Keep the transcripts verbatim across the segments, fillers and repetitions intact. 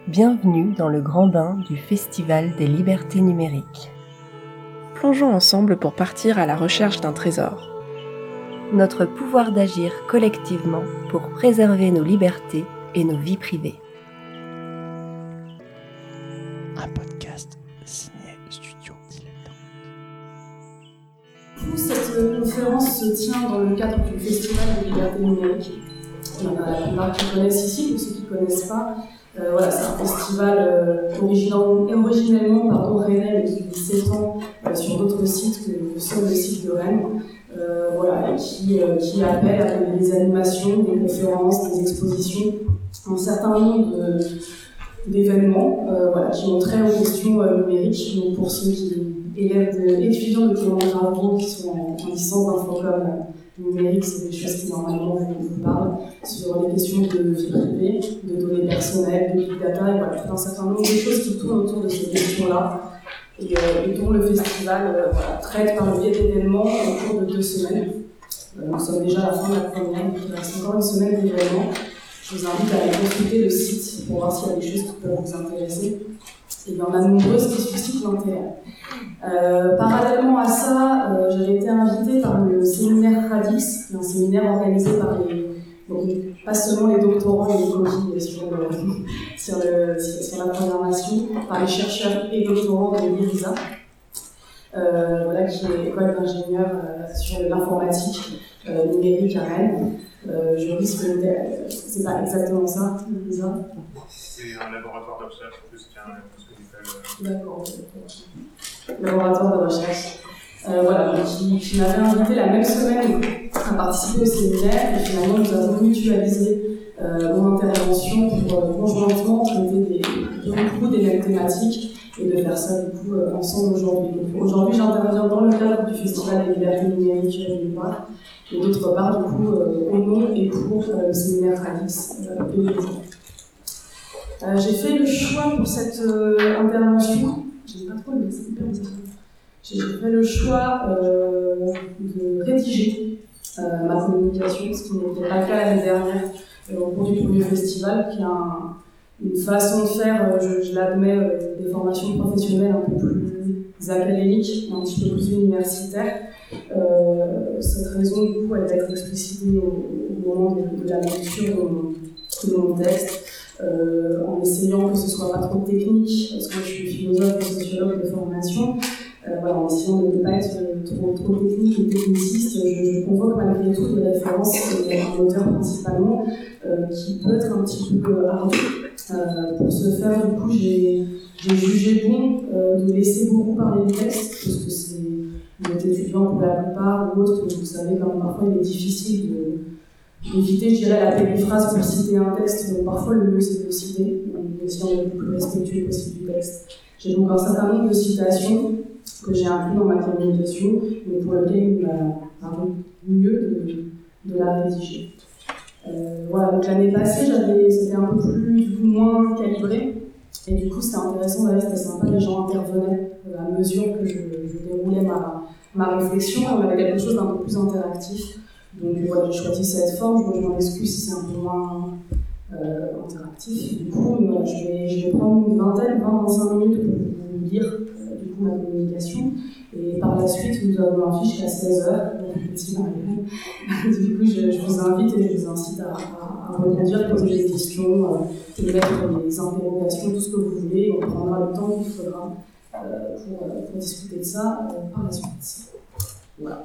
Bienvenue dans le grand bain du Festival des libertés numériques. Plongeons ensemble pour partir à la recherche d'un trésor. Notre pouvoir d'agir collectivement pour préserver nos libertés et nos vies privées. Un podcast signé Studio Dilettante. Cette conférence se tient dans le cadre du Festival des libertés numériques. Il y en a la plupart qui connaissent ici, pour ceux qui ne connaissent pas. Euh, voilà, c'est un festival euh, originellement pardon, rennais, mais qui s'étend euh, sur d'autres sites que le seul le site de Rennes. Euh, voilà, et qui, euh, qui appelle à des animations, des conférences, des expositions, un certain nombre de, d'événements euh, voilà, qui ont trait aux questions euh, numériques. Donc pour ceux qui élèves de, étudiants de Clément Gravron qui sont en, en licence d'infocom euh, numérique, c'est des choses qui normalement vous, vous parlent sur les questions de vie privée, de données personnelles, de big data, et voilà, tout un certain nombre de choses qui tournent autour de ces questions-là. Et, euh, et dont le festival euh, voilà, traite par le biais d'événements au cours de deux semaines. Euh, nous sommes déjà à la fin de la première, donc il reste encore une semaine d'événements. Je vous invite à aller consulter le site pour voir s'il y a des choses qui peuvent vous intéresser. Et il y en a nombreuses qui suscitent l'intérêt. Euh, parallèlement à ça, euh, j'avais été invitée par le séminaire Radix, qui est un séminaire organisé par les, donc, pas seulement les doctorants et les copies sur, le, sur, le, sur la programmation, par les chercheurs et doctorants de l'IRISA, euh, voilà, qui est école d'ingénieurs euh, sur l'informatique euh, numérique à Rennes. Euh, je risque de euh, c'est pas exactement ça, l'IRISA. C'est un laboratoire de recherche plus qu'un école. D'accord, laboratoire de recherche. Euh, voilà, donc qui, qui m'avait invité la même semaine à participer au séminaire, et finalement nous avons mutualisé euh, mon intervention pour euh, conjointement traiter des, beaucoup des mêmes thématiques et de faire ça du coup euh, ensemble aujourd'hui. Donc, aujourd'hui j'interviens dans le cadre du Festival des libertés numériques d'une part, et d'autre part du coup euh, au nom et pour euh, le séminaire Radix euh, de l'I R I S A. Euh, j'ai fait le choix pour cette euh, intervention, j'ai pas trop le c'est hyper bizarre. J'ai fait le choix euh, de rédiger euh, ma communication, ce qui n'était pas le cas l'année dernière euh, au cours du premier festival, qui a un, une façon de faire, euh, je, je l'admets, euh, des formations professionnelles un peu plus académiques, un petit peu plus universitaires. Euh, cette raison, du coup, elle va être explicitée au, au moment de, de la lecture de mon, de mon texte. Euh, en essayant que ce soit pas trop technique, parce que moi je suis philosophe et sociologue de formation, euh, voilà, en essayant de ne pas être trop, trop technique et techniciste, je, je convoque malgré tout des références et un auteur principalement euh, qui peut être un petit peu ardu. Euh, pour ce faire, du coup, j'ai, j'ai jugé bon euh, de laisser beaucoup parler le texte, parce que c'est des étudiants pour la plupart ou autres, vous savez, comme parfois il est difficile de d'éviter, je dirais, la périphrase pour citer un texte, donc parfois le mieux c'est de citer, donc essayant d'être le plus respectueux possible du texte. J'ai donc un certain nombre de citations que j'ai inclus dans ma communication, mais pour lequel il m'a paru mieux de, de la rédiger. Euh, voilà, donc l'année passée, j'avais, c'était un peu plus, du coup, moins calibré, et du coup c'était intéressant, d'ailleurs c'était sympa, les gens intervenaient à mesure que je, je déroulais ma, ma réflexion, et on avait quelque chose d'un peu plus interactif. Donc voilà, j'ai choisi cette forme, je m'en excuse si c'est un peu moins euh, interactif. Du coup, voilà, je, vais, je vais prendre une vingtaine, vingt à vingt-cinq minutes pour vous lire euh, du coup, ma communication. Et par la suite, nous avons un fiche à seize heures, donc petit Marianne. Du coup, je, je vous invite et je vous incite à, à, à rebondir, poser des questions, euh, mettre des interrogations, tout ce que vous voulez. On prendra le temps qu'il faudra euh, pour, pour discuter de ça euh, par la suite. Voilà.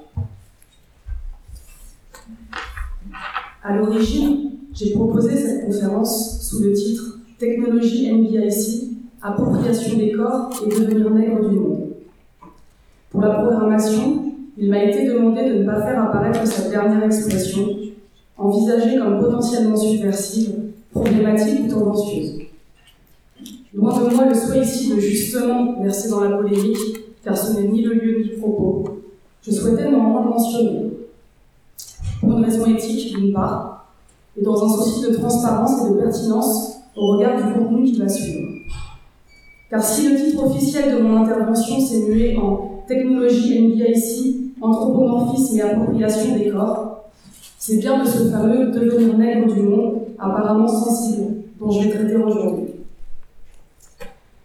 À l'origine, j'ai proposé cette conférence sous le titre « Technologie N B I C, appropriation des corps et devenir nègre du monde ». Pour la programmation, il m'a été demandé de ne pas faire apparaître cette dernière expression, envisagée comme potentiellement subversive, problématique ou tendancieuse. Loin de moi le souhait ici de justement verser dans la polémique, car ce n'est ni le lieu ni le propos. Je souhaitais néanmoins le mentionner. Pour une raison éthique, d'une part, et dans un souci de transparence et de pertinence au regard du contenu qui va suivre. Car si le titre officiel de mon intervention s'est mué en « Technologie N B I C, anthropomorphisme et appropriation des corps », c'est bien de ce fameux « devenir nègre du monde » apparemment sensible dont je vais traiter aujourd'hui.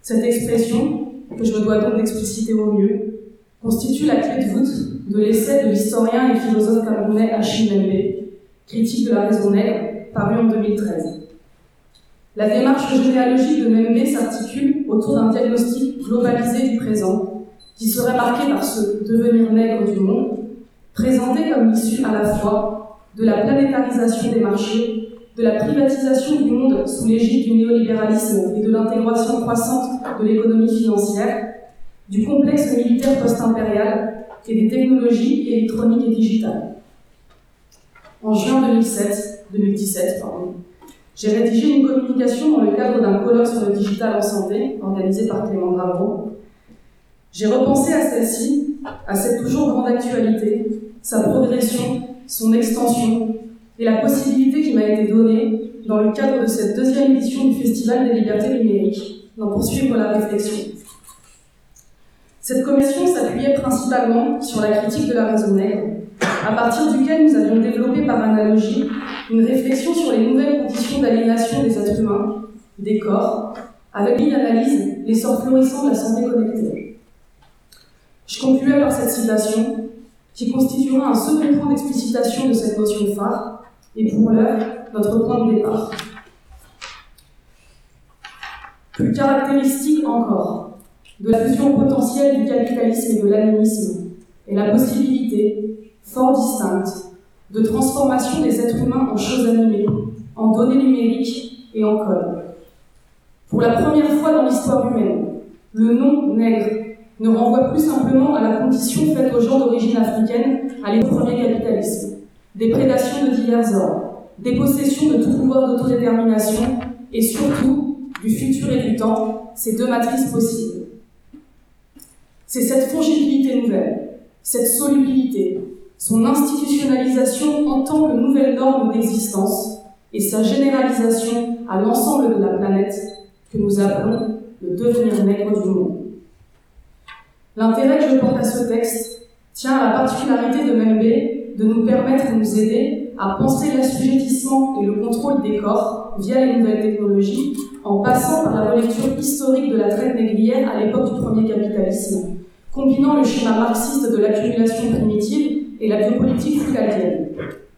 Cette expression, que je me dois donc d'expliciter au mieux, constitue la clé de voûte de l'essai de l'historien et philosophe camerounais Achille Mbembe, Critique de la raison nègre, paru en deux mille treize. La démarche généalogique de Mbembe s'articule autour d'un diagnostic globalisé du présent, qui serait marqué par ce devenir nègre du monde, présenté comme l'issue à la fois de la planétarisation des marchés, de la privatisation du monde sous l'égide du néolibéralisme et de l'intégration croissante de l'économie financière, du complexe militaire post-impérial et des technologies électroniques et digitales. En juin deux mille dix-sept, pardon, j'ai rédigé une communication dans le cadre d'un colloque sur le digital en santé, organisé par Clément Gravreau. J'ai repensé à celle-ci, à cette toujours grande actualité, sa progression, son extension, et la possibilité qui m'a été donnée, dans le cadre de cette deuxième édition du Festival des libertés numériques, d'en poursuivre la réflexion. Cette commission s'appuyait principalement sur la critique de la raison nègre, à partir duquel nous avions développé par analogie une réflexion sur les nouvelles conditions d'aliénation des êtres humains, des corps, avec une analyse l'essor florissant de la santé connectée. Je concluais par cette citation, qui constituera un second point d'explicitation de cette notion phare, et pour l'heure, notre point de départ. Plus caractéristique encore de la fusion potentielle du capitalisme et de l'animisme est la possibilité, fort distincte, de transformation des êtres humains en choses animées, en données numériques et en code. Pour la première fois dans l'histoire humaine, le nom nègre ne renvoie plus simplement à la condition faite aux gens d'origine africaine à l'époque du premier capitalisme, des prédations de divers ordres, des possessions de tout pouvoir d'autodétermination et surtout du futur et du temps, ces deux matrices possibles. C'est cette fongibilité nouvelle, cette solubilité, son institutionnalisation en tant que nouvelle norme d'existence et sa généralisation à l'ensemble de la planète que nous appelons le devenir nègre du monde. L'intérêt que je porte à ce texte tient à la particularité de Mbembe de nous permettre de nous aider à penser l'assujettissement et le contrôle des corps via les nouvelles technologies, en passant par la relecture historique de la traite négrière à l'époque du premier capitalisme, combinant le schéma marxiste de l'accumulation primitive et la biopolitique foucaldienne.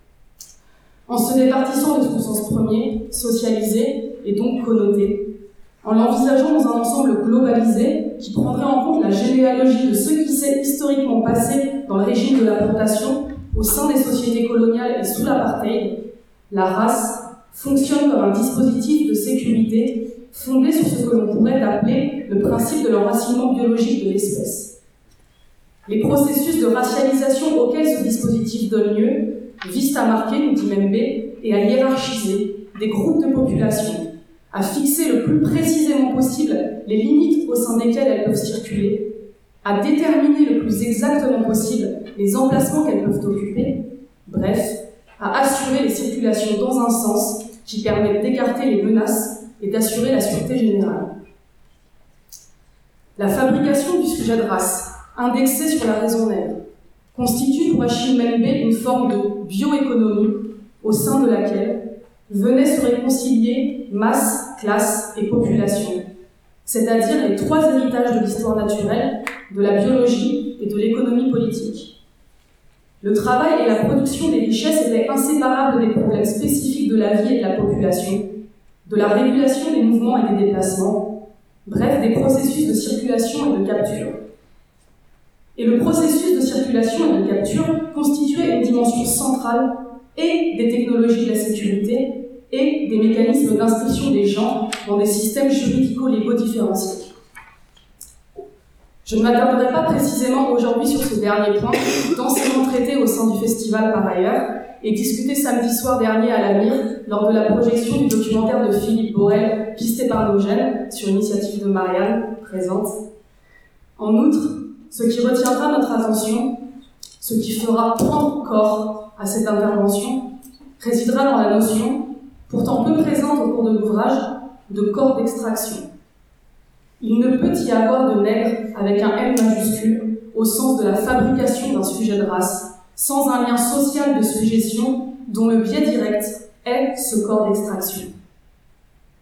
En se départissant de son sens premier, socialisé et donc connoté, en l'envisageant dans un ensemble globalisé qui prendrait en compte la généalogie de ce qui s'est historiquement passé dans le régime de la plantation au sein des sociétés coloniales et sous l'apartheid, la race fonctionne comme un dispositif de sécurité fondé sur ce que l'on pourrait appeler le principe de l'enracinement biologique de l'espèce. Les processus de racialisation auxquels ce dispositif donne lieu visent à marquer, nous dit Mbembe, et à hiérarchiser des groupes de population, à fixer le plus précisément possible les limites au sein desquelles elles peuvent circuler, à déterminer le plus exactement possible les emplacements qu'elles peuvent occuper, bref, à assurer les circulations dans un sens qui permette d'écarter les menaces et d'assurer la sûreté générale. La fabrication du sujet de race, indexée sur la raison nègre, constitue pour Achille Mbembe une forme de bioéconomie au sein de laquelle venaient se réconcilier masse, classe et population, c'est-à-dire les trois héritages de l'histoire naturelle, de la biologie et de l'économie politique. Le travail et la production des richesses étaient inséparables des problèmes spécifiques de la vie et de la population, de la régulation des mouvements et des déplacements, bref, des processus de circulation et de capture. Et le processus de circulation et de capture constituait une dimension centrale et des technologies de la sécurité et des mécanismes d'inscription des gens dans des systèmes juridico-légaux différenciés. Je ne m'attarderai pas précisément aujourd'hui sur ce dernier point, densément traité au sein du festival par ailleurs, et discuté samedi soir dernier à la Mire lors de la projection du documentaire de Philippe Borel, Pisté par nos gènes, sur initiative de Marianne, présente. En outre, ce qui retiendra notre attention, ce qui fera prendre corps à cette intervention, résidera dans la notion, pourtant peu présente au cours de l'ouvrage, de corps d'extraction. Il ne peut y avoir de nègre avec un M majuscule au sens de la fabrication d'un sujet de race, sans un lien social de sujétion dont le biais direct est ce corps d'extraction.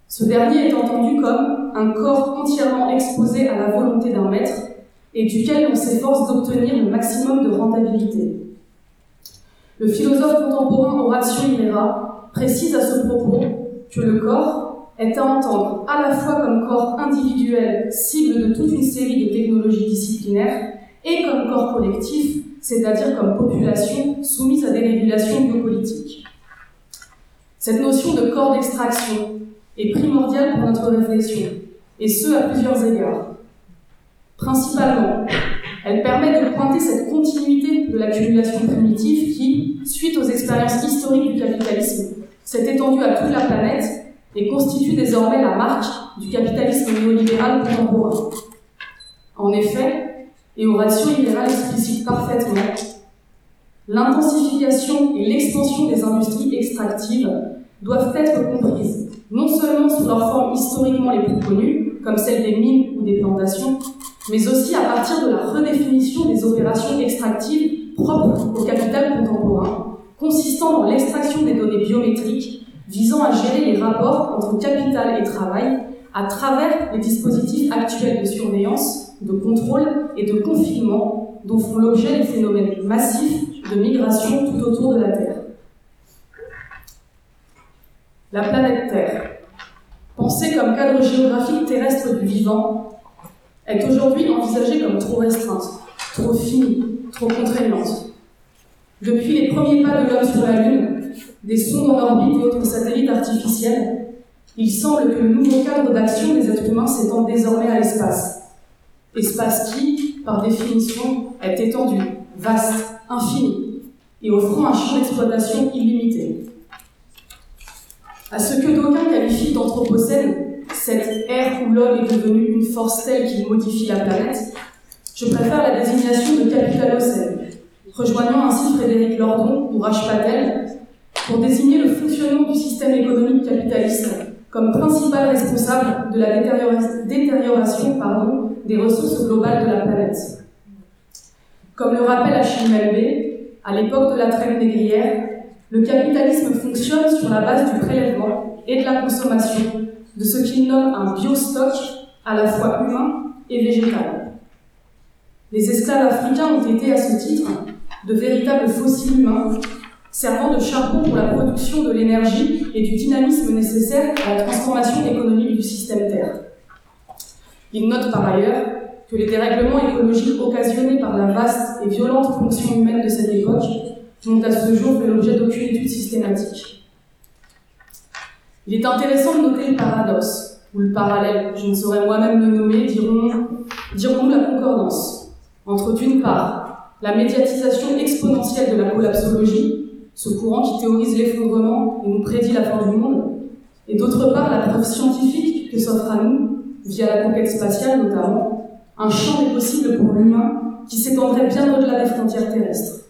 Ce dernier est entendu comme un corps entièrement exposé à la volonté d'un maître et duquel on s'efforce d'obtenir le maximum de rentabilité. Le philosophe contemporain Horacio Ilera précise à ce propos que le corps est à entendre à la fois comme corps individuel, cible de toute une série de technologies disciplinaires, et comme corps collectif, c'est-à-dire comme population soumise à des régulations biopolitiques. Cette notion de corps d'extraction est primordiale pour notre réflexion, et ce à plusieurs égards. Principalement, elle permet de pointer cette continuité de l'accumulation primitive qui, suite aux expériences historiques du capitalisme, s'est étendue à toute la planète et constitue désormais la marque du capitalisme néolibéral contemporain. En effet, et Horacio Ilera l'explicite parfaitement, l'intensification et l'expansion des industries extractives doivent être comprises, non seulement sous leurs formes historiquement les plus connues, comme celle des mines ou des plantations, mais aussi à partir de la redéfinition des opérations extractives propres au capital contemporain, consistant dans l'extraction des données biométriques, visant à gérer les rapports entre capital et travail à travers les dispositifs actuels de surveillance, de contrôle et de confinement dont font l'objet les phénomènes massifs de migration tout autour de la Terre. La planète Terre, pensée comme cadre géographique terrestre du vivant, est aujourd'hui envisagée comme trop restreinte, trop finie, trop contraignante. Depuis les premiers pas de l'homme sur la Lune, des sondes en orbite et autres satellites artificiels, il semble que le nouveau cadre d'action des êtres humains s'étend désormais à l'espace. Espace qui, par définition, est étendu, vaste, infini, et offrant un champ d'exploitation illimité. À ce que d'aucuns qualifient d'anthropocène, cette ère où l'homme est devenu une force telle qu'il modifie la planète, je préfère la désignation de capitalocène, rejoignant ainsi Frédéric Lordon ou Raj Patel, pour désigner le fonctionnement du système économique capitaliste comme principal responsable de la détériora- détérioration pardon, des ressources globales de la planète. Comme le rappelle Achille Melbé, à l'époque de la traite négrière, le capitalisme fonctionne sur la base du prélèvement et de la consommation de ce qu'il nomme un biostock à la fois humain et végétal. Les esclaves africains ont été à ce titre de véritables fossiles humains, servant de charbon pour la production de l'énergie et du dynamisme nécessaire à la transformation économique du système Terre. Il note par ailleurs que les dérèglements écologiques occasionnés par la vaste et violente fonction humaine de cette époque n'ont à ce jour fait l'objet d'aucune étude systématique. Il est intéressant de noter le paradoxe, ou le parallèle, je ne saurais moi-même le nommer, dirons, dirons-nous la concordance, entre d'une part la médiatisation exponentielle de la collapsologie, ce courant qui théorise l'effondrement et nous prédit la fin du monde, et d'autre part la preuve scientifique que s'offre à nous, via la conquête spatiale notamment, un champ des possibles pour l'humain qui s'étendrait bien au-delà des frontières terrestres.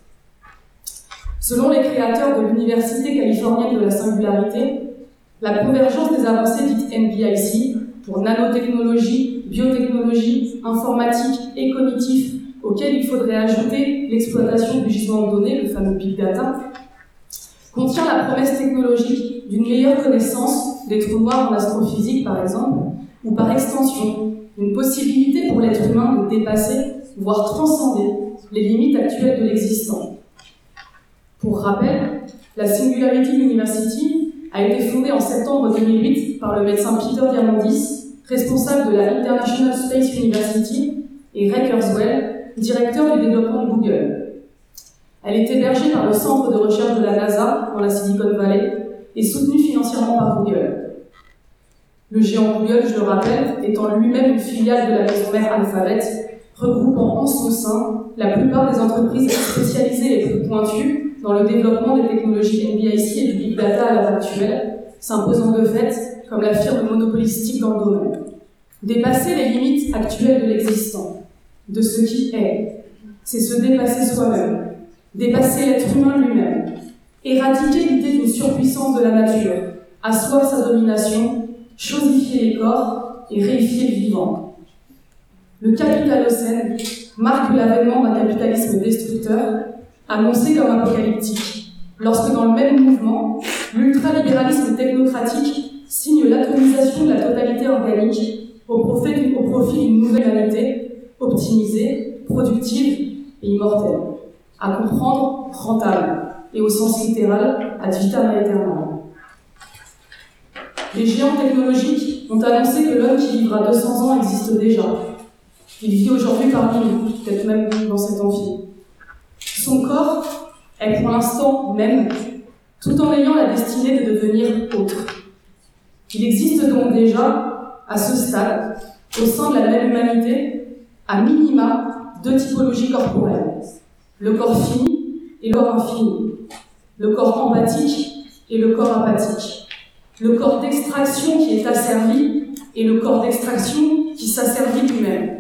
Selon les créateurs de l'Université californienne de la singularité, la convergence des avancées dites N B I C, pour nanotechnologie, biotechnologie, informatique et cognitif, auxquelles il faudrait ajouter l'exploitation du gisement de données, le fameux Big Data, contient la promesse technologique d'une meilleure connaissance des trous noirs en astrophysique, par exemple, ou par extension, une possibilité pour l'être humain de dépasser, voire transcender, les limites actuelles de l'existant. Pour rappel, la Singularity University a été fondée en septembre deux mille huit par le médecin Peter Diamandis, responsable de la International Space University, et Ray Kurzweil, directeur du développement de Google. Elle est hébergée par le centre de recherche de la NASA dans la Silicon Valley et soutenue financièrement par Google. Le géant Google, je le rappelle, étant lui-même une filiale de la maison mère Alphabet, regroupant en son sein la plupart des entreprises spécialisées les plus pointues dans le développement des technologies N B I C et du Big Data à l'heure actuelle, s'imposant de fait comme la firme monopolistique dans le domaine. Dépasser les limites actuelles de l'existant, de ce qui est, c'est se dépasser soi-même, dépasser l'être humain lui-même, éradiquer l'idée d'une surpuissance de la nature, asseoir sa domination, chosifier les corps et réifier le vivant. Le capitalocène marque l'avènement d'un capitalisme destructeur, annoncé comme apocalyptique, lorsque dans le même mouvement, l'ultralibéralisme technocratique signe l'atomisation de la totalité organique au profit, au profit d'une nouvelle humanité optimisée, productive et immortelle, à comprendre rentable et au sens littéral ad vitam aeternam. Les géants technologiques ont annoncé que l'homme qui vivra deux cents ans existe déjà. Il vit aujourd'hui parmi nous, peut-être même dans cet amphi. Son corps est pour l'instant même, tout en ayant la destinée de devenir autre. Il existe donc déjà, à ce stade, au sein de la même humanité, à minima, deux typologies corporelles. Le corps fini et le corps infini. Le corps empathique et le corps apathique. Le corps d'extraction qui est asservi et le corps d'extraction qui s'asservit lui-même.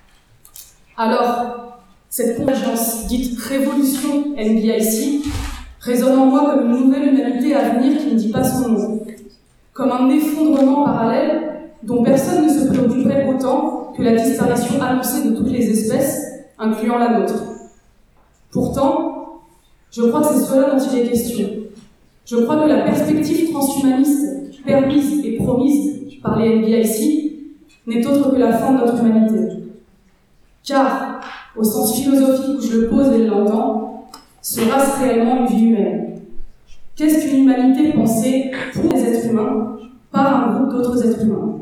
Alors, cette convergence dite révolution N B I C résonne en moi comme une nouvelle humanité à venir qui ne dit pas son nom, comme un effondrement parallèle dont personne ne se préoccuperait autant que la disparition annoncée de toutes les espèces, incluant la nôtre. Pourtant, je crois que c'est cela dont il est question. Je crois que la perspective transhumaniste permise et promise par les N B I C n'est autre que la fin de notre humanité. Car, au sens philosophique où je le pose et l'entends, sera-ce réellement une vie humaine? Qu'est-ce qu'une humanité pensée pour les êtres humains par un groupe d'autres êtres humains?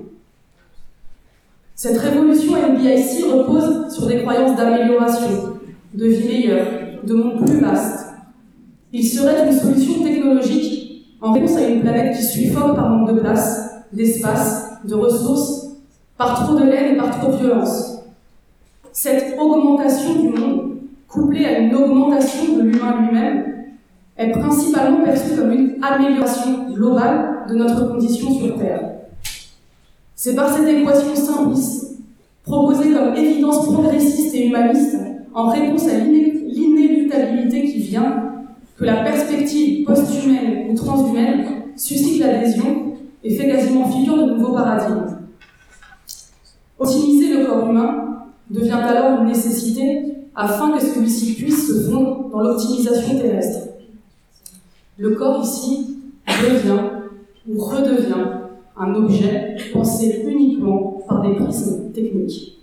Cette révolution N B I C repose sur des croyances d'amélioration, de vie meilleure, de monde plus vaste. Il serait une solution technologique en réponse à une planète qui suffoque par manque de place, d'espace, de ressources, par trop de laine et par trop de violence. Cette augmentation du monde, couplée à une augmentation de l'humain lui-même, est principalement perçue comme une amélioration globale de notre condition sur Terre. C'est par cette équation simpliste, proposée comme évidence progressiste et humaniste, en réponse à l'inéluctabilité qui vient, que la perspective post-humaine ou transhumaine suscite l'adhésion et fait quasiment figure de nouveaux paradigmes. Optimiser le corps humain devient alors une nécessité afin que celui-ci puisse se fondre dans l'optimisation terrestre. Le corps ici devient ou redevient un objet pensé uniquement par des prismes techniques.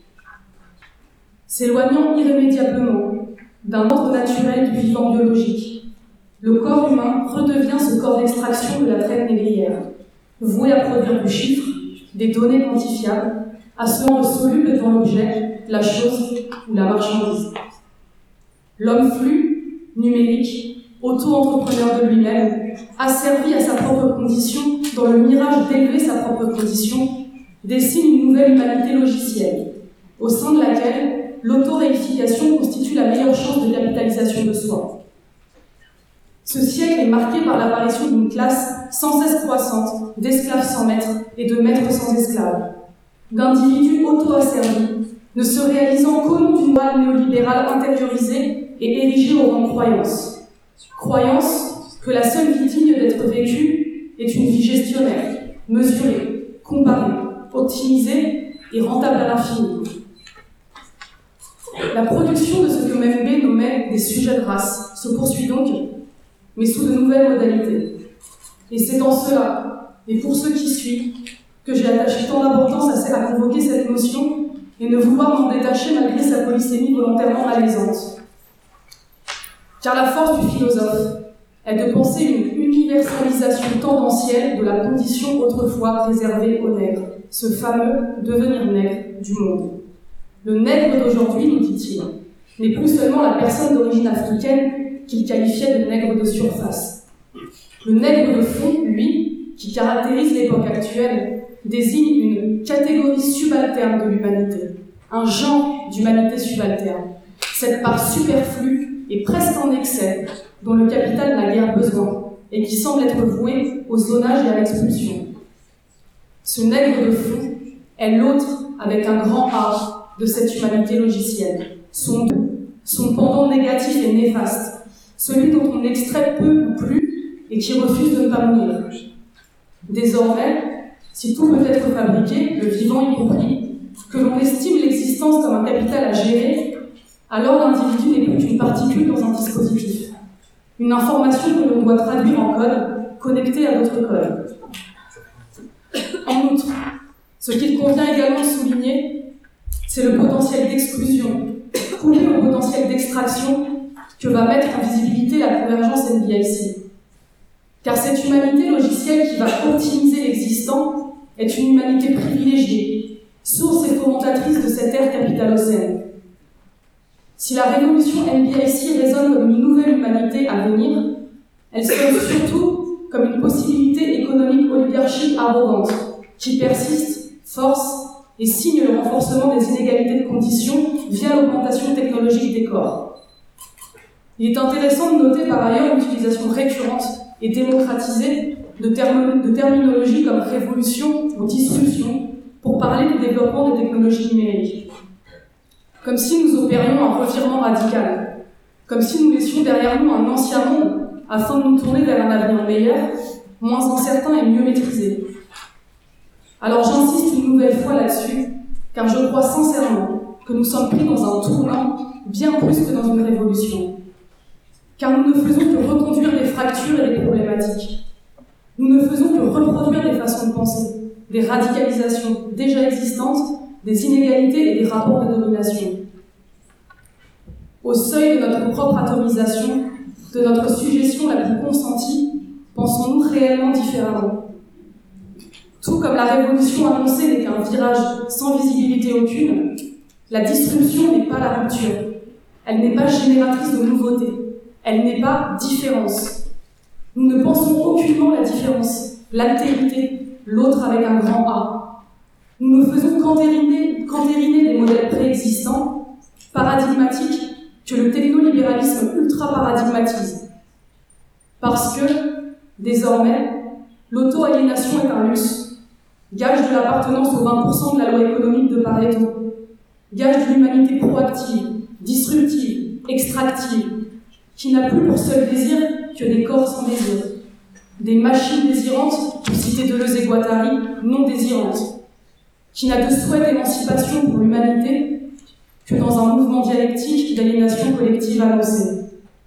S'éloignant irrémédiablement d'un ordre naturel du vivant biologique, le corps humain redevient ce corps d'extraction de la traite négrière, voué à produire du chiffre, des données quantifiables, à se rendre soluble devant l'objet, la chose ou la marchandise. L'homme flux, numérique, auto-entrepreneur de lui-même, asservi à sa propre condition, dans le mirage d'élever sa propre condition, dessine une nouvelle humanité logicielle, au sein de laquelle l'auto-réification constitue la meilleure chance de capitalisation de soi. Ce siècle est marqué par l'apparition d'une classe sans cesse croissante d'esclaves sans maître et de maîtres sans esclaves, d'individus auto-asservis, ne se réalisant qu'au nom d'une morale néolibérale intériorisée et érigée au rang de croyance. Croyance que la seule vie digne d'être vécue est une vie gestionnaire, mesurée, comparée, optimisée et rentable à l'infini. La production de ce que Membe nommait des sujets de race se poursuit donc, mais sous de nouvelles modalités. Et c'est en cela, et pour ce qui suit, que j'ai attaché tant d'importance à, à convoquer cette notion et ne vouloir m'en détacher malgré sa polysémie volontairement malaisante. Car la force du philosophe est de penser une universalisation tendancielle de la condition autrefois réservée aux nègres, ce fameux devenir nègre du monde. Le nègre d'aujourd'hui, nous dit-il, n'est plus seulement la personne d'origine africaine qu'il qualifiait de nègre de surface. Le nègre de fond, lui, qui caractérise l'époque actuelle, désigne une catégorie subalterne de l'humanité, un genre d'humanité subalterne, cette part superflue et presque en excès, dont le capital n'a guère besoin, et qui semble être voué au zonage et à l'expulsion. Ce nègre de fond est l'autre avec un grand A de cette humanité logicielle, son, son pendant négatif et néfaste, celui dont on extrait peu ou plus et qui refuse de ne pas mourir. Désormais, si tout peut être fabriqué, le vivant y compris, que l'on estime l'existence comme un capital à gérer, alors l'individu n'est plus qu'une particule dans un dispositif, une information que l'on doit traduire en code, connectée à d'autres codes. En outre, ce qu'il convient également de souligner, c'est le potentiel d'exclusion, couplé au potentiel d'extraction que va mettre en visibilité la convergence N B I C. Car cette humanité logicielle qui va optimiser l'existant est une humanité privilégiée, source et fomentatrice de cette ère capitalocène. Si la révolution N B I C résonne comme une nouvelle humanité à venir, elle sonne surtout comme une possibilité économique oligarchique arrogante, qui persiste, force et signe le renforcement des inégalités de conditions via l'augmentation technologique des corps. Il est intéressant de noter par ailleurs l'utilisation récurrente et démocratisée de, term- de terminologies comme révolution ou disruption pour parler du développement des technologies numériques. Comme si nous opérions un revirement radical, comme si nous laissions derrière nous un ancien monde afin de nous tourner vers un avenir meilleur, moins incertain et mieux maîtrisé. Alors j'insiste une nouvelle fois là-dessus, car je crois sincèrement que nous sommes pris dans un tournant bien plus que dans une révolution. Car nous ne faisons que reconduire des fractures et des problématiques. Nous ne faisons que reproduire des façons de penser, des radicalisations déjà existantes, des inégalités et des rapports de domination. Au seuil de notre propre atomisation, de notre suggestion la plus consentie, pensons-nous réellement différemment? Tout comme la révolution annoncée n'est qu'un virage sans visibilité aucune, la disruption n'est pas la rupture. Elle n'est pas génératrice de nouveautés. Elle n'est pas différence. Nous ne pensons aucunement la différence, l'altérité, l'autre avec un grand A. Nous ne faisons qu'entériner, qu'entériner des modèles préexistants, paradigmatiques, que le technolibéralisme ultra-paradigmatise. Parce que, désormais, l'auto-aliénation est un luxe, gage de l'appartenance aux vingt pour cent de la loi économique de Pareto, gage d'une humanité proactive, disruptive, extractive, qui n'a plus pour seul désir que des corps sans désir, des machines désirantes, pour citer Deleuze et Guattari, non désirantes, qui n'a de souhait d'émancipation pour l'humanité que dans un mouvement dialectique d'aliénation collective annoncée.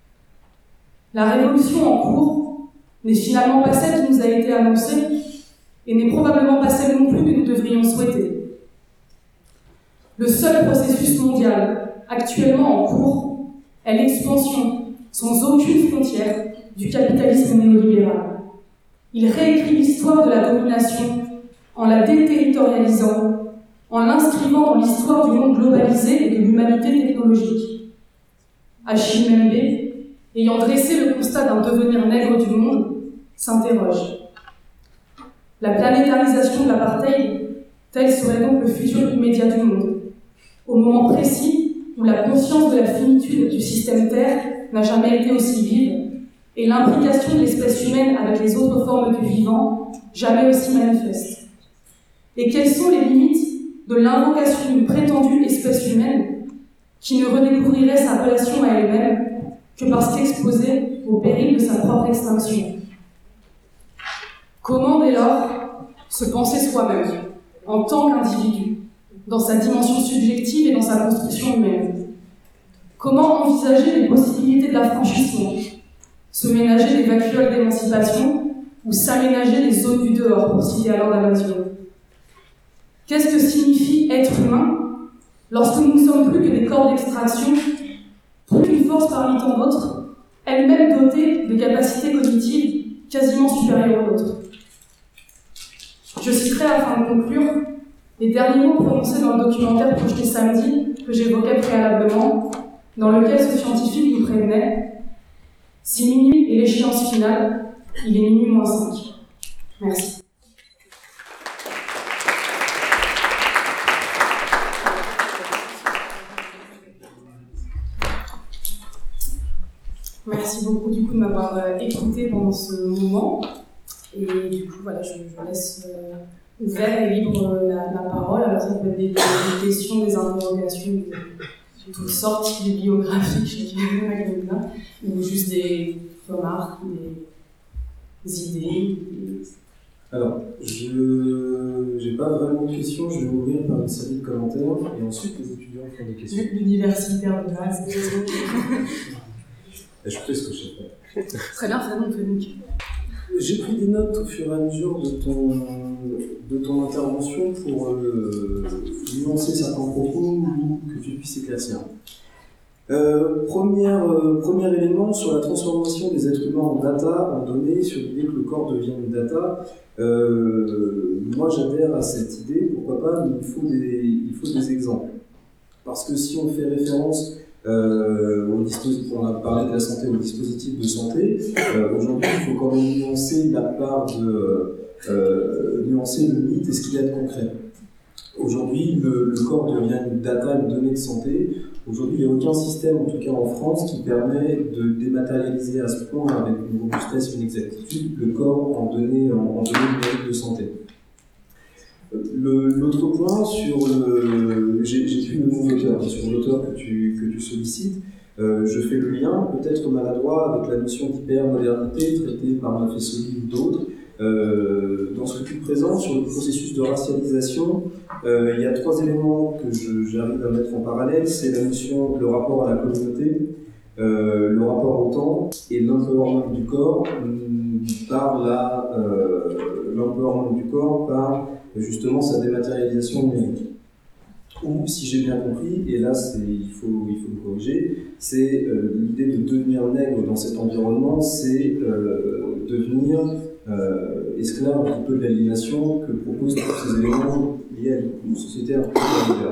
La révolution en cours n'est finalement pas celle qui nous a été annoncée et n'est probablement pas celle non plus que nous devrions souhaiter. Le seul processus mondial actuellement en cours est l'expansion, sans aucune frontière, du capitalisme néolibéral. Il réécrit l'histoire de la domination en la déterritorialisant, en l'inscrivant dans l'histoire du monde globalisé et de l'humanité technologique. Achille Mbembe, ayant dressé le constat d'un devenir nègre du monde, s'interroge. La planétarisation de l'apartheid, tel serait donc le futur immédiat du monde, au moment précis où la conscience de la finitude du système Terre n'a jamais été aussi vive, et l'implication de l'espèce humaine avec les autres formes du vivant jamais aussi manifeste. Et quelles sont les limites de l'invocation d'une prétendue espèce humaine qui ne redécouvrirait sa relation à elle-même que parce qu'exposée au péril de sa propre extinction. Comment, dès lors, se penser soi-même, en tant qu'individu, dans sa dimension subjective et dans sa construction humaine? Comment envisager les possibilités de l'affranchissement, se ménager des vacuoles d'émancipation ou s'aménager les zones du dehors, pour citer Alain Damasio? Qu'est-ce que signifie être humain lorsque nous ne sommes plus que des corps d'extraction, plus qu'une force parmi tant d'autres, elle-même dotée de capacités cognitives quasiment supérieures aux nôtres? Je citerai, afin de conclure, les derniers mots prononcés dans le documentaire projeté samedi, que j'évoquais préalablement, dans lequel ce scientifique nous prévenait: si minuit est l'échéance finale, il est minuit moins cinq. Merci. Merci beaucoup du coup de m'avoir euh, écouté pendant ce moment. Et du coup, voilà, je, je laisse euh, ouvert et libre euh, la, la parole. Alors ça peut être des, des, des questions, des interrogations de, de toutes sortes, des biographies, je sais pas, ou juste des remarques, des, des idées. Des... Alors, je n'ai pas vraiment de questions, je vais ouvrir par une série de commentaires et ensuite les étudiants font des questions. L'universitaire de base. Je fais ce que je sais faire. Très bien, ça donc fait nickel. J'ai pris des notes au fur et à mesure de ton, de ton intervention pour euh, nuancer certains propos ou que tu puisses éclaircir. Euh, première, euh, premier élément sur la transformation des êtres humains en data, en données, sur l'idée que le corps devient une data. Euh, moi j'adhère à cette idée, pourquoi pas, mais il faut des, il faut des exemples. Parce que si on fait référence euh, au dispositif, on a parlé de la santé, au dispositif de santé, euh, aujourd'hui il faut quand même nuancer la part de euh, nuancer le mythe et ce qu'il y a de concret. Aujourd'hui, le, le corps devient une data, une donnée de santé. Aujourd'hui, il n'y a aucun système, en tout cas en France, qui permet de dématérialiser à ce point, avec une robustesse et une exactitude, le corps en données, en, en données numériques de santé. Le, l'autre point, sur le, j'ai, j'ai plus le nom de l'auteur, sur l'auteur que tu, que tu sollicites, euh, je fais le lien, peut-être maladroit, avec la notion d'hypermodernité traitée par Maffesoli ou d'autres. Euh, dans ce que tu présentes sur le processus de racialisation, euh, il y a trois éléments que je, j'arrive à mettre en parallèle. C'est la notion, le rapport à la communauté, euh, le rapport au temps et l'empowerment du corps par la, euh, l'empowerment du corps par justement sa dématérialisation numérique. Ou, si j'ai bien compris, et là c'est, il, faut, il faut me corriger, c'est euh, l'idée de devenir nègre dans cet environnement, c'est euh, devenir euh, esclave un petit peu de l'aliénation que proposent tous ces éléments liés à une société un peu moderne.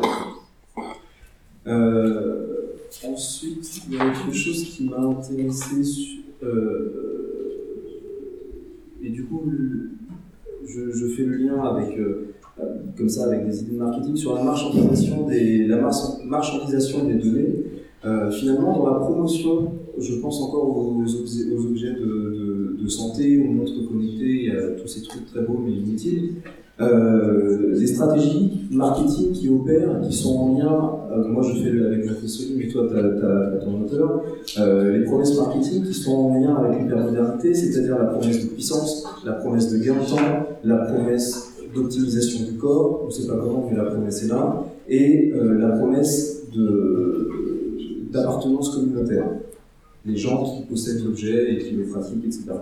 Euh, ensuite, il y a autre chose qui m'a intéressé, sur, euh, et du coup, je, je fais le lien avec, euh, comme ça, avec des idées de marketing sur la marchandisation des, la marchandisation des données. Euh, finalement, dans la promotion, je pense encore aux, objets, aux objets de, de, de santé, aux montres connectées, à tous ces trucs très beaux mais inutiles. Euh, les stratégies marketing qui opèrent, qui sont en lien, euh, moi je fais le, avec Maffesoli, mais toi tu as ton auteur, euh, les promesses marketing qui sont en lien avec l'hypermodernité, c'est-à-dire la promesse de puissance, la promesse de gain de temps, la promesse d'optimisation du corps, on ne sait pas comment, mais la promesse est là, et euh, la promesse de, d'appartenance communautaire. Les gens qui possèdent l'objet et qui le pratiquent, et cetera.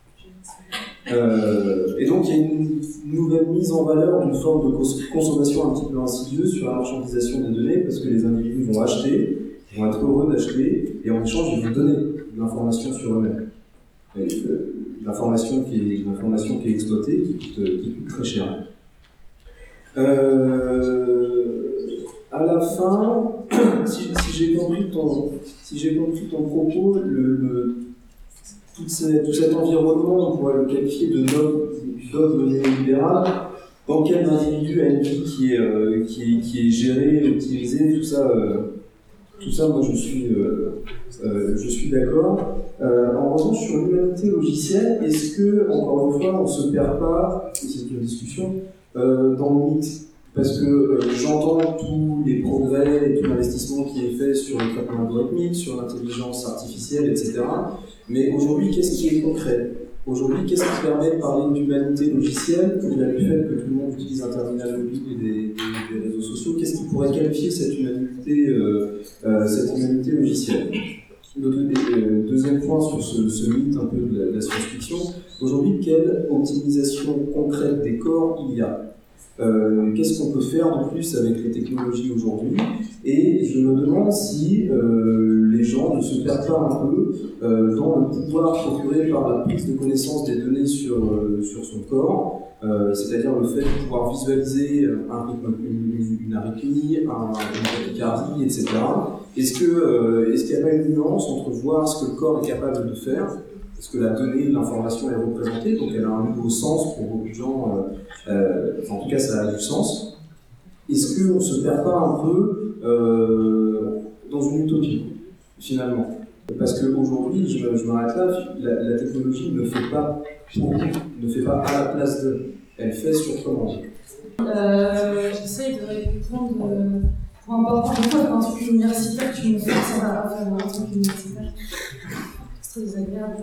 Euh, et donc il y a une nouvelle mise en valeur d'une forme de cons- consommation un petit peu insidieuse sur la marchandisation des données, parce que les individus vont acheter, vont être heureux d'acheter, et en échange ils vont donner de l'information sur eux-mêmes. Et, euh, l'information qui est, l'information qui est exploitée, qui coûte, qui coûte très cher. Euh, à la fin, si, si j'ai compris ton, si j'ai compris ton propos, le, le, tout, ces, tout cet environnement, on pourrait le qualifier de dogme néolibéral, dans lequel l'individu a une vie qui est, euh, qui est, qui est gérée, optimisée, tout ça, euh, tout ça, moi je suis, euh, euh, je suis d'accord. Euh, en revanche, sur l'humanité logicielle, est-ce que, encore une fois, on ne se perd pas, et c'est une discussion, euh, dans le mythe? Parce que euh, j'entends tous les progrès et tout l'investissement qui est fait sur le traitement algorithmique, sur l'intelligence artificielle, et cetera. Mais aujourd'hui, qu'est-ce qui est concret? Aujourd'hui, qu'est-ce qui permet de parler d'humanité logicielle, au-delà du fait que tout le monde utilise un terminal mobile et des, des, des réseaux sociaux? Qu'est-ce qui pourrait qualifier cette humanité, euh, euh, cette humanité logicielle? Le euh, deuxième point sur ce, ce mythe un peu de la, de la science-fiction, aujourd'hui, quelle optimisation concrète des corps il y a? Euh, qu'est-ce qu'on peut faire de plus avec les technologies aujourd'hui? Et je me demande si euh, les gens ne se perdent pas un peu euh, dans le pouvoir procuré par la prise de connaissance des données sur, euh, sur son corps, euh, c'est-à-dire le fait de pouvoir visualiser un rythme, une, une arythmie, un, une tachycardie, et cetera. Est-ce, que, euh, est-ce qu'il n'y a pas une nuance entre voir ce que le corps est capable de faire? Parce que la donnée, l'information est représentée, donc elle a un nouveau sens pour beaucoup de gens, euh, euh, enfin, en tout cas ça a du sens. Est-ce qu'on ne se perd pas un peu euh, dans une utopie, finalement? Parce qu'aujourd'hui, je, je m'arrête là, la, la technologie ne fait pas pour, ne fait pas à la place de, elle fait sur commande. Euh, J'essaye de répondre euh, pour un point de un truc universitaire, tu me fais ça va faire un truc universitaire. C'est très désagréable.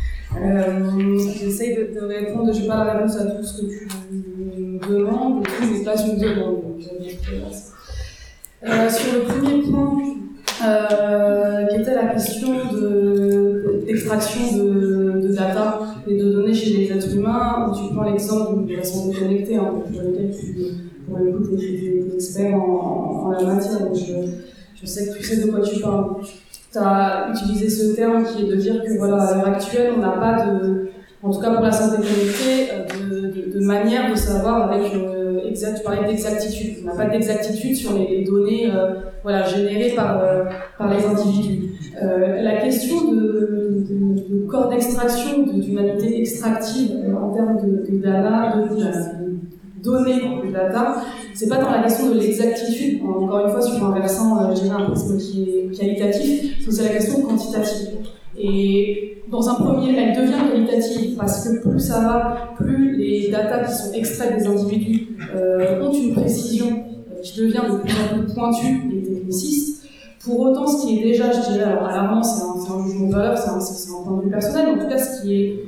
Euh, J'essaye de, de répondre, je n'ai pas la réponse à tout ce que tu me demandes, et tout, mais pas une demande, donc j'avais euh, sur le premier point, euh, qui était la question de, d'extraction de, de data et de données chez les êtres humains, où tu prends l'exemple de la santé connectée, hein, pour lequel tu, pour le coup, tu es expert en, en, en la matière, donc je, je sais que tu sais de quoi tu parles. Tu as utilisé ce terme qui est de dire que voilà, à l'heure actuelle, on n'a pas de, en tout cas pour la santé connectée, de, de, de manière de savoir avec euh, exact, tu parlais d'exactitude. On n'a pas d'exactitude sur les, les données euh, voilà, générées par, euh, par les individus. Euh, la question de, de, de corps d'extraction, d'humanité extractive euh, en termes de, de data, de, de, de données de data, c'est pas dans la question de l'exactitude, encore une fois sur un versant, euh, je dirais un prisme qui est qualitatif, c'est la question quantitative. Et dans un premier, elle devient qualitative parce que plus ça va, plus les datas qui sont extraites des individus euh, ont une précision euh, qui devient de plus en plus pointue et techniciste. Pour autant, ce qui est déjà, je dirais, alors alarmant, c'est un, c'est un jugement de valeur, c'est un, c'est un point de vue personnel, mais en tout cas, ce qui est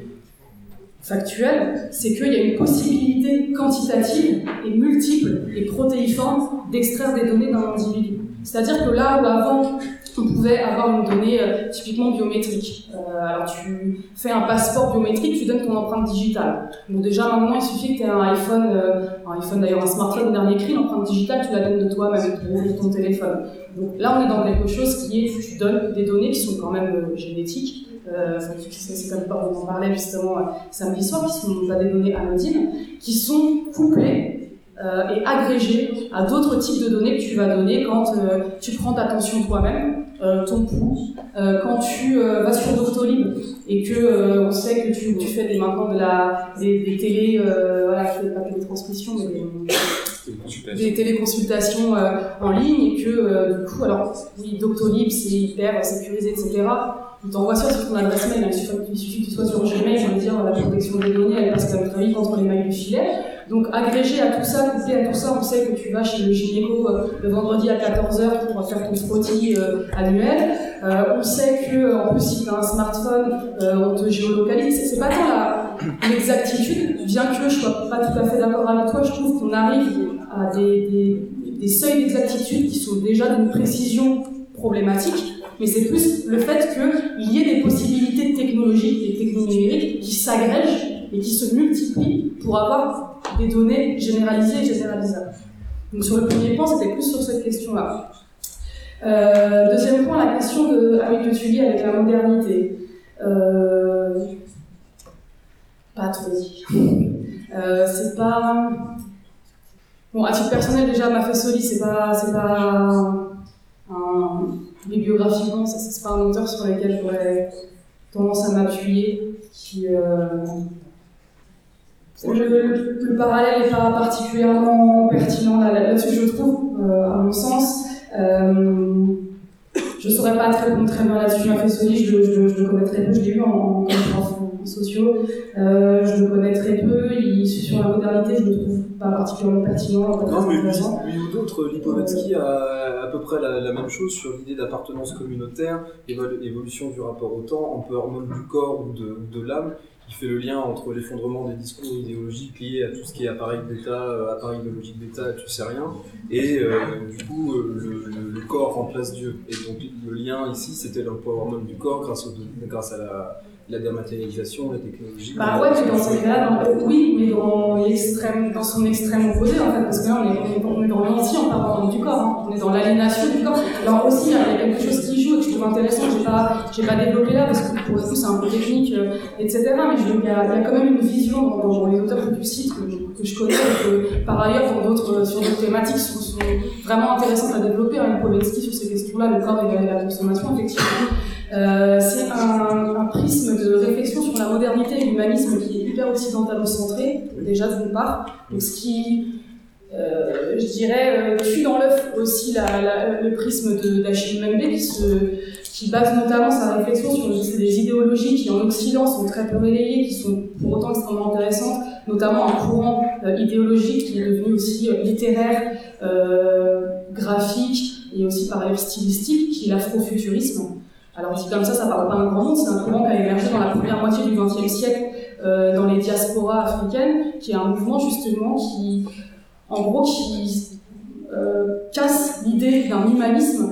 factuel, c'est qu'il y a une possibilité quantitative et multiple et protéiforme d'extraire des données d'un individu. C'est-à-dire que là où avant, on pouvait avoir une donnée euh, typiquement biométrique. Euh, alors tu fais un passeport biométrique, tu donnes ton empreinte digitale. Donc déjà maintenant, il suffit que tu aies un iPhone, euh, un iPhone d'ailleurs, un smartphone, dernier cri, l'empreinte digitale, tu la donnes de toi-même pour ouvrir ton téléphone. Donc là, on est dans quelque chose qui est, tu donnes des données qui sont quand même euh, génétiques. Euh, c'est comme pas, on en parlait justement euh, samedi soir, qui sont pas des données anodines, qui sont couplées euh, et agrégées à d'autres types de données que tu vas donner quand euh, tu prends ta tension toi-même, euh, ton pouls, euh, quand tu euh, vas sur Doctolib et que euh, on sait que tu, tu fais des, maintenant de la, des, des télé, euh, voilà, pas de télétransmission, mais des, des téléconsultations euh, en ligne, et que euh, du coup, alors oui, Doctolib c'est hyper sécurisé, et cetera. Il t'envoie ça sur ton adresse mail, il suffit, il suffit que tu sois sur Gmail, je veux dire, la protection des données, elle passe quand même très vite entre les mails du filet. Donc, agrégé à tout ça, couplé à tout ça, on sait que tu vas chez le gynéco euh, le vendredi à quatorze heures pour faire ton frottis euh, annuel. Euh, on sait que, en plus, si tu as un smartphone, euh, on te géolocalise. C'est pas tant la, l'exactitude, bien que je sois pas tout à fait d'accord avec toi, je trouve qu'on arrive à des, des, des seuils d'exactitude qui sont déjà d'une précision problématique. Mais c'est plus le fait qu'il y ait des possibilités technologiques et techno-numériques qui s'agrègent et qui se multiplient pour avoir des données généralisées et généralisables. Donc sur le premier point, c'était plus sur cette question-là. Euh, deuxième point, la question de, ah oui, que tu lis avec la modernité. Euh, pas trop. Euh, c'est pas... Bon, à titre personnel, déjà, ma fait Soli, c'est pas... C'est pas un... bibliographiquement, ça c'est pas un auteur sur lequel j'aurais tendance à m'appuyer. Qui, euh... le, le, le parallèle n'est pas particulièrement pertinent là, là-dessus, je trouve, euh, à mon sens. Euh... Je ne saurais pas très, très bien là-dessus. Ma fait Soli, je, je, je le connais très peu, je l'ai lu en, en, en sociaux. Euh, je le connais très peu, il, sur la modernité, je ne le trouve pas particulièrement pertinent. Pas non, mais lui, lui ou d'autres, Lipovetsky a à peu près la, la même chose sur l'idée d'appartenance communautaire, évolution du rapport au temps, empowerment du corps ou de, ou de l'âme, qui fait le lien entre l'effondrement des discours idéologiques liés à tout ce qui est appareil d'État, appareil idéologique d'État, tu sais rien, et euh, du coup le, le, le corps remplace Dieu. Et donc le lien ici, c'était l'empowerment du corps grâce, au, grâce à la, la dématérialisation, la technologie. Bah ouais, mais dans ce cas-là, oui, mais dans l'extrême, dans son extrême opposé en fait, parce que là on est, on est dans l'anti-empowerment du corps, hein. On est dans l'aliénation du corps. Alors aussi, il y a quelque chose qui joue et que je trouve intéressant, j'ai pas, j'ai pas développé là parce que pour le coup c'est un peu technique, euh, et cetera. Mais il y, y a quand même une vision dans, dans les auteurs que tu cites, que, que je connais, et que par ailleurs dans d'autres, sur d'autres thématiques sont, sont vraiment intéressantes à développer. Hein, Lipovetsky sur ces questions-là, le corps et la consommation, effectivement. Euh, c'est un, un prisme de réflexion sur la modernité et l'humanisme qui est hyper occidentalo-centré, déjà d'une part, donc ce qui, euh, je dirais, euh, tue dans l'œuf aussi la, la, le prisme d'Achille Mbembe qui, se, qui base notamment sa réflexion sur des idéologies qui en Occident sont très peu relayées, qui sont pour autant extrêmement intéressantes, notamment un courant euh, idéologique qui est devenu aussi euh, littéraire, euh, graphique et aussi par ailleurs stylistique, qui est l'afrofuturisme. Alors dit comme ça, ça parle pas un grand monde, c'est un courant qui a émergé dans la première moitié du vingtième siècle euh, dans les diasporas africaines, qui est un mouvement justement qui, en gros, qui euh, casse l'idée d'un humanisme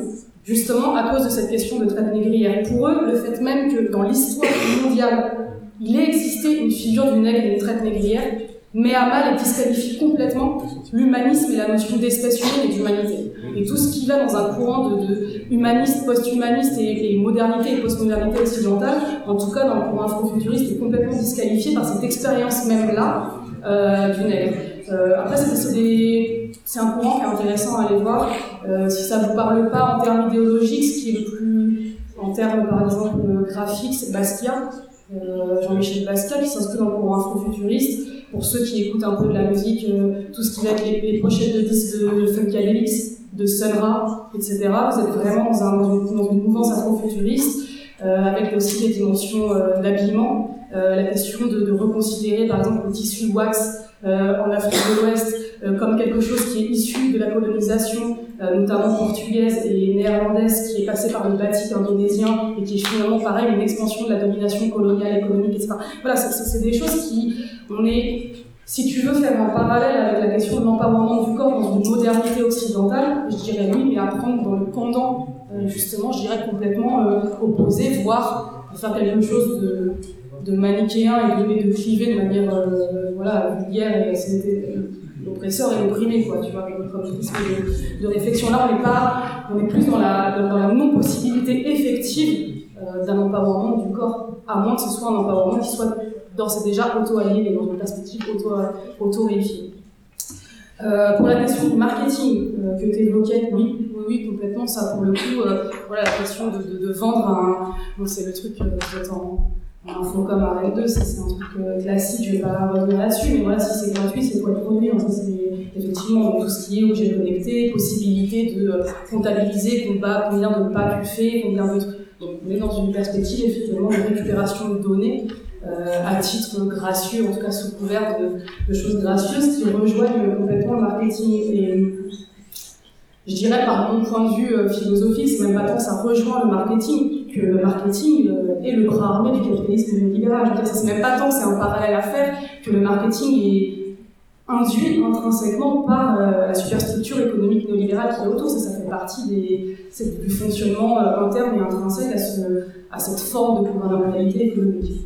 justement à cause de cette question de traite négrière. Pour eux, le fait même que dans l'histoire mondiale, il ait existé une figure du nègre et une traite négrière, met à mal et disqualifie complètement l'humanisme et la notion d'espèce humaine et d'humanité. Et tout ce qui va dans un courant de, de humaniste, post-humaniste et, et modernité et post-modernité occidentale, en tout cas dans le courant afrofuturiste, est complètement disqualifié par cette expérience même-là euh, du nègre. Euh, après, c'est, c'est, des, c'est un courant qui est intéressant à aller voir. Euh, si ça ne vous parle pas en termes idéologiques, ce qui est le plus, en termes par exemple graphiques, c'est Basquiat, euh, Jean-Michel Basquiat, qui s'inscrit dans le courant afrofuturiste. Pour ceux qui écoutent un peu de la musique, euh, tout ce qui va être les, les pochettes de disques de Funkadelic, de Sun Ra, et cetera. Vous êtes vraiment dans, un, dans, une, dans une mouvance afrofuturiste, euh, avec aussi des dimensions euh, d'habillement. Euh, la question de, de reconsidérer, par exemple, le tissu wax euh, en Afrique de l'Ouest euh, comme quelque chose qui est issu de la colonisation, euh, notamment portugaise et néerlandaise, qui est passée par le batik indonésien et qui est finalement, pareil, une expansion de la domination coloniale, économique, et cetera. Voilà, c'est, c'est, c'est des choses qui... On est, si tu veux faire un parallèle avec la question de l'empowerment du corps dans une modernité occidentale, je dirais oui, mais à prendre dans le pendant, euh, justement, je dirais complètement euh, opposé, voire faire quelque chose de, de manichéen et de, de clivé de manière euh, voilà, vulgaire et c'était l'oppresseur et l'opprimé, quoi, tu vois, comme prisme de, de réflexion. Là, on n'est pas, on est plus dans la, dans la non-possibilité effective euh, d'un empowerment du corps, à moins que ce soit un empowerment qui soit d'ores et déjà auto-aliéné, dans une perspective auto, auto-réifiée. Euh, pour la question du marketing euh, que tu évoquais, oui, oui, oui, complètement, ça pour le coup, euh, voilà, la question de, de, de vendre un... Bon, c'est le truc, euh, vous en, en Infocom à R N deux, ça c'est un truc euh, classique, je vais pas revenir là-dessus, mais voilà, si c'est gratuit, c'est quoi le produit, hein, ça c'est effectivement tout ce qui est objet connecté, possibilité de euh, comptabiliser combien, combien de pas tu fais, combien de... Donc on est dans une perspective effectivement de récupération de données, Euh, à titre gracieux, en tout cas sous couvert de, de choses gracieuses qui rejoignent complètement le marketing. Et je dirais par mon point de vue euh, philosophique, c'est même pas tant que ça rejoint le marketing, que le marketing euh, est le bras armé du capitalisme néolibéral. Je veux dire, c'est même pas tant que c'est un parallèle à faire, que le marketing est induit intrinsèquement par euh, la superstructure économique néolibérale qui est autour. Ça, ça fait partie des, c'est, du fonctionnement euh, interne et intrinsèque à, ce, à cette forme de gouvernementalité économique.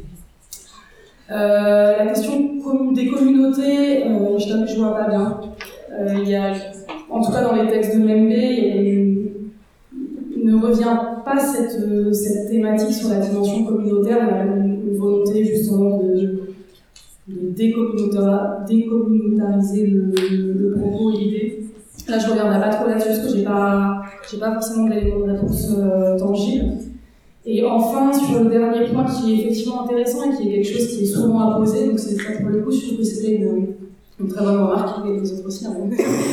Euh, la question des communautés, euh, je t'avoue que je vois pas bien. Euh, il y a, en tout cas dans les textes de Membe, il ne revient pas cette, cette thématique sur la dimension communautaire. Il y a une, une volonté justement de, de décommunautar, décommunautariser le, le, le propos et l'idée. Là, je ne reviendrai pas trop là-dessus parce que j'ai pas, j'ai pas forcément d'éléments de réponse euh, tangibles. Et enfin, sur le dernier point qui est effectivement intéressant et qui est quelque chose qui est souvent imposé, donc c'est ça pour le coup, je trouve que c'était une, une très bonne remarque, et les autres aussi, hein,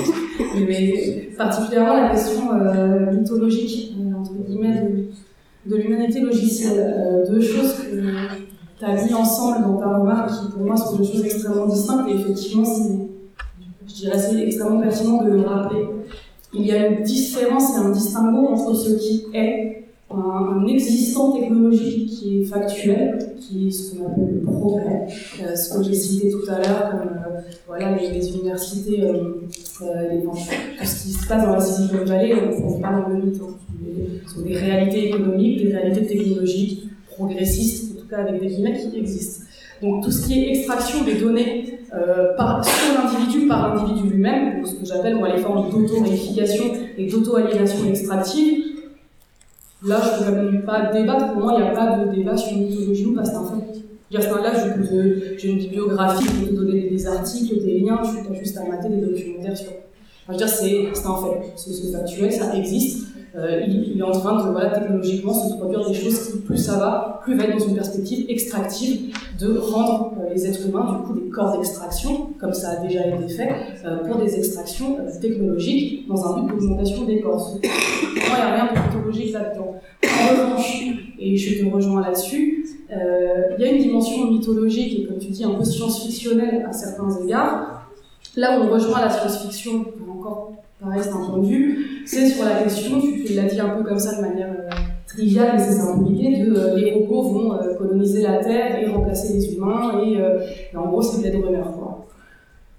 mais particulièrement la question euh, mythologique, euh, entre guillemets, de, de l'humanité logicielle. Euh, deux choses que tu as mis ensemble dans ta remarque qui pour moi sont deux choses extrêmement distinctes, et effectivement, c'est, je dirais, c'est extrêmement pertinent de le rappeler. Il y a une différence et un distinguo entre ce qui est un existant technologique qui est factuel, qui est ce qu'on appelle le progrès, euh, ce que j'ai cité tout à l'heure, comme euh, voilà, les, les universités, euh, euh, les, tout ce qui se passe dans la Silicon Valley, on ne parle pas dans le mythe, ce sont des réalités économiques, des réalités technologiques, progressistes, en tout cas avec des guillemets qui existent. Donc tout ce qui est extraction des données euh, par, sur l'individu, par l'individu lui-même, donc ce que j'appelle moi les formes d'auto-réification et d'auto-aliénation extractive. Là, je ne peux même pas débattre. Pour moi, il n'y a pas de débat sur une mythologie ou pas, c'est un fait. Là, je peux te, j'ai une bibliographie, je peux te donner des articles, des liens, tu as juste à mater des documentaires sur. Enfin, je veux dire, c'est, c'est un fait. C'est, c'est factuel, ça existe. Euh, il, il est en train de, voilà, technologiquement, se produire des choses qui, plus ça va, plus va être dans une perspective extractive de rendre euh, les êtres humains, du coup, des corps d'extraction, comme ça a déjà été fait, euh, pour des extractions euh, technologiques dans un but d'augmentation des corps. Pour moi, il n'y a rien de mythologique là-dedans. En revanche, et je te rejoins là-dessus, euh, il y a une dimension mythologique et, comme tu dis, un peu science-fictionnelle à certains égards. Là où on rejoint la science-fiction, encore pareil, c'est un point de vue, c'est sur la question, tu, tu l'as dit un peu comme ça de manière euh, triviale, mais c'est ça l'idée de euh, les robots vont euh, coloniser la Terre et remplacer les humains, et, euh, et en gros, c'est Blade Runner, quoi.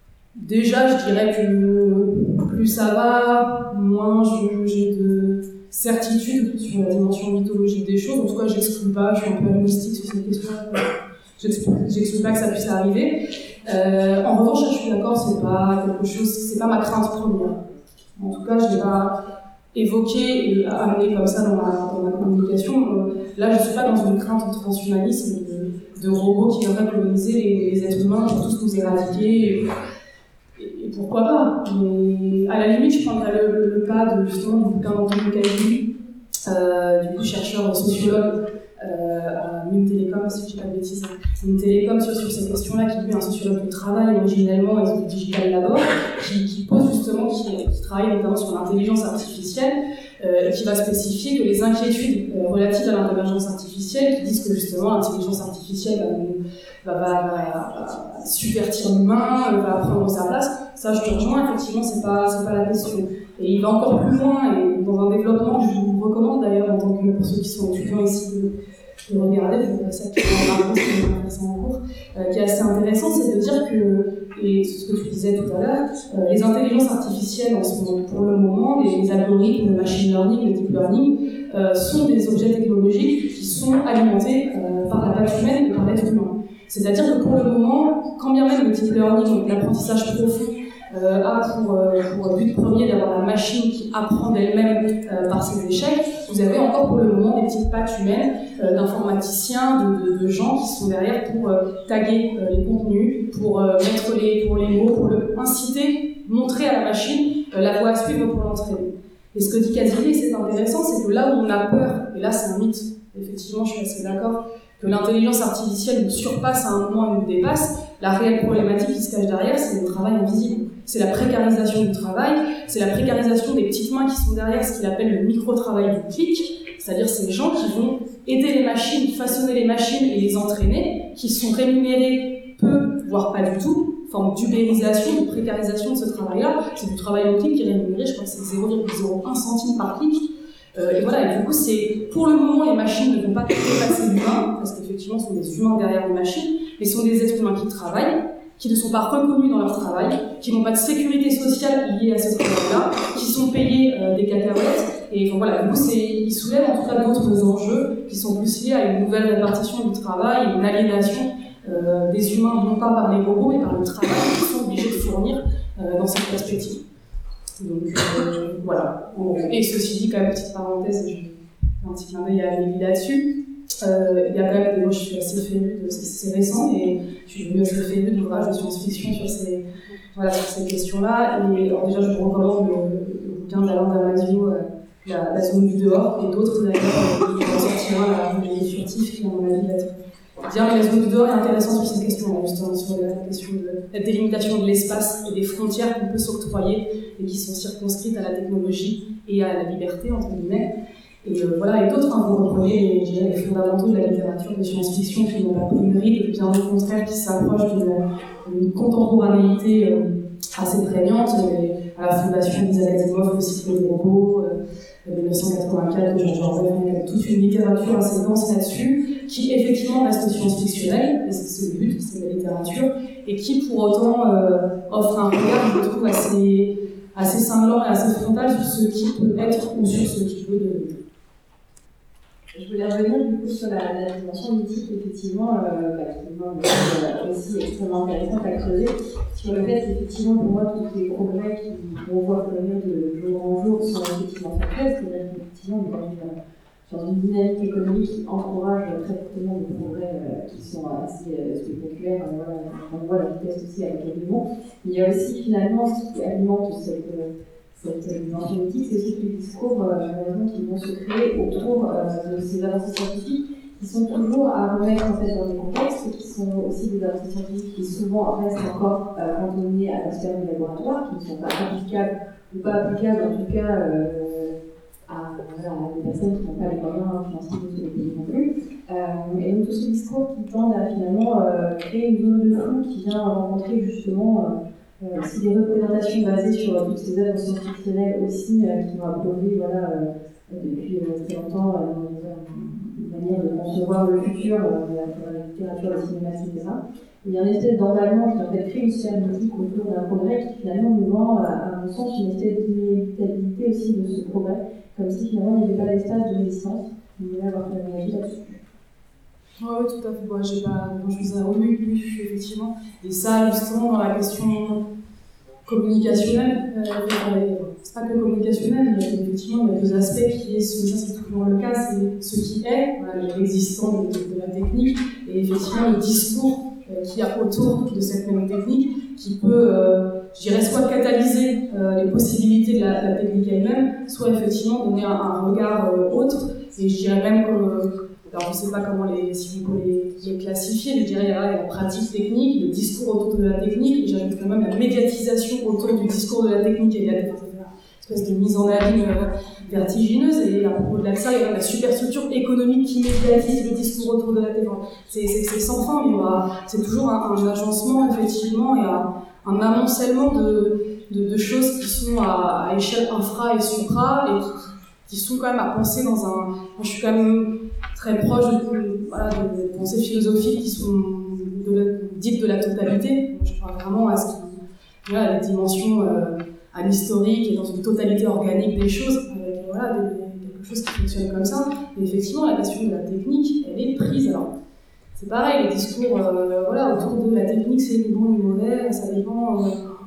Déjà, je dirais que plus ça va, moins je, j'ai de certitude sur la dimension mythologique des choses. En tout cas, j'exclus pas, je suis un peu agnostique sur ces questions-là. J'exclus pas que ça puisse arriver. Euh, en revanche, je suis d'accord, c'est pas quelque chose, c'est pas ma crainte première. En tout cas, je l'ai pas évoqué et amené comme ça dans ma, dans ma communication. Euh, là, je suis pas dans une crainte de transhumanisme, de, de robots qui viendraient coloniser les, les êtres humains, pour tous nous éradiquer. Et, et pourquoi pas? Mais à la limite, je prendrais le, le, le pas de justement du bouquin d'Anthony Cavili, euh, du coup chercheur sociologue. Euh, à Mines Télécom, si je ne dis pas de bêtises, Mines Télécom sur, sur ces questions-là, qui est un sociologue du travail originellement et du digital labor, qui, qui pose justement, qui, qui travaille notamment sur l'intelligence artificielle, euh, et qui va spécifier que les inquiétudes euh, relatives à l'intelligence artificielle, qui disent que justement l'intelligence artificielle va, va, va, va, va subvertir l'humain, va prendre sa place, ça je te rejoins, effectivement, c'est pas, c'est pas la question. Et il va encore plus loin, et dans un développement que je vous recommande d'ailleurs, en tant que, pour ceux qui sont étudiants ici, de, de regarder, vous verrez ça qui est intéressant en cours, euh, qui est assez intéressant, c'est de dire que, et c'est ce que tu disais tout à l'heure, euh, les intelligences artificielles, en ce moment, pour le moment, les, les algorithmes, le machine learning, le deep learning, euh, sont des objets technologiques qui sont alimentés euh, par la patte humaine et par l'être humain. C'est-à-dire que pour le moment, quand bien même le deep learning, donc l'apprentissage profond, Euh, a pour, euh, pour but premier d'avoir la machine qui apprend d'elle-même euh, par ses échecs, vous avez encore pour le moment des petites pattes humaines euh, d'informaticiens, de, de, de gens qui sont derrière pour euh, taguer euh, les contenus, pour euh, mettre les, pour les mots, pour le inciter, montrer à la machine euh, la voie à suivre pour l'entraîner. Et ce que dit Cavili, c'est intéressant, c'est que là où on a peur, et là c'est un mythe, effectivement je suis assez d'accord, que l'intelligence artificielle nous surpasse à un moment et nous dépasse, la réelle problématique qui se cache derrière, c'est le travail invisible. C'est la précarisation du travail, c'est la précarisation des petites mains qui sont derrière ce qu'il appelle le micro-travail du clic, c'est-à-dire ces gens qui vont aider les machines, façonner les machines et les entraîner, qui sont rémunérés peu, voire pas du tout, forme d'ubérisation, de précarisation de ce travail-là. C'est du travail au clic qui est rémunéré, je crois que c'est zéro virgule zéro un centime par clic. Euh, et voilà, et du coup, c'est, pour le moment, les machines ne vont pas dépasser l'humain, parce qu'effectivement, ce sont des humains derrière les machines, mais ce sont des êtres humains qui travaillent, qui ne sont pas reconnus dans leur travail, qui n'ont pas de sécurité sociale liée à ce travail-là, qui sont payés euh, des cacahuètes, et enfin, voilà, du coup, c'est, ils soulèvent en tout cas d'autres enjeux qui sont plus liés à une nouvelle répartition du travail, une aliénation euh, des humains, non pas par les robots, mais par le travail qu'ils sont obligés de fournir euh, dans cette perspective. Donc euh, voilà. Et ceci dit, quand même, petite parenthèse, je fais un petit clin d'œil à Amélie là-dessus. Euh, il y a quand même, moi je suis assez férue de c'est récent et je suis devenue assez férue d'ouvrages de science-fiction sur ces, voilà, sur ces questions-là. Et alors déjà, je vous recommande le, le bouquin d'Alain Damasio, euh, la, la zone du dehors, et d'autres d'ailleurs, qui vont sortir là, les furtifs, qui à mon avis va être bien. Mais la zone du dehors est intéressante sur ces questions-là, justement, sur la question de la délimitation de l'espace et des frontières qu'on peut s'octroyer et qui sont circonscrites à la technologie et à la liberté, entre guillemets. Et euh, voilà, et d'autres, hein, vous reprenez les, les fondamentaux de la littérature de science-fiction qui n'ont pas pris une ride, bien au contraire, qui s'approchent d'une contemporanéité euh, assez prégnante. Et à la fondation d'Isaac Asimov, le cycle des robots, euh, mille neuf cent quatre-vingt-quatre, de George Orwell, il y a toute une littérature assez dense là-dessus, qui effectivement reste science-fictionnelle, et c'est le but, c'est la littérature, et qui pour autant euh, offre un regard, je trouve, assez, assez cinglant et assez frontal sur ce qui peut être ou sur ce qui peut devenir. Je voulais revenir du coup sur la, la dimension mythique, effectivement, euh, bah, qui est aussi extrêmement intéressante à creuser, sur le fait qu'effectivement, pour moi, tous les progrès qui vont voir venir de jour en jour sont effectivement factuels, c'est-à-dire qu'effectivement, on est dans une dynamique économique qui encourage très fortement des progrès euh, qui sont assez euh, spectaculaires. Euh, voilà, on voit la vitesse aussi à laquelle ils vont. Il y a aussi finalement ce qui alimente cette. Euh, Cette dimension mythique, c'est aussi que les discours euh, qui vont se créer autour euh, de ces avancées scientifiques qui sont toujours à remettre en fait dans des contextes, qui sont aussi des avancées scientifiques qui souvent restent encore euh, cantonnées à la sphère du laboratoire, qui ne sont pas applicables ou pas applicables en tout cas euh, à, à des personnes qui n'ont pas les moyens financiers de se les payer non plus. Euh, et donc tout ce discours qui tend à finalement euh, créer une zone de flou qui vient rencontrer justement euh, Euh, aussi des représentations basées sur euh, toutes ces œuvres science-fictionnelles aussi, euh, qui ont approuvé voilà, euh, depuis euh, très longtemps euh, dans manière de concevoir le futur, euh, la, la littérature, le cinéma, et cetera. Il y a une espèce d'emballement qui en fait crée une sphère mythique autour d'un progrès qui finalement nous vend, à mon sens, une espèce d'inévitabilité aussi de ce progrès, comme si finalement il n'y avait pas d'espace de résistance. Vous voulez avoir fait un avis là-dessus? Oui, oui, tout à fait. Bon, j'ai pas grand-chose à oui, oui, effectivement. Et ça, justement, dans la question communicationnelle, euh, c'est pas que communicationnel, mais effectivement, il y a deux aspects qui est, ça c'est toujours le cas, c'est ce qui est, voilà, l'existence de, de la technique, et effectivement le discours euh, qu'il y a autour de cette même technique, qui peut, euh, je dirais, soit catalyser euh, les possibilités de la, de la technique elle-même, soit effectivement donner un, un regard euh, autre, et je dirais même comme... Euh, alors, je ne sais pas comment les, si vous pouvez les, les classifier, je dirais il y a la pratique technique, le discours autour de la technique, et j'ajoute quand même la médiatisation autour du discours de la technique, et il y a une espèce de mise en abîme vertigineuse, et à propos de ça, il y a la superstructure économique qui médiatise le discours autour de la technique. C'est, c'est, c'est sans fin, mais c'est toujours un, un agencement, effectivement, et un, un amoncellement de, de, de choses qui sont à, à échelle infra et supra, et qui, qui sont quand même à penser dans un... Moi, je suis quand même très proche de, voilà, de, de pensées philosophiques qui sont de la, dites de la totalité. Je parle vraiment à ce qui, voilà, les dimensions euh, à l'historique et dans une totalité organique des choses, avec voilà, des, des, quelque chose qui fonctionne comme ça. Et effectivement, la question de la technique, elle est prise. Alors, c'est pareil, les discours euh, voilà, autour de la technique, c'est ni bon ni mauvais, ça dépend. Euh,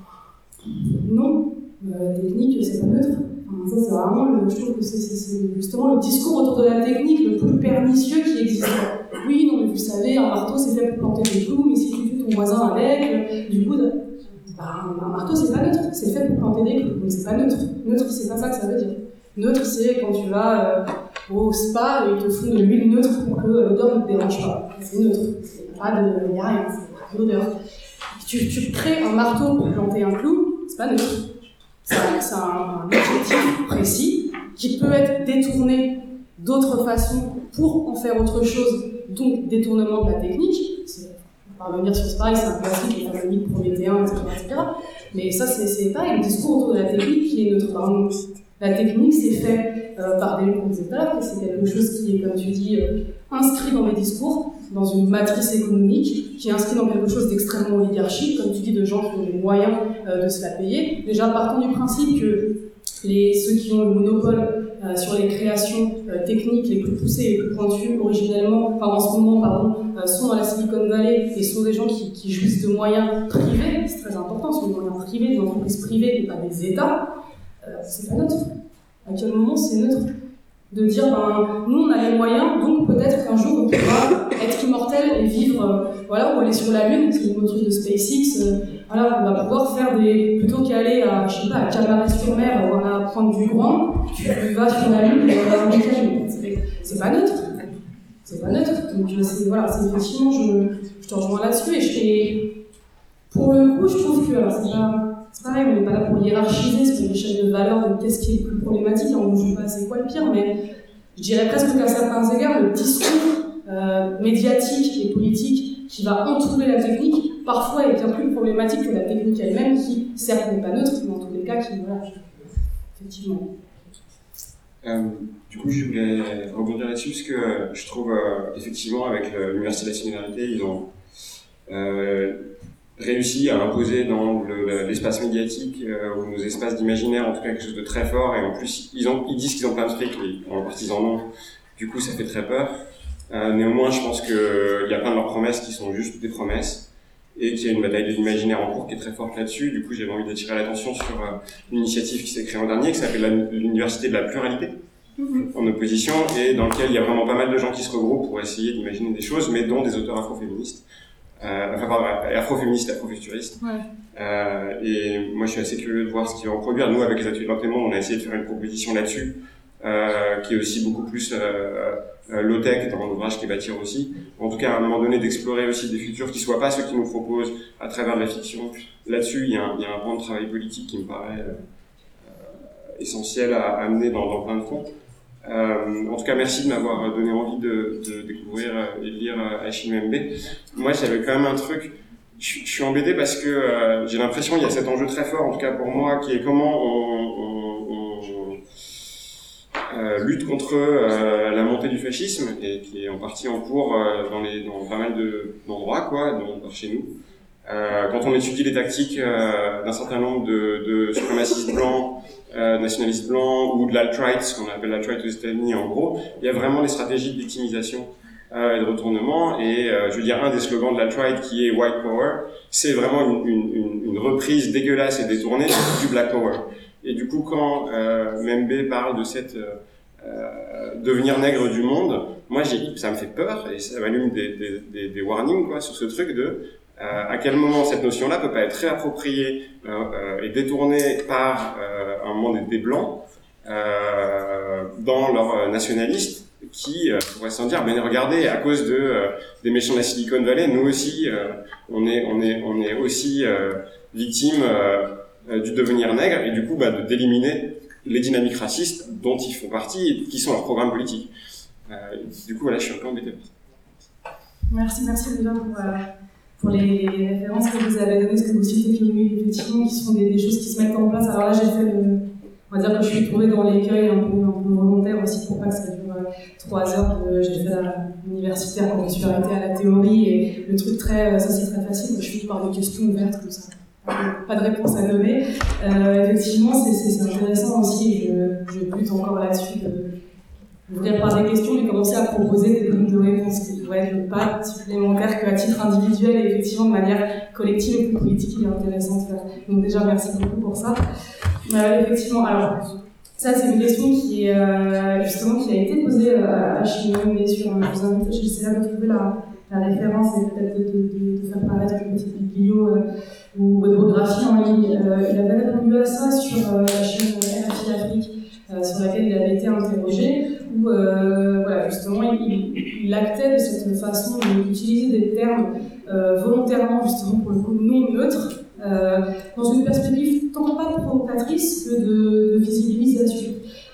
non, euh, la technique, c'est pas neutre. Enfin, ça, c'est vraiment, le, je trouve que c'est, c'est, c'est justement le discours autour de la technique le plus pernicieux qui existe. Oui, non, mais vous savez, un marteau, c'est fait pour planter des clous, mais si tu tues ton voisin avec, du coup, bah, un marteau, c'est pas neutre, c'est fait pour planter des clous, donc c'est pas neutre. Neutre, c'est pas ça que ça veut dire. Neutre, c'est quand tu vas euh, au spa et ils te font de l'huile neutre pour que l'odeur ne te dérange pas. C'est neutre. Il n'y a, a rien, c'est pas d'odeur. Tu, tu crées un marteau pour planter un clou, c'est pas neutre. C'est un, c'est un, un objectif précis qui peut être détourné d'autres façons pour en faire autre chose, donc détournement de la technique. C'est, on va revenir sur ce pareil, c'est un classique, les familles de prométhéens, et cetera, et cetera. Mais ça, c'est, c'est pareil, le discours autour de la technique qui est neutre. Par exemple, la technique, c'est fait euh, par des gens comme c'est quelque chose qui est, comme tu dis, euh, inscrit dans les discours, dans une matrice économique, qui est inscrit dans quelque chose d'extrêmement oligarchique, comme tu dis, de gens qui ont les moyens euh, de se la payer. Déjà, partant du principe que les, ceux qui ont le monopole euh, sur les créations euh, techniques les plus poussées et les plus pointues, originellement, enfin en ce moment, pardon, euh, sont dans la Silicon Valley et sont des gens qui, qui jouissent de moyens privés, c'est très important, ce sont des moyens privés, des entreprises privées et pas des États. Euh, c'est pas neutre. À quel moment c'est neutre de dire, ben, nous on a les moyens, donc peut-être qu'un jour on pourra être immortel et vivre, euh, voilà, ou aller sur la Lune, c'est le nouveau truc de SpaceX, euh, voilà, on va pouvoir faire des, plutôt qu'aller à, je sais pas, à Camaret-sur-Mer ou à la Pointe du Grand, tu vas sur la Lune et on va dans les c'est, c'est pas neutre. C'est pas neutre. Donc c'est, voilà, c'est effectivement, je, je te rejoins là-dessus et, je, et pour le coup, je trouve que, alors c'est pas, c'est pareil, on n'est pas là pour hiérarchiser, c'est une échelle de valeur de qu'est-ce qui est le plus problématique, on ne joue pas c'est quoi le pire, mais je dirais presque qu'à certains égards, le discours euh, médiatique et politique qui va entourer la technique, parfois est bien plus problématique que la technique elle-même, qui certes n'est pas neutre, mais dans tous les cas, qui, voilà, effectivement. Euh, du coup, je voulais rebondir là-dessus, parce que je trouve, euh, effectivement, avec l'Université de la Singularité, ils ont euh, réussi à imposer dans le, l'espace médiatique euh, ou nos espaces d'imaginaire en tout cas quelque chose de très fort, et en plus ils, ont, ils disent qu'ils ont plein de fric, et en partie ils en ont, du coup ça fait très peur. Euh, néanmoins je pense qu'il y a plein de leurs promesses qui sont juste des promesses et qu'il y a une bataille de l'imaginaire en cours qui est très forte là-dessus. Du coup j'avais envie d'attirer l'attention sur euh, une initiative qui s'est créée en dernier qui s'appelle la, l'Université de la Pluralité, mmh. en opposition, et dans lequel il y a vraiment pas mal de gens qui se regroupent pour essayer d'imaginer des choses, mais dont des auteurs afroféministes. Euh, enfin pardon, afroféministe, afrofuturiste. Ouais. Euh, et moi je suis assez curieux de voir ce qu'ils vont produire. Nous avec les ateliers vingt et un, on a essayé de faire une proposition là-dessus, euh, qui est aussi beaucoup plus euh, euh, low-tech dans mon ouvrage qui est Bâtir aussi. En tout cas à un moment donné d'explorer aussi des futurs qui soient pas ceux qui nous proposent à travers de la fiction. Là-dessus il y a un, il y a un point de travail politique qui me paraît euh, essentiel à, à amener dans, dans plein de fronts. Euh, en tout cas, merci de m'avoir donné envie de, de découvrir et de lire Achille Mbembe. Moi, j'avais quand même un truc. Je, je suis embêté parce que euh, j'ai l'impression qu'il y a cet enjeu très fort, en tout cas pour moi, qui est comment on, on, on, euh, lutte contre euh, la montée du fascisme, et qui est en partie en cours euh, dans, les, dans pas mal de, d'endroits, quoi, dont par chez nous. Euh, quand on étudie les tactiques euh, d'un certain nombre de, de suprémacistes blancs, euh, nationalistes blancs, ou de l'alt-right, ce qu'on appelle l'alt-right aux États-Unis, en gros, il y a vraiment des stratégies de victimisation euh, et de retournement. Et euh, je veux dire, un des slogans de l'alt-right, qui est White Power, c'est vraiment une, une, une reprise dégueulasse et détournée du Black Power. Et du coup, quand euh, Membe parle de cette euh, euh, devenir nègre du monde, moi, j'ai, ça me fait peur et ça m'allume des, des, des, des warnings, quoi, sur ce truc de Euh, à quel moment cette notion-là peut pas être réappropriée euh, euh, et détournée par euh, un moment des, des blancs euh, dans leur nationalistes qui euh, pourraient s'en dire, mais regardez, à cause de euh, des méchants de la Silicon Valley, nous aussi, euh, on est on est on est aussi euh, victimes euh, euh, du devenir nègre, et du coup, bah, de d'éliminer les dynamiques racistes dont ils font partie et qui sont leurs programmes politiques. Euh, du coup, voilà, je suis un peu embêté. Merci, merci déjà pour euh... pour les, les références que vous avez données, ce que vous citez, qui, effectivement, qui sont des, des choses qui se mettent en place. Alors là, j'ai fait le, on va dire que je suis tombée dans l'écueil un peu, un peu volontaire aussi, pour pas que ça dure euh, trois heures. De, j'ai fait la universitaire quand je suis arrêtée à la théorie, et le truc très, ça c'est très facile, je finis par des questions ouvertes comme ça. Pas de réponse à donner. Euh, effectivement, c'est, c'est, c'est intéressant aussi, je, je bute encore là-dessus, de, d'ouvrir par des questions et commencer à proposer des briques de réponses qui pourraient être pas supplémentaires qu'à titre individuel, et effectivement de manière collective et plus politique, il est intéressant de faire. Donc déjà, merci beaucoup pour ça. Euh, effectivement, alors, ça c'est une question qui est euh, justement qui a été posée euh, à Chimène, mais sur un je vous invite, j'essaierai de trouver la, la référence et peut-être de, de, de faire paraître une petite biblio euh, ou autographie en ligne. Euh, il avait répondu à ça sur euh, la chaîne R F I Afrique, euh, sur laquelle il avait été interrogé, où euh, voilà, justement il, il, il actait de cette façon d'utiliser des termes euh, volontairement, justement pour le coup non neutres, euh, dans une perspective tant pas provocatrice que de, de visibilisation.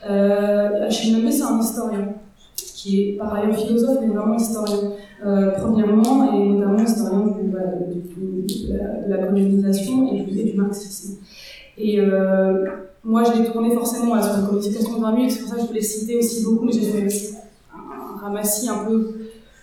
Euh, Achille Mbembe, c'est un historien, qui est par ailleurs philosophe, mais vraiment historien. Euh, premièrement, et notamment historien du, bah, de, de, de, la, de la colonisation et du, et du marxisme. Et euh, moi, je l'ai tourné forcément là, sur la codification de vingt minutes, c'est pour ça que je voulais citer aussi beaucoup, mais j'ai fait un, un ramassis un peu,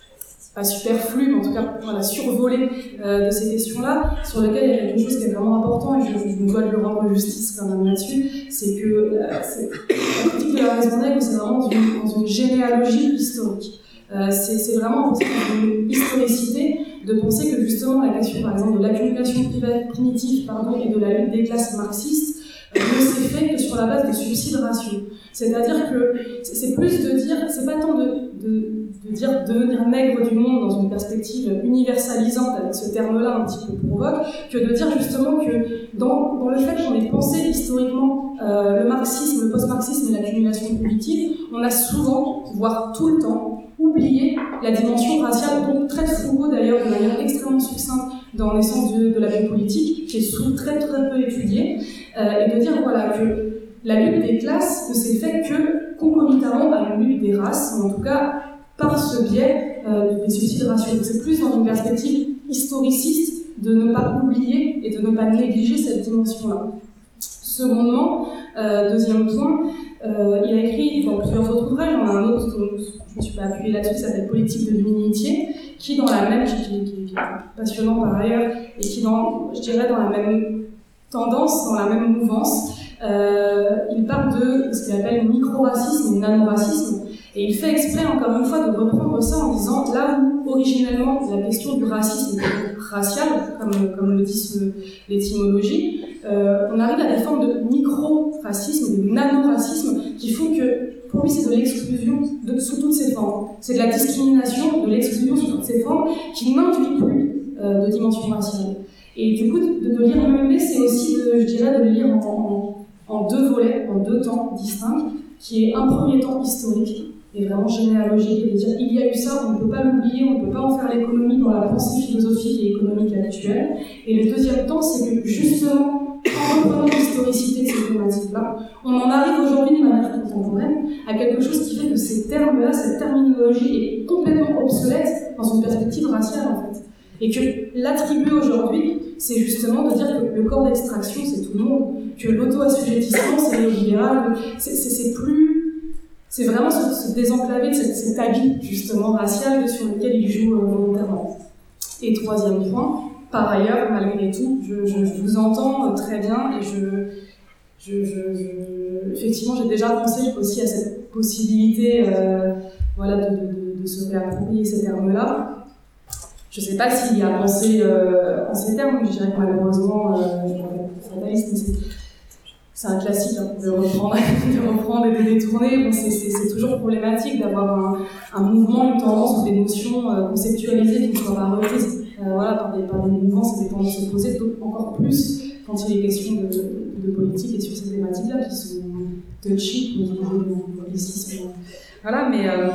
pas superflu, mais en tout cas voilà, survolé euh, de ces questions-là, sur lesquelles il y a quelque chose qui est vraiment important, et je, je me dois de le rendre justice quand même là-dessus, c'est que la, c'est, la critique de la raison nègre, c'est vraiment dans une, dans une généalogie historique. Euh, c'est, c'est vraiment dans une historicité de penser que justement la question, par exemple, de l'accumulation primitive pardon, et de la lutte des classes marxistes euh, ne s'est fait que sur la base de subsides raciaux. C'est-à-dire que c'est plus de dire, c'est pas tant de, de, de dire devenir nègre du monde dans une perspective universalisante avec ce terme-là un petit peu provoque, que de dire justement que dans, dans le fait qu'on ait pensé historiquement euh, le marxisme, le post-marxisme et l'accumulation primitive, on a souvent, voire tout le temps, oublié la dimension raciale, dont traite Foucault d'ailleurs de manière extrêmement succincte dans l'essence de, de la vie politique, qui est sous très très peu étudiée, euh, et de dire voilà que la lutte des classes ne s'est faite que concomitamment à une lutte des races, en tout cas par ce biais euh, des subsides raciaux. Donc c'est plus dans une perspective historiciste de ne pas oublier et de ne pas négliger cette dimension-là. Secondement, euh, deuxième point, euh, il a écrit dans plusieurs autres ouvrages, il y en a un autre dont je ne me suis pas appuyée là-dessus, qui s'appelle Politique de l'unité, qui dans la même, qui, qui, qui, qui est passionnant par ailleurs, et qui dans, je dirais, dans la même tendance, dans la même mouvance, euh, il parle de ce qu'il appelle micro-racisme et nano-racisme, et il fait exprès, encore une fois, de reprendre ça en disant, là où originellement la question du racisme est raciale, comme, comme le dit ce, l'étymologie, euh, on arrive à des formes de micro-racisme, de nano-racisme, qui font que, pour lui, c'est de l'exclusion de, sous toutes ses formes. C'est de la discrimination, de l'exclusion sous toutes ses formes, qui n'induit plus euh, de dimension raciale. Et du coup, de, de lire Mbembe, c'est aussi, de, je dirais, de le lire en, en, en deux volets, en deux temps distincts, qui est un premier temps historique, et vraiment généalogique, et de dire il y a eu ça, on ne peut pas l'oublier, on ne peut pas en faire l'économie dans la pensée philosophique et économique actuelle. Et le deuxième temps, c'est que justement, en reprenant l'historicité de ces thématiques-là, on en arrive aujourd'hui de manière contemporaine à quelque chose qui fait que ces termes-là, cette terminologie est complètement obsolète dans une perspective raciale en fait. Et que l'attribuer aujourd'hui, c'est justement de dire que le corps d'extraction, c'est tout le monde, que l'auto-assujettissement, c'est néolibéral, c'est, c'est, c'est plus... c'est vraiment se, se désenclaver de cet, cet habit, justement, racial sur lequel il joue euh, volontairement. Et troisième point, par ailleurs, malgré tout, je, je, je vous entends très bien et je, je, je, je effectivement, j'ai déjà pensé aussi à cette possibilité euh, voilà, de, de, de se réapproprier ces termes-là. Je ne sais pas s'il y a pensé euh, en ces termes, je dirais que malheureusement, euh, je ne suis pas fataliste, mais c'est, c'est un classique hein, de, reprendre, de reprendre et de détourner. Bon, c'est, c'est, c'est toujours problématique d'avoir un, un mouvement, une tendance ou des notions euh, conceptualisées qui ne soient pas reprises euh, voilà, par, des, par des mouvements, des tendances opposées, encore plus quand il est question de, de, de politique et sur ces thématiques-là qui sont touchy au niveau du publicisme. Voilà, mais euh,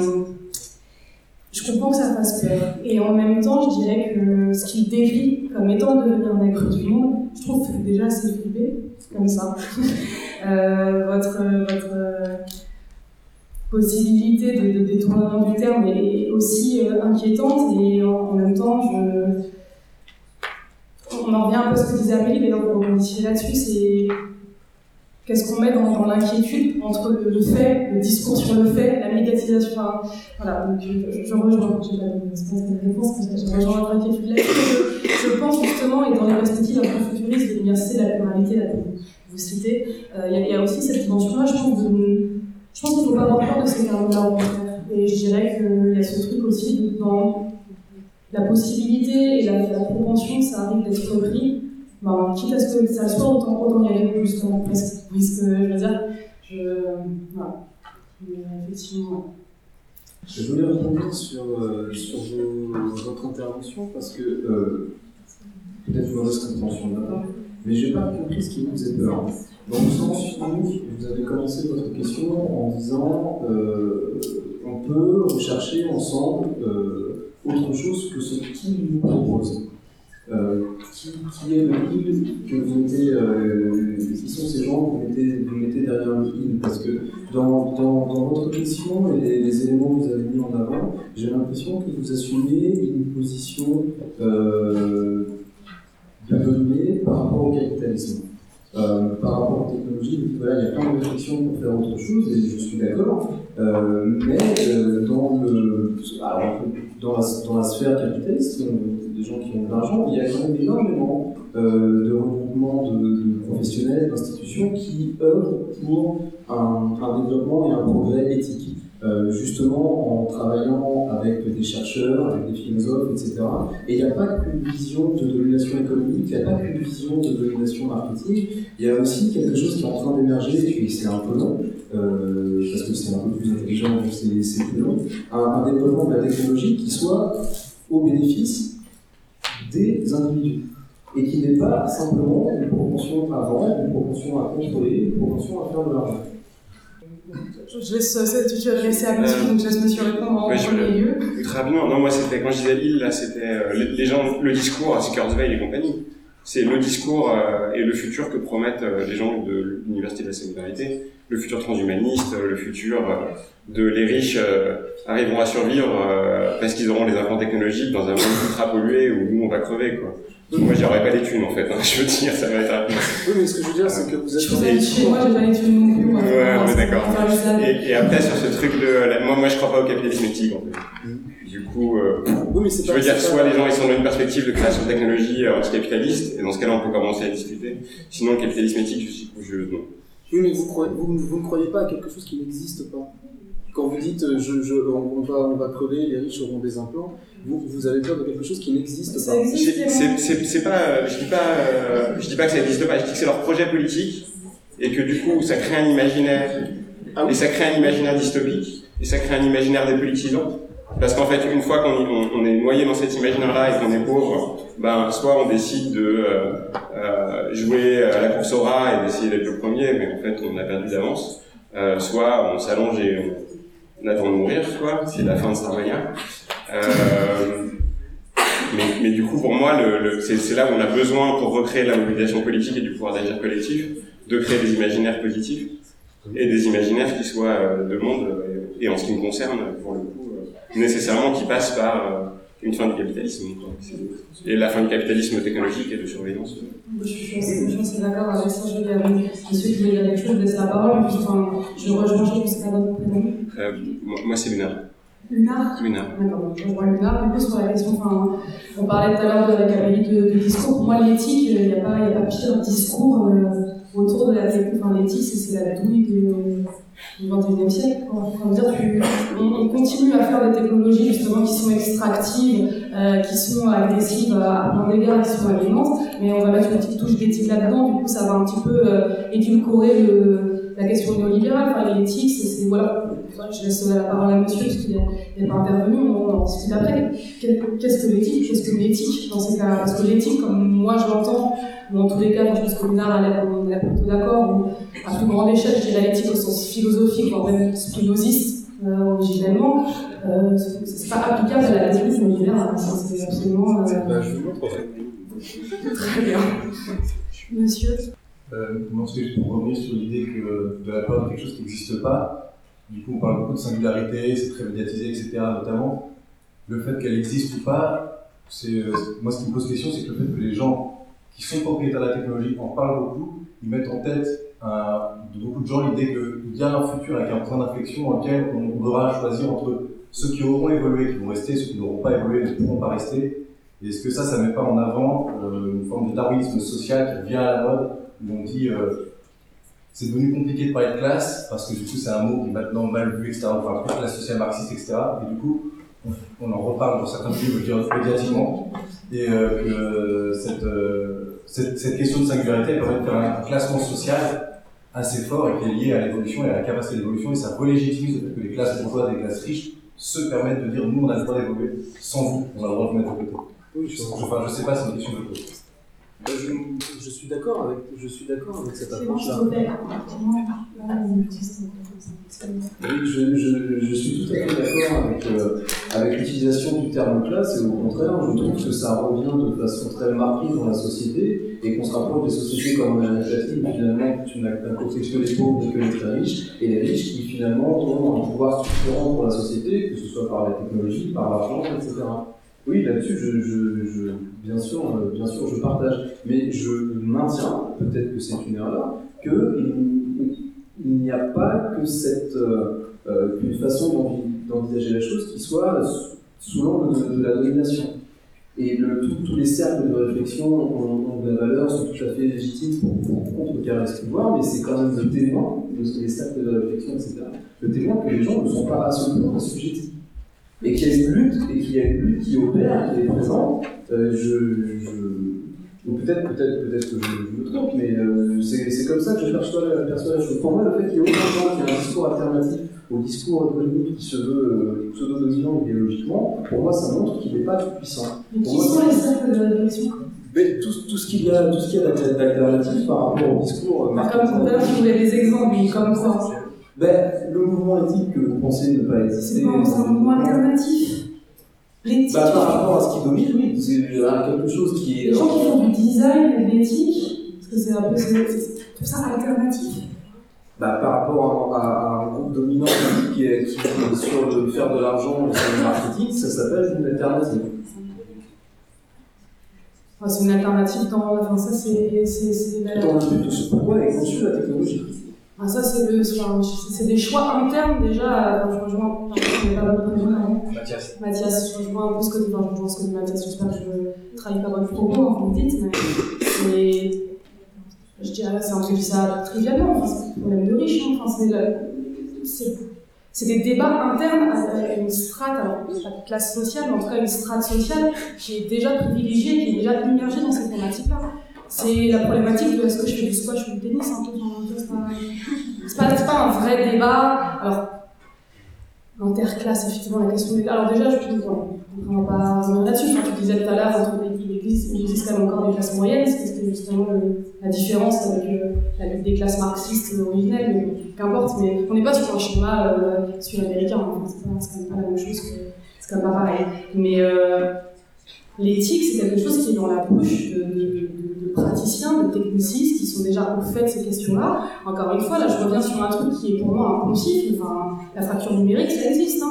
je comprends que ça fasse peur. Et en même temps, je dirais que ce qui décrit comme étant devenir nègre du monde, je trouve que déjà assez flippé, comme ça. euh, votre votre euh, possibilité de, de détournement du terme est aussi euh, inquiétante et en, en même temps, je, on en revient un peu à ce que disait Amélie, mais donc on va modifier là-dessus, c'est qu'est-ce qu'on met dans, dans l'inquiétude entre le, le fait, le discours sur le fait, la médiatisation. Enfin, voilà, donc je, je, je rejoins, je n'ai pas de réponse, parce que je rejoins votre inquiétude là-dessus. Je, je pense justement, et dans les perspectives un peu futuristes de l'université de la pluralité, là, que vous citez, il euh, y, y a aussi cette dimension-là, je pense, de, je pense qu'il ne faut pas avoir peur de ces termes-là, au contraire. Et je dirais qu'il y a ce truc aussi de, dans la possibilité et la, la propension que ça arrive d'être repris. Ben, quitte à ce que ça soit, autant, autant y aller justement, presque. Puisque, je veux dire, je. Voilà. Mais, effectivement. Je voulais rebondir sur, euh, sur vos, votre intervention parce que, euh, peut-être mauvaise compréhension de ma part, mais je n'ai pas compris ce qui vous faisait peur. Dans le sens où vous avez commencé votre question en disant euh, on peut rechercher ensemble euh, autre chose que ce qu'il nous propose. Euh, qui, qui est le il que vous mettez, euh, qui sont ces gens que vous mettez, vous mettez derrière le il? Parce que dans, dans, dans votre question et les, les éléments que vous avez mis en avant, j'ai l'impression que vous assumez une position euh, de dominée par rapport au capitalisme. Euh, par rapport aux technologies, voilà, il y a plein de réflexions pour faire autre chose, et je suis d'accord, euh, mais euh, dans, le, alors, dans, la, dans la sphère capitaliste, des gens qui ont de l'argent, il y a quand même énormément euh, de regroupements de, de professionnels, d'institutions qui œuvrent pour un, un développement et un progrès éthique. Euh, justement en travaillant avec des chercheurs, avec des philosophes, et cetera. Et il n'y a pas qu'une vision de domination économique, il n'y a pas qu'une vision de domination marketing, il y a aussi quelque chose qui est en train d'émerger, et c'est un peu long, euh, parce que c'est un peu plus intelligent, donc c'est, c'est plus long, un, un développement de la technologie qui soit au bénéfice des individus. Et qui n'est pas simplement une propension à vendre, une propension à contrôler, une propension à faire de l'argent. Je laisse, tu tu as laissé à monsieur, donc je laisse monsieur répondre en ouais, premier lieu. Très rapidement, non, moi c'était, quand je disais il, là c'était euh, les, les gens, le discours, c'est Kurzweil et compagnie. C'est le discours euh, et le futur que promettent euh, les gens de l'Université de la Solidarité. Le futur transhumaniste, le futur euh, de les riches euh, arriveront à survivre euh, parce qu'ils auront les implants technologiques dans un monde ultra pollué où nous on va crever, quoi. Moi, j'aurais pas les thunes, en fait, hein. Je veux dire, ça va être rapide. Oui, mais ce que je veux dire, c'est que vous êtes... Je vous ai dit, moi, j'ai pas les thunes non plus. Moi, ouais, on est d'accord. Et, et après, sur ce truc de... La, moi, moi, je crois pas au capitalisme éthique, en fait. Mm. Du coup, euh, oui, mais c'est je veux dire, soit les gens, ils sont dans une perspective de création de technologie euh, anticapitaliste, et dans ce cas-là, on peut commencer à discuter. Sinon, le capitalisme éthique, je, je, non. Oui, mais vous, croyez, vous, vous ne croyez pas à quelque chose qui n'existe pas. Quand vous dites je, je, on, va, on va crever, les riches auront des implants, vous, vous avez peur de quelque chose qui n'existe pas. Existe, c'est, c'est, c'est pas, je dis pas, euh, je dis pas que ça n'existe pas, je dis que c'est leur projet politique et que du coup ça crée un imaginaire, ah oui. Et ça crée un imaginaire dystopique et ça crée un imaginaire dépolitisant. Parce qu'en fait, une fois qu'on on, on est noyé dans cet imaginaire-là et qu'on est pauvre, ben soit on décide de euh, euh, jouer à la course au rat et d'essayer d'être le premier, mais en fait on a perdu d'avance. Euh, soit on s'allonge et on on attend de mourir, quoi, c'est la fin de Starmania. Euh, mais, mais du coup, pour moi, le, le, c'est, c'est là où on a besoin, pour recréer la mobilisation politique et du pouvoir d'agir collectif, de créer des imaginaires positifs et des imaginaires qui soient euh, de monde, euh, et en ce qui me concerne, pour le coup, euh, nécessairement qui passent par euh, une fin du capitalisme. Et la fin du capitalisme technologique et de surveillance. Je suis assez, je suis assez d'accord avec ça. Je vais avec ceux qui voulaient dire quelque chose, je laisse la parole. Enfin, je rejoins, je pense que c'est pas votre prénom. Euh, moi, moi, c'est Lunar. Lunar Lunar. D'accord, je vois Lunar. Du coup, sur la question, enfin, on parlait tout à l'heure de la catégorie de, de discours. Pour moi, l'éthique, il n'y a, a pas pire discours euh, autour de la technique. Enfin, l'éthique, c'est la douille du, du vingt et unième siècle. Enfin, dire, tu, on, on continue à faire des technologies justement qui sont extractives, euh, qui sont agressives à, à plein d'égards, qui sont alimentantes, mais on va mettre une petite touche d'éthique là-dedans. Du coup, ça va un petit peu euh, édulcorer le, la question néolibérale. Enfin, l'éthique, c'est voilà. Je laisse la parole à monsieur parce qu'il n'est pas intervenu, on en discute après. Qu'est-ce que l'éthique? Qu'est-ce que l'éthique dans ces cas? Parce que l'éthique, comme moi je l'entends, ou en tous les cas, je pense que Lunar a l'air plutôt d'accord, ou à plus grande échelle, je dirais l'éthique au sens philosophique, voire même spinoziste, euh, originellement, euh, c'est pas applicable à la technique néolibérale. C'est absolument. Euh... Bah, je vous montre. Très bien. Monsieur euh, Non, c'est juste pour revenir sur l'idée que de la peur de quelque chose qui n'existe pas. Du coup, on parle beaucoup de singularité, c'est très médiatisé, et cetera. Notamment, le fait qu'elle existe ou pas, c'est, euh, moi ce qui me pose question, c'est que le fait que les gens qui sont propriétaires de la technologie en parlent beaucoup, ils mettent en tête euh, de beaucoup de gens l'idée qu'il y a un futur avec un point d'inflexion dans lequel on devra choisir entre ceux qui auront évolué, qui vont rester, ceux qui n'auront pas évolué, ne pourront pas rester. Et est-ce que ça, ça ne met pas en avant euh, une forme de darwinisme social qui vient à la mode, où on dit euh, c'est devenu compliqué de parler de classe, parce que du coup c'est un mot qui est maintenant mal vu, et cetera. On parle plus de classe sociale marxiste, et cetera. Et du coup, on, on en reparle dans certains pays médiatiquement, et euh, que cette, euh, cette, cette question de singularité elle permet de faire un classement social assez fort et qui est lié à l'évolution et à la capacité d'évolution, et ça relégitimise le fait que les classes bourgeoises et les classes riches se permettent de dire nous on a le droit d'évoluer sans vous, on a le droit de vous mettre de côté. Oui, je, enfin, je sais pas, c'est une question de côté. Je, je suis d'accord avec, je suis d'accord avec cette approche-là. Oui, je, je, je suis tout à fait d'accord avec, euh, avec l'utilisation du terme classe, et au contraire, je trouve que ça revient de façon très marquée dans la société, et qu'on se rapproche des sociétés comme en Amérique latine, finalement, tu n'as qu'un contexte que les pauvres, que les très riches, et les riches qui finalement ont un pouvoir structurant pour la société, que ce soit par la technologie, par l'argent, et cetera. Oui, là-dessus, je, je, je, bien sûr, euh, bien sûr, je partage. Mais je maintiens, peut-être que c'est une erreur, qu'il il n'y a pas que cette euh, euh, une façon d'envisager la chose qui soit sous l'angle de, de la domination. Et le, tous les cercles de réflexion ont, ont de la valeur, sont tout à fait légitimes pour, pour contrecarrer ce pouvoir, mais c'est quand même le témoin de les cercles de réflexion, et cetera. Le témoin que les gens ne sont pas absolument assujettis. Et qu'il y a une lutte, et qu'il y a une lutte qui opère, qui est présente, euh, je, je, ou peut-être, peut-être, peut-être que je, je me trompe, mais euh, c'est, c'est comme ça que je perçois la, perçois la chose. Pour moi, le fait qu'il y ait autant de gens qui a un discours alternatif au discours économique qui se veut euh, pseudo-dominant idéologiquement, pour moi, ça montre qu'il n'est pas tout puissant. Mais qui sont les cercles de réflexion? Mais tout, tout ce qu'il y a, tout ce qu'il y a d'alternatif par rapport au discours. Euh, comme tout à l'heure, tu voulais des exemples, comme ça. Ben, le mouvement éthique que vous pensez ne pas exister. C'est pas un mouvement alternatif. L'éthique. Bah, par rapport à ce qui domine, oui, c'est quelque chose qui est. Les gens qui font du design, de l'éthique, parce que c'est un peu tout ça alternatif. Bah, par rapport à, à, à un groupe dominant qui est, qui est sur le faire de l'argent et sur le marketing, ça s'appelle une alternative. Enfin, c'est une alternative dans. Enfin, ça, c'est. c'est, c'est la... Dans le but de ce pourquoi est conçue la technologie. Ah, ça, c'est, le, enfin, c'est des choix internes déjà. Enfin, je rejoins. Je ne pas votre prénom. Mathias. Mathias, je rejoins un peu ce que, enfin, je rejoins ce que dit Mathias. J'espère que je ne trahis pas votre propos, hein, vous me dites, mais c'est. Je dirais, c'est un truc ça trivialement. Enfin, c'est un problème de riche. Hein. Enfin, c'est, le, c'est, c'est des débats internes à une strate, alors pas de classe sociale, mais en tout cas une strate sociale qui est déjà privilégiée, qui est déjà immergée dans cette thématique-là. C'est la problématique de est-ce que je fais du squash ou du tennis, un peu. C'est pas, c'est pas, c'est pas un vrai débat. Alors, interclasse, effectivement, la question des. Alors, déjà, je trouve qu'on va pas revenir là-dessus. Enfin, tu disais tout à l'heure, entre l'église, il existe quand même encore des classes moyennes, c'était justement le, la différence avec euh, la lutte des classes marxistes originelles, mais qu'importe. Mais on n'est pas sur un schéma euh, sud-américain, enfin, c'est, pas, c'est quand même pas la même chose, que, c'est quand même pas pareil. Mais euh, l'éthique, c'est quelque chose qui est dans la bouche de, de, de praticiens, de technicistes qui sont déjà au fait de ces questions-là. Encore une fois, là, je reviens sur un truc qui est pour moi impensif. Enfin, la fracture numérique, ça existe. Hein.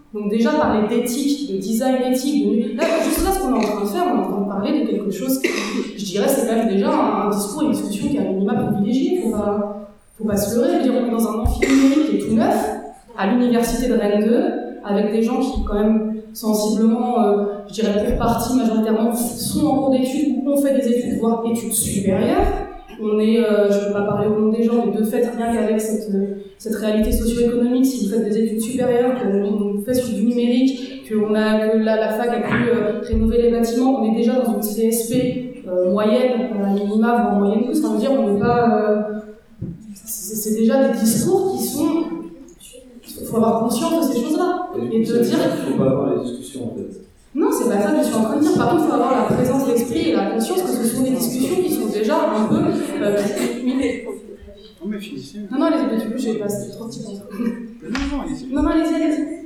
Donc déjà parler d'éthique, de design éthique, de... là, juste là ce qu'on est en train de faire, on est en train de parler de quelque chose qui, je dirais, c'est quand même déjà un, un discours, une discussion qui est un minima privilégié, faut pas, faut pas se leurrer, je veux dire, on est dans un amphi numérique qui est tout neuf, à l'université de Rennes deux, avec des gens qui quand même sensiblement, euh, je dirais pour partie majoritairement, sont en cours d'études ou ont fait des études, voire études supérieures. On est, euh, je ne peux pas parler au nom des gens, mais de fait, rien qu'avec cette, cette réalité socio-économique, si vous faites des études supérieures, qu'on fait sur du numérique, qu'on a, que la, la fac a pu euh, rénover les bâtiments, on est déjà dans une C S P euh, moyenne, à minima, voire moyenne plus. Ça veut dire on n'est pas... Euh, c'est, c'est déjà des discours qui sont... Il faut avoir conscience de ces choses-là. Et, et de dire... Il ne faut pas avoir les discussions, en fait. Non, c'est pas ça que je suis en train de dire. Par contre, il faut avoir la présence d'esprit et la conscience que ce sont des discussions qui sont déjà un peu euh, minées. Non, mais finissez. Non, non, allez-y, du coup, j'ai passé trop de temps. Non, non, allez-y. Non, non, allez-y, allez-y.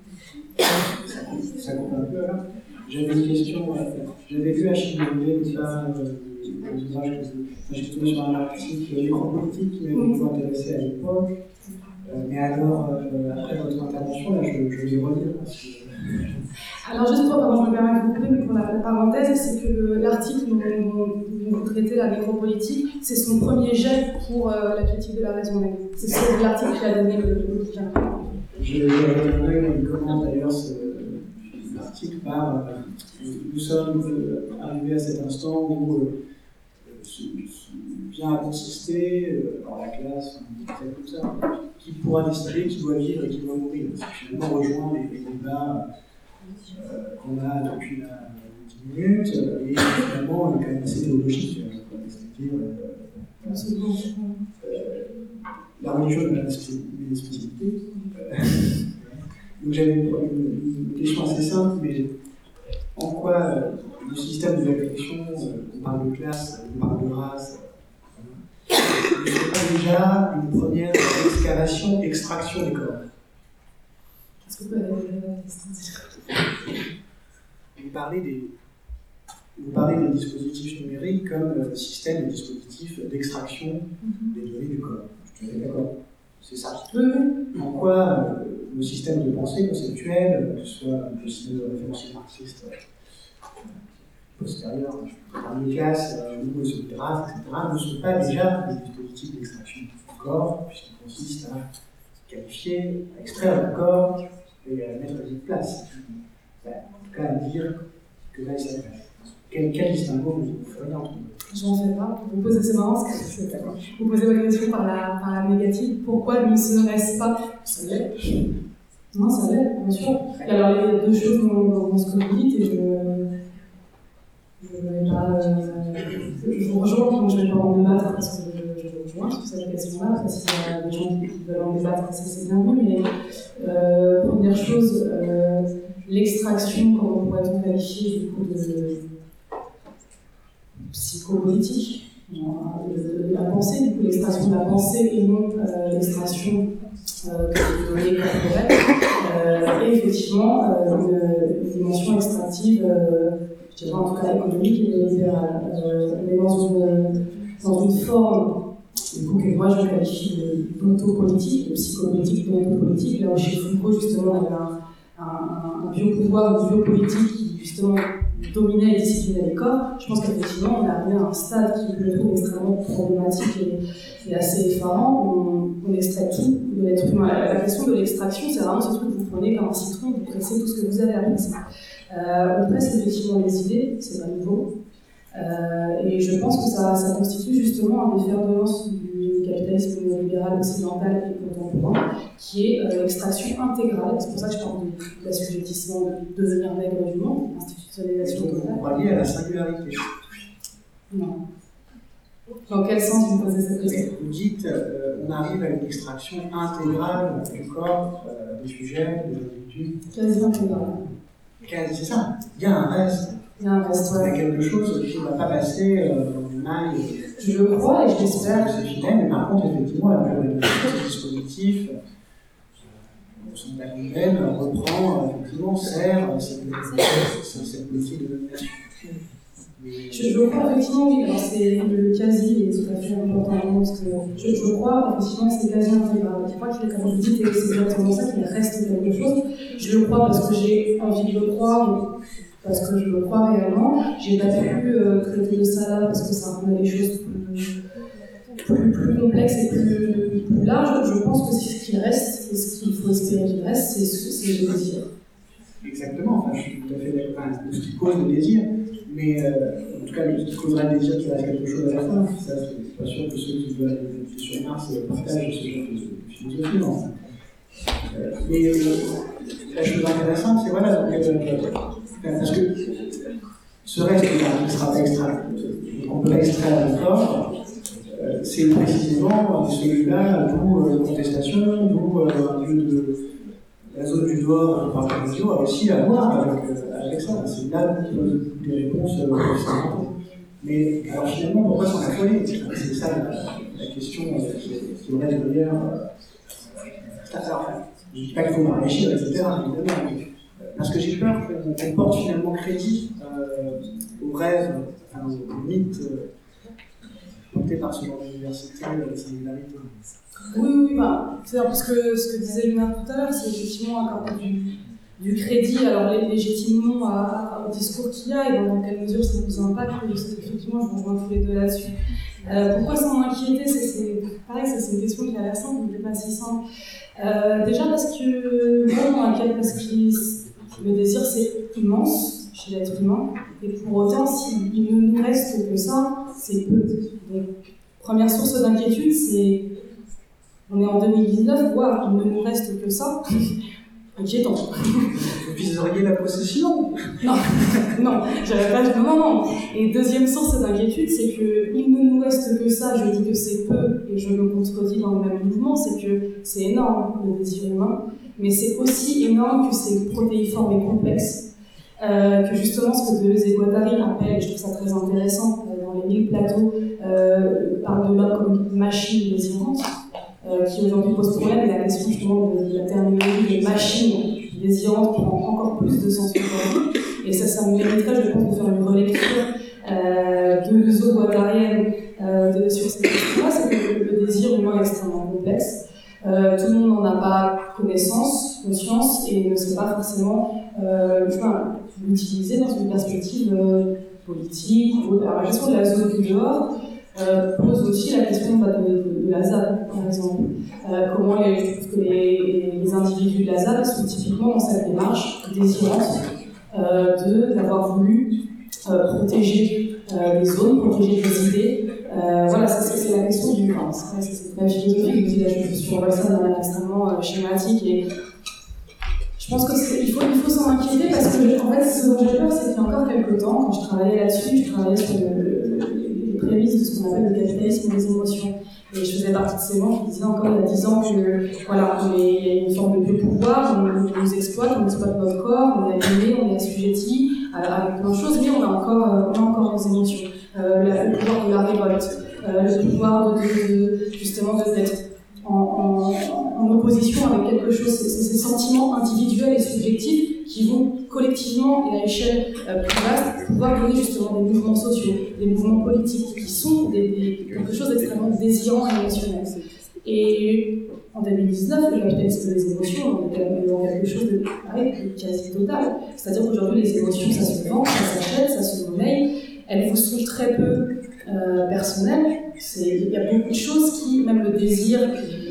Ça compte un peu, alors. J'avais une question. J'avais lu Achille Mbembe, mais pas l'ouvrage que j'ai trouvé sur un article micropolitique qui m'avait beaucoup intéressé à l'époque. Mais alors, après votre intervention, là, je, je vais relire. Parce que... Alors, juste pour, pardon, je me permets de vous couper, mais pour la, la parenthèse, c'est que le, l'article dont, dont vous traitez, la nécropolitique, c'est son premier jet pour euh, la critique de la raison humaine. C'est ce, l'article qui a donné le, le bouquin. Je vais regarder, il commence d'ailleurs ce, l'article par euh, nous sommes euh, arrivés à cet instant où euh, ce, ce bien a consisté euh, dans la classe, comme ça, qui pourra décider, qui doit vivre et qui doit mourir. C'est finalement rejoint les, les débats euh, qu'on a depuis la dix minutes, euh, et finalement, il est quand même assez théologique, c'est-à-dire euh, euh, la religion n'a pas de spécificité. Euh, donc j'avais une, une, une question assez simple, mais en quoi euh, le système de réflexion, euh, on parle de classe, on parle de race, c'est pas déjà une première excavation, extraction des corps. Est-ce que vous pouvez aller Vous parlez des, vous parlez des dispositifs numériques comme euh, système de dispositifs d'extraction mm-hmm. des données du corps. Je suis d'accord. C'est ça. Oui, oui. En quoi euh, le système de pensée conceptuel, que ce soit le système de référentiel marxiste euh, postérieur, parmi les classes, ou celui de race, et cetera, ne sont pas déjà des dispositifs d'extraction du corps, puisqu'ils consistent à qualifier, à extraire le corps et à mettre à une place. En tout cas, à dire que là, il s'agit. Quel, quel distinguo vous feriez entre eux? J'en fais pas. Vous posez, c'est marrant parce que c'est, vous posez votre question par la, par la négative. Pourquoi ne serait-ce pas? Ça l'est. Non, ça l'est, bien sûr. Et alors, il y a deux choses dans, dans ce que vous dites et je. Je ne vais pas. Euh, je vous rejoins, donc je ne vais pas en débattre parce que je, je vous rejoins sur cette question-là. Après, s'il y a des gens qui veulent en débattre, ça c'est bien vu. Mais euh, première chose, euh, l'extraction, comment pourrait-on qualifier du coup de psychopolitique de, de la pensée, du coup l'extraction de la pensée et non euh, l'extraction euh, de données corporelles, euh, et effectivement euh, une, une dimension extractive, euh, je dirais en tout cas économique et libérale. Euh, on est dans une, dans une forme du coup, que moi je qualifie d'autopolitique, de psychopolitique, d'autopolitique, là où chez Foucault justement il y avait un, un, un biopouvoir, une biopolitique qui justement dominait et disciplinait les corps. Je pense qu'effectivement, on est arrivé à un stade qui, je trouve, extrêmement problématique et, et assez effarant. On, on extrait tout de l'être humain. La, la question de l'extraction, c'est vraiment ce truc que vous prenez comme un citron, vous pressez tout ce que vous avez à presser. Euh, on presse effectivement les idées, c'est pas nouveau. Euh, et je pense que ça, ça constitue justement un des fers de lance du capitalisme néolibéral occidental et contemporain, qui est euh, l'extraction intégrale. C'est pour ça que je parle de l'assujettissement de devenir nègre du monde, institutionnalisation totale. On va lier à la singularité. Non. Dans quel sens vous posez cette question? Vous dites euh, on arrive à une extraction intégrale du corps, euh, des sujets, des individus. Quasi intégrale. C'est ça. Il y a un reste. Il y a un reste, ouais. Il y a quelque chose qui ne va pas passer euh, dans une maille. Je le crois et je l'espère. C'est fidèle, mais par contre, effectivement, la majorité de ces dispositifs, euh, son même reprend, euh, effectivement, sert euh, cette, cette politique de domination. Je, je crois effectivement, oui. Alors, c'est le quasi est tout à fait important, parce que je, je crois effectivement que c'est quasi intégral. Je crois qu'il est, comme vous dites, et c'est exactement ça, qu'il reste quelque chose. Je le crois parce que j'ai envie de le croire, parce que je le crois réellement. J'ai pas pu euh, traiter de ça là, parce que ça rendait les choses plus, plus, plus complexes et plus, plus larges. Je pense que ce qu'il reste, et ce qu'il faut espérer qu'il reste, c'est, c'est le désir. Exactement, enfin, je suis tout à fait d'accord avec ce qui cause le désir, mais euh, en tout cas, ce qui causera le désir qu'il reste quelque chose à la fin, ça, c'est pas sûr que ceux qui veulent aller sur Mars partagent ce genre de philosophie, non. Euh, mais euh, la chose intéressante, c'est voilà, donc, euh, parce que ce reste qui ne sera pas extra, qu'on peut extraire encore, euh, c'est précisément celui-là, d'où euh, contestation, d'où euh, un lieu de. La zone du Nord, par la région, a aussi à voir avec, euh, avec ça. C'est là où des réponses euh, mais alors finalement, pourquoi s'en affoler? C'est ça la, la question euh, qui, qui reste derrière. Euh, alors, enfin, je ne dis pas qu'il faut pas réfléchir, et cetera. Évidemment, mais, euh, parce que j'ai peur qu'on qu porte finalement crédit euh, aux rêves, enfin, aux mythes euh, portés par ce genre d'université, euh, singularité. Oui, oui, bah, c'est parce que ce que disait Luna tout à l'heure, c'est effectivement accorder du, du crédit, alors légitimement à, à, au discours qu'il y a et dans, dans quelle mesure ça nous impacte. Effectivement, je rejoins tous les deux là-dessus. Euh, pourquoi s'en inquiéter? C'est pareil, c'est une question qui a l'air simple, mais qui n'est pas si simple. Euh, déjà parce que, bon, on m'inquiète parce que le désir c'est immense chez l'être humain, et pour autant, s'il ne nous reste que ça, c'est peu. Donc, première source d'inquiétude, c'est. On est en deux mille dix-neuf, wow, il ne nous reste que ça. Inquiétant. Vous viseriez la possession? Non, non, j'avais pas. Non, non, non. Et deuxième source d'inquiétude, c'est qu'il ne nous reste que ça. Je dis que c'est peu, et je me contredis dans le même mouvement, c'est que c'est énorme le désir humain, mais c'est aussi énorme que c'est protéiforme et complexe. Euh, que justement, ce que Deleuze et Guattari appellent, et je trouve ça très intéressant, euh, dans les mille plateaux, euh, parlent de l'homme comme une machine désirante. Euh, qui aujourd'hui pose problème, et la question justement de, de la terminologie des machines désirantes prend encore plus de sens aujourd'hui. Et ça, ça me mériterait, je pense, de faire une relecture euh, de l'uso-guattarienne euh, sur cette question-là. C'est que le, le désir humain est extrêmement complexe. Euh, tout le monde n'en a pas connaissance, conscience, et ne sait pas forcément euh, enfin, l'utiliser dans une perspective euh, politique. Alors, la question de la zone du dehors Euh, pose aussi la question bah, de, de, de la Z A D, par exemple. Euh, comment les, je trouve que les, les individus de la Z A D sont typiquement dans cette démarche désirante euh, de, d'avoir voulu euh, protéger euh, les zones, protéger des idées. Euh, voilà, c'est, c'est la question du. Enfin, c'est, c'est, c'est très philosophique, je, je, je survole ça de manière extrêmement euh, schématique. Et je pense qu'il faut, il faut s'en inquiéter parce que, en fait, ce dont j'ai peur, c'est qu'il y a encore quelques temps, quand je travaillais là-dessus, je travaillais sur le, le, les prémices de ce qu'on appelle le capitalisme des émotions. Et je faisais partie de ces gens qui disaient encore il y a dix ans que, voilà, il y a une forme de pouvoir, on, on nous exploite, on exploite notre corps, on est aliéné, on est assujetti avec plein de choses, mais on a encore, euh, on a encore nos émotions. Euh, la, le pouvoir de la révolte, euh, le pouvoir de, de, justement de d'être en, en, en opposition avec quelque chose, c'est ces sentiments individuels et subjectifs qui vont collectivement et à échelle euh, plus vaste pouvoir donner justement des mouvements sociaux, des mouvements politiques qui sont des, des, quelque chose d'extrêmement désirant et émotionnel. Et en deux mille dix-neuf, le capitalisme des émotions, on est dans quelque chose de, pareil, de quasi total. C'est-à-dire qu'aujourd'hui, les émotions, ça se vend, ça s'achète, ça se monnaie, elles vous sont très peu euh, personnelles. Il y a beaucoup de choses qui, même le désir,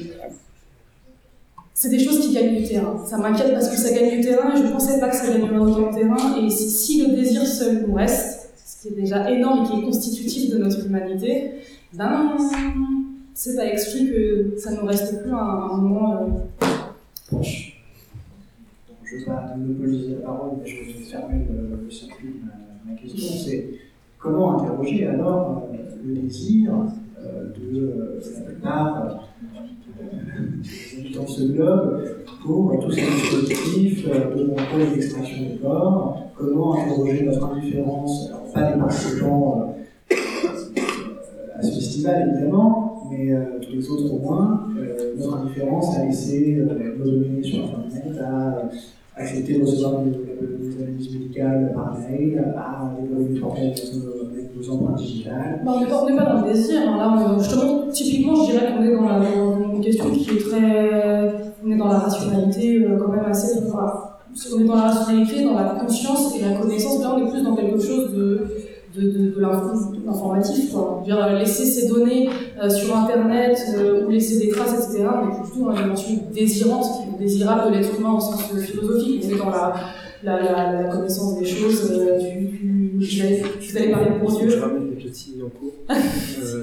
c'est des choses qui gagnent du terrain. Ça m'inquiète parce que ça gagne du terrain et je ne pensais pas que ça gagnerait autant de terrain. Et si, si le désir seul nous reste, ce qui est déjà énorme et qui est constitutif de notre humanité, ben, c'est pas exclu que ça ne nous reste plus à un, un moment euh, proche. Je ne veux pas monopoliser la parole, mais je vais fermer le, le circuit de ma, ma question. C'est comment interroger alors euh, le désir euh, de euh, la plupart des habitants de ce globe pour euh, tous ces dispositifs euh, de contrôle et d'extraction du corps, comment interroger notre indifférence, alors pas les participants euh, à ce festival évidemment, mais euh, tous les autres au moins, euh, notre indifférence à laisser euh, nos données sur Internet, à euh, accepter de recevoir des, des analyses médicales par mail, à développer une portée avec aux empreintes digitales. Bah, on n'est pas, on n'est pas dans le désir, hein. Là, on est, justement, typiquement, je dirais qu'on est dans, la, dans une question qui est très... On est dans la rationalité euh, quand même assez... Voilà. On est dans la rationalité, dans la conscience et la connaissance. Là, on est plus dans quelque chose de... de, de, de l'informatif, quoi. Je veux dire, laisser ces données euh, sur Internet euh, ou laisser des traces, et cetera, on est plutôt dans la dimension désirante, désirable de l'être humain au sens philosophique. On est dans la, la, la, la connaissance des choses, euh, du, du, du, vous allez parler de Bourdieu. Je ramène les petits en cours. euh,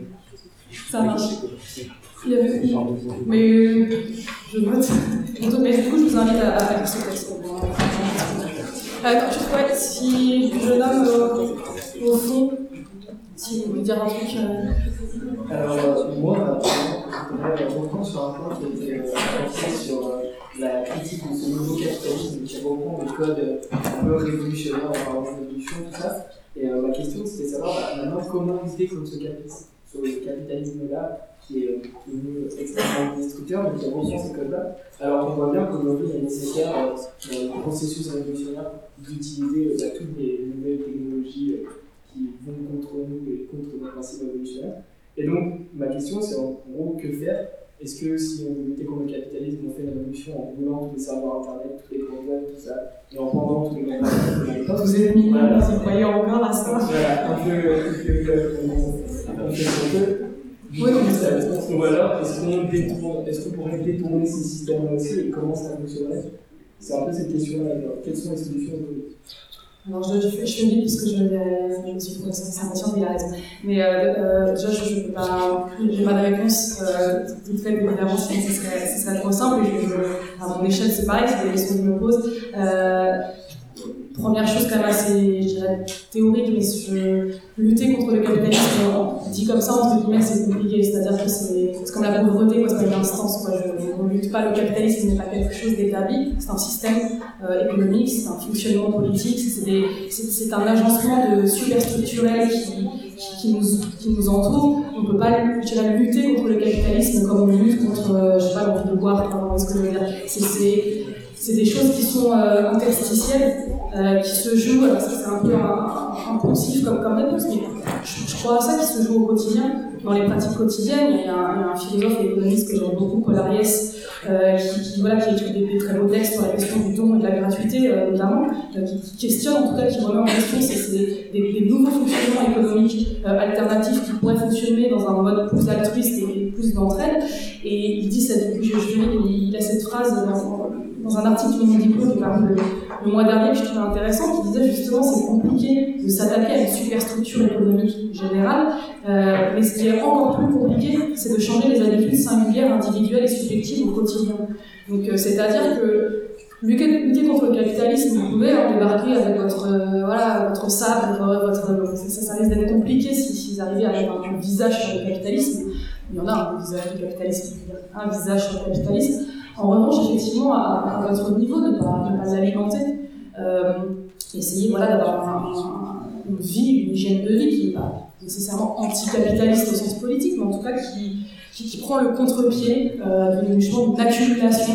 Ça marche. Il y avait... Mais euh, je note. Mais du coup, je vous invite à, à lire ce texte. Euh, ouais, si je nomme euh, au fond, si vous voulez dire un truc. Euh... Alors, euh, moi, je voudrais reprendre sur un point qui a été axé sur euh, la critique de ce nouveau capitalisme qui reprend le code euh, un peu révolutionnaire en parlant de révolution, tout ça. Et euh, ma question, c'était de savoir bah, maintenant comment lutter contre ce capitalisme, sur le capitalisme-là, qui est devenu extrêmement destructeur, donc qui reprend ces codes-là. Alors qu'on voit bien qu'aujourd'hui, il est nécessaire, euh, dans le processus révolutionnaire, d'utiliser euh, bah, toutes les nouvelles technologies euh, qui vont contre nous et contre nos principes révolutionnaires. Et donc, ma question, c'est en gros, que faire? Est-ce que si on veut lutter contre le capitalisme, on fait une révolution en brûlant tous les serveurs internet, tous les convois, tout ça, et en pendant tous les convois? Vous êtes mis, voilà, vous y croyez encore à ça? Voilà, un peu, un peu, un peu. Oui, non, mais ça. Ou alors, est-ce qu'on détourne, est-ce qu'on pourrait détourner ces systèmes-là aussi et comment ça fonctionnerait? C'est un peu cette question-là. Quelles sont les solutions? Alors, je, je, fais, je fais vite parce que je, je me suis trouvé ça consciente, il a raison. Mais euh, euh, déjà, je n'ai pas, pas de réponse euh, toute faite, évidemment, sinon ce serait, ce serait trop simple. Et je, je, à mon échelle, c'est pareil, c'est des questions que je me pose. Euh, Première chose quand même assez, je dirais, théorique, mais je, lutter contre le capitalisme, dit comme ça, entre guillemets, c'est compliqué. C'est-à-dire que c'est, c'est comme la pauvreté, quoi, c'est pas une instance, quoi. Je ne lutte pas, le capitalisme n'est pas quelque chose d'établi, c'est un système euh, économique, c'est un fonctionnement politique, c'est, des, c'est, c'est un agencement de superstructurel qui, qui, qui, nous, qui nous entoure. On ne peut pas, je dirais, lutter contre le capitalisme comme on lutte contre, euh, je sais pas, l'envie de boire, comment est-ce que je veux dire. C'est, c'est, c'est des choses qui sont euh, interstitielles, euh, qui se jouent, alors ça c'est un peu impulsif comme, comme réponse, mais je, je crois à ça, qui se joue au quotidien, dans les pratiques quotidiennes. Il y a un, il y a un philosophe et économiste que j'aime beaucoup, Paul Ariès, euh, qui, qui, voilà, qui a écrit des, des très beaux textes sur la question du don et de la gratuité, euh, notamment, euh, qui, qui questionne, en tout cas, qui remet en question c'est, c'est des, des, des nouveaux fonctionnements économiques euh, alternatifs qui pourraient fonctionner dans un mode plus altruiste et plus d'entraide. Et il dit ça depuis que je suis il, il a cette phrase dans, dans un article du Monde Diplôme qui est paru le, le mois dernier, que je trouvais intéressant, qui disait justement c'est compliqué de s'attaquer à une superstructure économique générale, euh, mais ce qui est encore plus compliqué, c'est de changer les habitudes singulières, individuelles et subjectives au quotidien. Donc euh, c'est-à-dire que lutter, lutter contre le capitalisme, vous pouvez en débarquer avec votre, euh, voilà, votre sabre, votre, ça, ça risque d'être compliqué si, si vous arrivez à mettre un visage sur le capitalisme. Il y en a un visage du capitalisme, un visage sur le capitalisme. En revanche, effectivement, à, à votre niveau, ne pas, ne pas l'alimenter. Euh, essayez voilà, d'avoir un, un, une vie, une hygiène de vie qui n'est pas nécessairement anticapitaliste au sens politique, mais en tout cas qui, qui, qui prend le contre-pied euh, d'une, d'une accumulation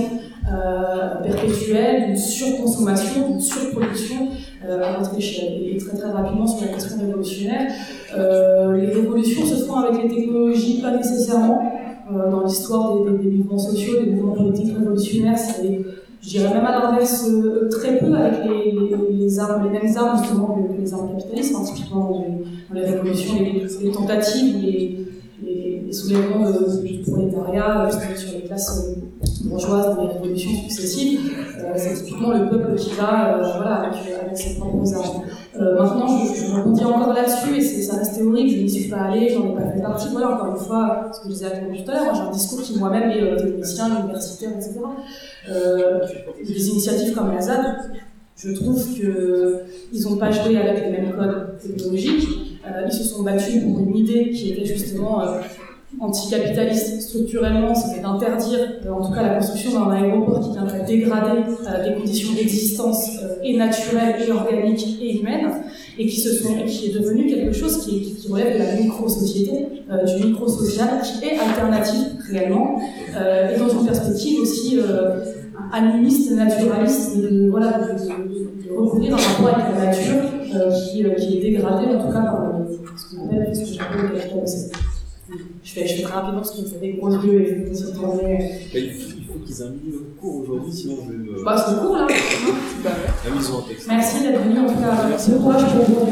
euh, perpétuelle, d'une surconsommation, d'une surproduction euh, à notre échelle. Et très très rapidement sur la question révolutionnaire, euh, les révolutions se font avec les technologies, pas nécessairement. Euh, dans l'histoire des, des, des mouvements sociaux, des mouvements politiques révolutionnaires, c'est, je dirais même à l'inverse, euh, très peu avec les, les, les armes, les mêmes armes justement que, que les armes capitalistes, hein, typiquement dans les, dans les révolutions, les, les tentatives, les, les, les soulèvements de, du prolétariat, justement sur les classes euh, bourgeoises dans les révolutions successives, euh, c'est typiquement le peuple qui va, euh, voilà, avec, avec ses propres armes. Euh, maintenant, je, je rebondis encore là-dessus, et c'est, ça reste théorique, je n'y suis pas allée, j'en ai pas fait partie. Voilà, encore une fois, ce que je disais à tout à l'heure, j'ai un discours qui moi-même est euh, théoricien, universitaire, et cetera. Euh, des initiatives comme la Z A D, je trouve qu'ils n'ont pas joué avec les mêmes codes technologiques, euh, ils se sont battus pour une idée qui était justement euh, anticapitaliste structurellement, c'était d'interdire, euh, en tout cas la construction d'un aéroport qui viendrait dégrader euh, des conditions d'existence euh, et naturelles, et organiques, et humaines, et qui, se sont, qui est devenu quelque chose qui, qui relève de la micro-société, euh, du micro-social, qui est alternative réellement, euh, et dans une perspective aussi euh, animiste, naturaliste, de, voilà, de, de, de recouvrir un rapport avec la nature euh, qui, euh, qui est dégradé en tout cas par le ce que vous avez fait, ce que j'ai appris au capital aussi. Je fais, je fais très rapidement parce qu'il me fait des gros yeux et je me tourner. Il faut qu'ils annulent le cours aujourd'hui, sinon je vais me. Bah, c'est le cours là. La mise en texte. Merci d'être venu en tout cas. Merci de courage pour vous.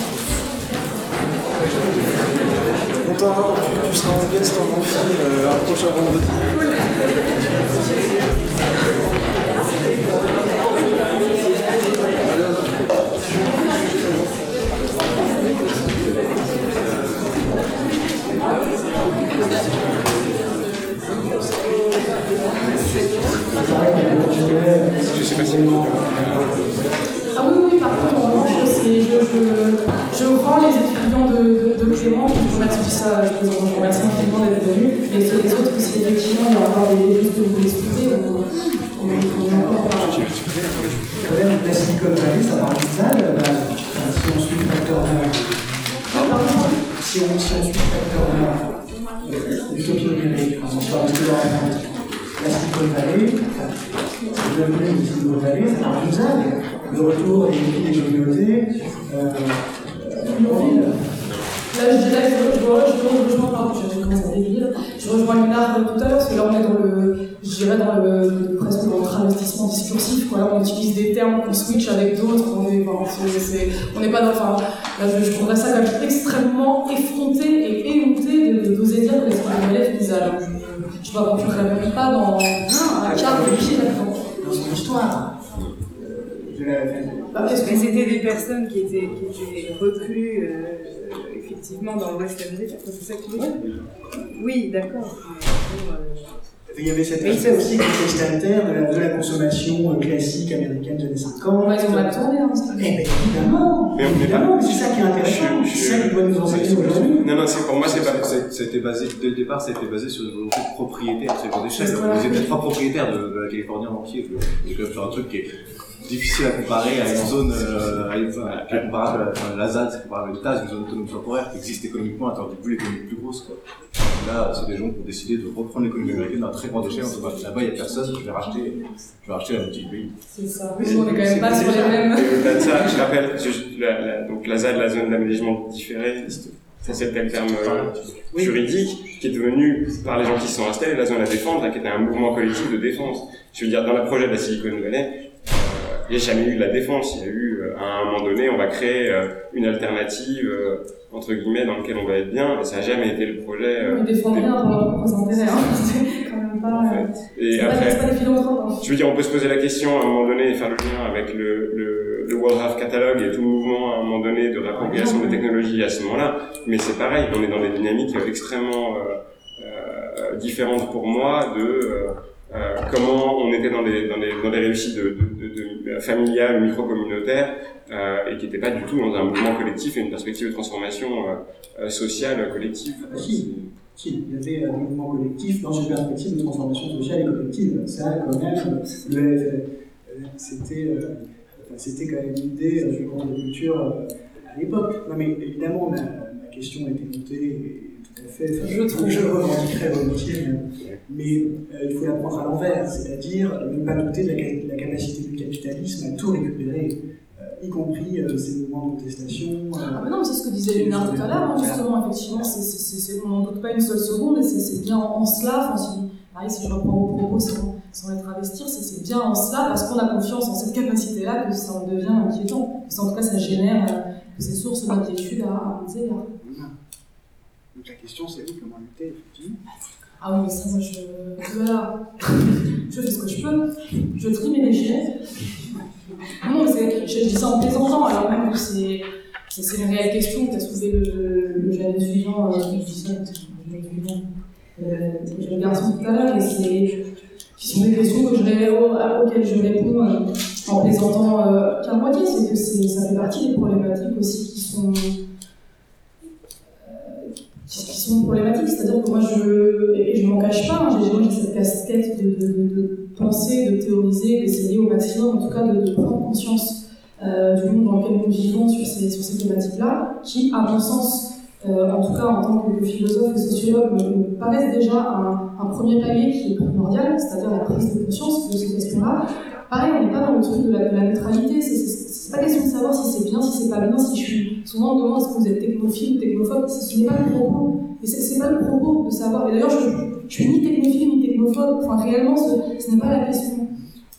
Content, tu seras en guest en amphi euh, un prochain vendredi. Je sais pas si Ah oui, oui, par contre, en revanche, c'est, je, je, je rends les étudiants de, de, de Clément, je vous remercie, ça, je vous remercie infiniment d'être venus, et les autres, si effectivement il y a encore des choses que vous voulez expliquer, on, on, on est encore pas. Le problème de la Silicon Valley, ça parle de ça, si on suit le facteur neuf. Si on suit le facteur neuf, l'utopie numérique, on se parle de l'informatique. La Silicon Valley, le domaine de Silicon Valley, ça parle de ça, le retour des des communautés, euh, euh, Là, je dirais que je, je, je rejoins, pardon, je commence à délire, je rejoins Linard tout à l'heure, parce que là on est dans le, je dirais dans le, presque dans le travestissement discursif, quoi. Là on utilise des termes qu'on switch avec d'autres, on est, enfin, c'est, c'est, on n'est pas dans, enfin, là je, je trouverais ça quand même extrêmement effronté et éhonté de, de d'oser dire que les élèves disent alors, je ne m'aventurerai même pas dans un quart de pied là-dedans. dans son histoire. Mais c'était des personnes qui étaient, qui étaient reclues euh, effectivement dans l'Ouest américain, c'est ça que tu veux dire ? Oui, d'accord. Il y avait cette aspect aussi contestataire de la, de la consommation classique américaine des années cinquante. Ouais, ils ont mal tourné, hein, Eh bien, évidemment, mais on évidemment, c'est ça qui est intéressant, c'est ça qui doit nous enseigner aujourd'hui. Non, non, c'est, pour moi, c'est pas. C'était basé, dès le départ, ça a été basé sur une volonté de propriété à très grande échelle. Vous êtes trois propriétaires de, de la Californie en entier. C'est quand même sur un truc qui est difficile à comparer à une zone, euh, à une zone, qui est comparable à enfin, la Z A D, c'est comparable à l'État, c'est une zone autonome temporaire qui existe économiquement, à du but l'économie plus grosse, quoi. Là, c'est des gens qui ont décidé de reprendre l'économie américaine à très grande échelle, en disant, là-bas, il n'y a personne, je vais racheter, je vais racheter la moitié du pays. C'est ça. Oui, on est quand même pas sur les mêmes. Au-delà de ça, je rappelle, la, la, donc la Z A D, la zone d'aménagement différé, ça c'est le terme euh, juridique qui est devenu, par les gens qui se sont installés, la zone à défendre, et qui était un mouvement collectif de défense. Je veux dire, dans le projet de la Silicon Valley, il n'y a jamais eu de la défense. Il y a eu, euh, à un moment donné, on va créer euh, une alternative, euh, entre guillemets, dans laquelle on va être bien, et ça n'a jamais été le projet. Euh, Ils défendent rien pour leurs propres intérêts, hein. C'est quand même pas. En fait. Et c'est après, pas, pas des philanthropes. Hein. Je veux dire, on peut se poser la question à un moment donné et faire le lien avec le, le, le World Health Catalog et tout le mouvement à un moment donné de réappropriation des technologies à ce moment-là. Mais c'est pareil, on est dans des dynamiques extrêmement euh, euh, différentes pour moi de. Euh, Euh, comment on était dans des dans des dans des réussites de, de, de, de familiales, micro-communautaires, euh, et qui n'étaient pas du tout dans un mouvement collectif et une perspective de transformation euh, euh, sociale collective. Ah, si, si, il y avait un mouvement collectif dans une perspective de transformation sociale et collective. Ça, quand même, le, c'était euh, c'était quand même l'idée du grand de culture euh, à l'époque. Non, mais évidemment, ma, ma question était montée. Tout à fait, enfin, je trouve je le revendiquerai volontiers, mais euh, il faut la prendre à l'envers, c'est-à-dire ne pas douter de la, de la capacité du capitalisme à tout récupérer, euh, y compris euh, ces mouvements de contestation. Euh, ah mais non, mais c'est ce que disait Léonard tout à l'heure, hein, justement, effectivement, c'est, c'est, c'est, c'est, on n'en doute pas une seule seconde, et c'est, c'est bien en cela, enfin, si, pareil, si je reprends vos propos sans, sans les travestir, c'est, c'est bien en cela, parce qu'on a confiance en cette capacité-là, que ça en devient inquiétant, que ça, en tout cas ça génère, euh, que c'est source d'inquiétude à, à un égard. Donc la question c'est oui, comment lutter, effectivement. Ah oui, mais ça, moi, je... Voilà. Je fais ce que je peux. Je trie mes déchets. Non, mais c'est... Je, je dis ça en plaisantant, alors même que c'est, c'est, c'est une réelle question qu'a soulevé le, le, le jeune étudiant, euh, je dis ça, le jeune étudiant, euh, le jeune garçon tout à l'heure, et c'est... qui sont des questions que je ré... auxquelles je réponds euh, en plaisantant euh, qu'à moitié, c'est que c'est, ça fait partie des problématiques aussi qui sont... qui sont problématiques, c'est-à-dire que moi je, et je m'en cache pas, hein, j'ai, j'ai cette casquette de, de, de, de penser, de théoriser, d'essayer au maximum, en tout cas de, de prendre conscience euh, du monde dans lequel nous vivons sur ces, sur ces thématiques-là, qui, à mon sens, euh, en tout cas en tant que philosophe et sociologue, me, me paraissent déjà un, un premier palier qui est primordial, c'est-à-dire la prise de conscience de ces questions-là. Pareil, on n'est pas dans le truc de la, de la neutralité, c'est, c'est, c'est c'est pas question de savoir si c'est bien, si c'est pas bien, si je suis. Souvent on me demande est-ce que vous êtes technophile ou technophobe, ce n'est pas le propos. Et c'est, c'est pas le propos de savoir. Et d'ailleurs, je, je suis ni technophile ni technophobe, enfin réellement, ce, ce n'est pas la question.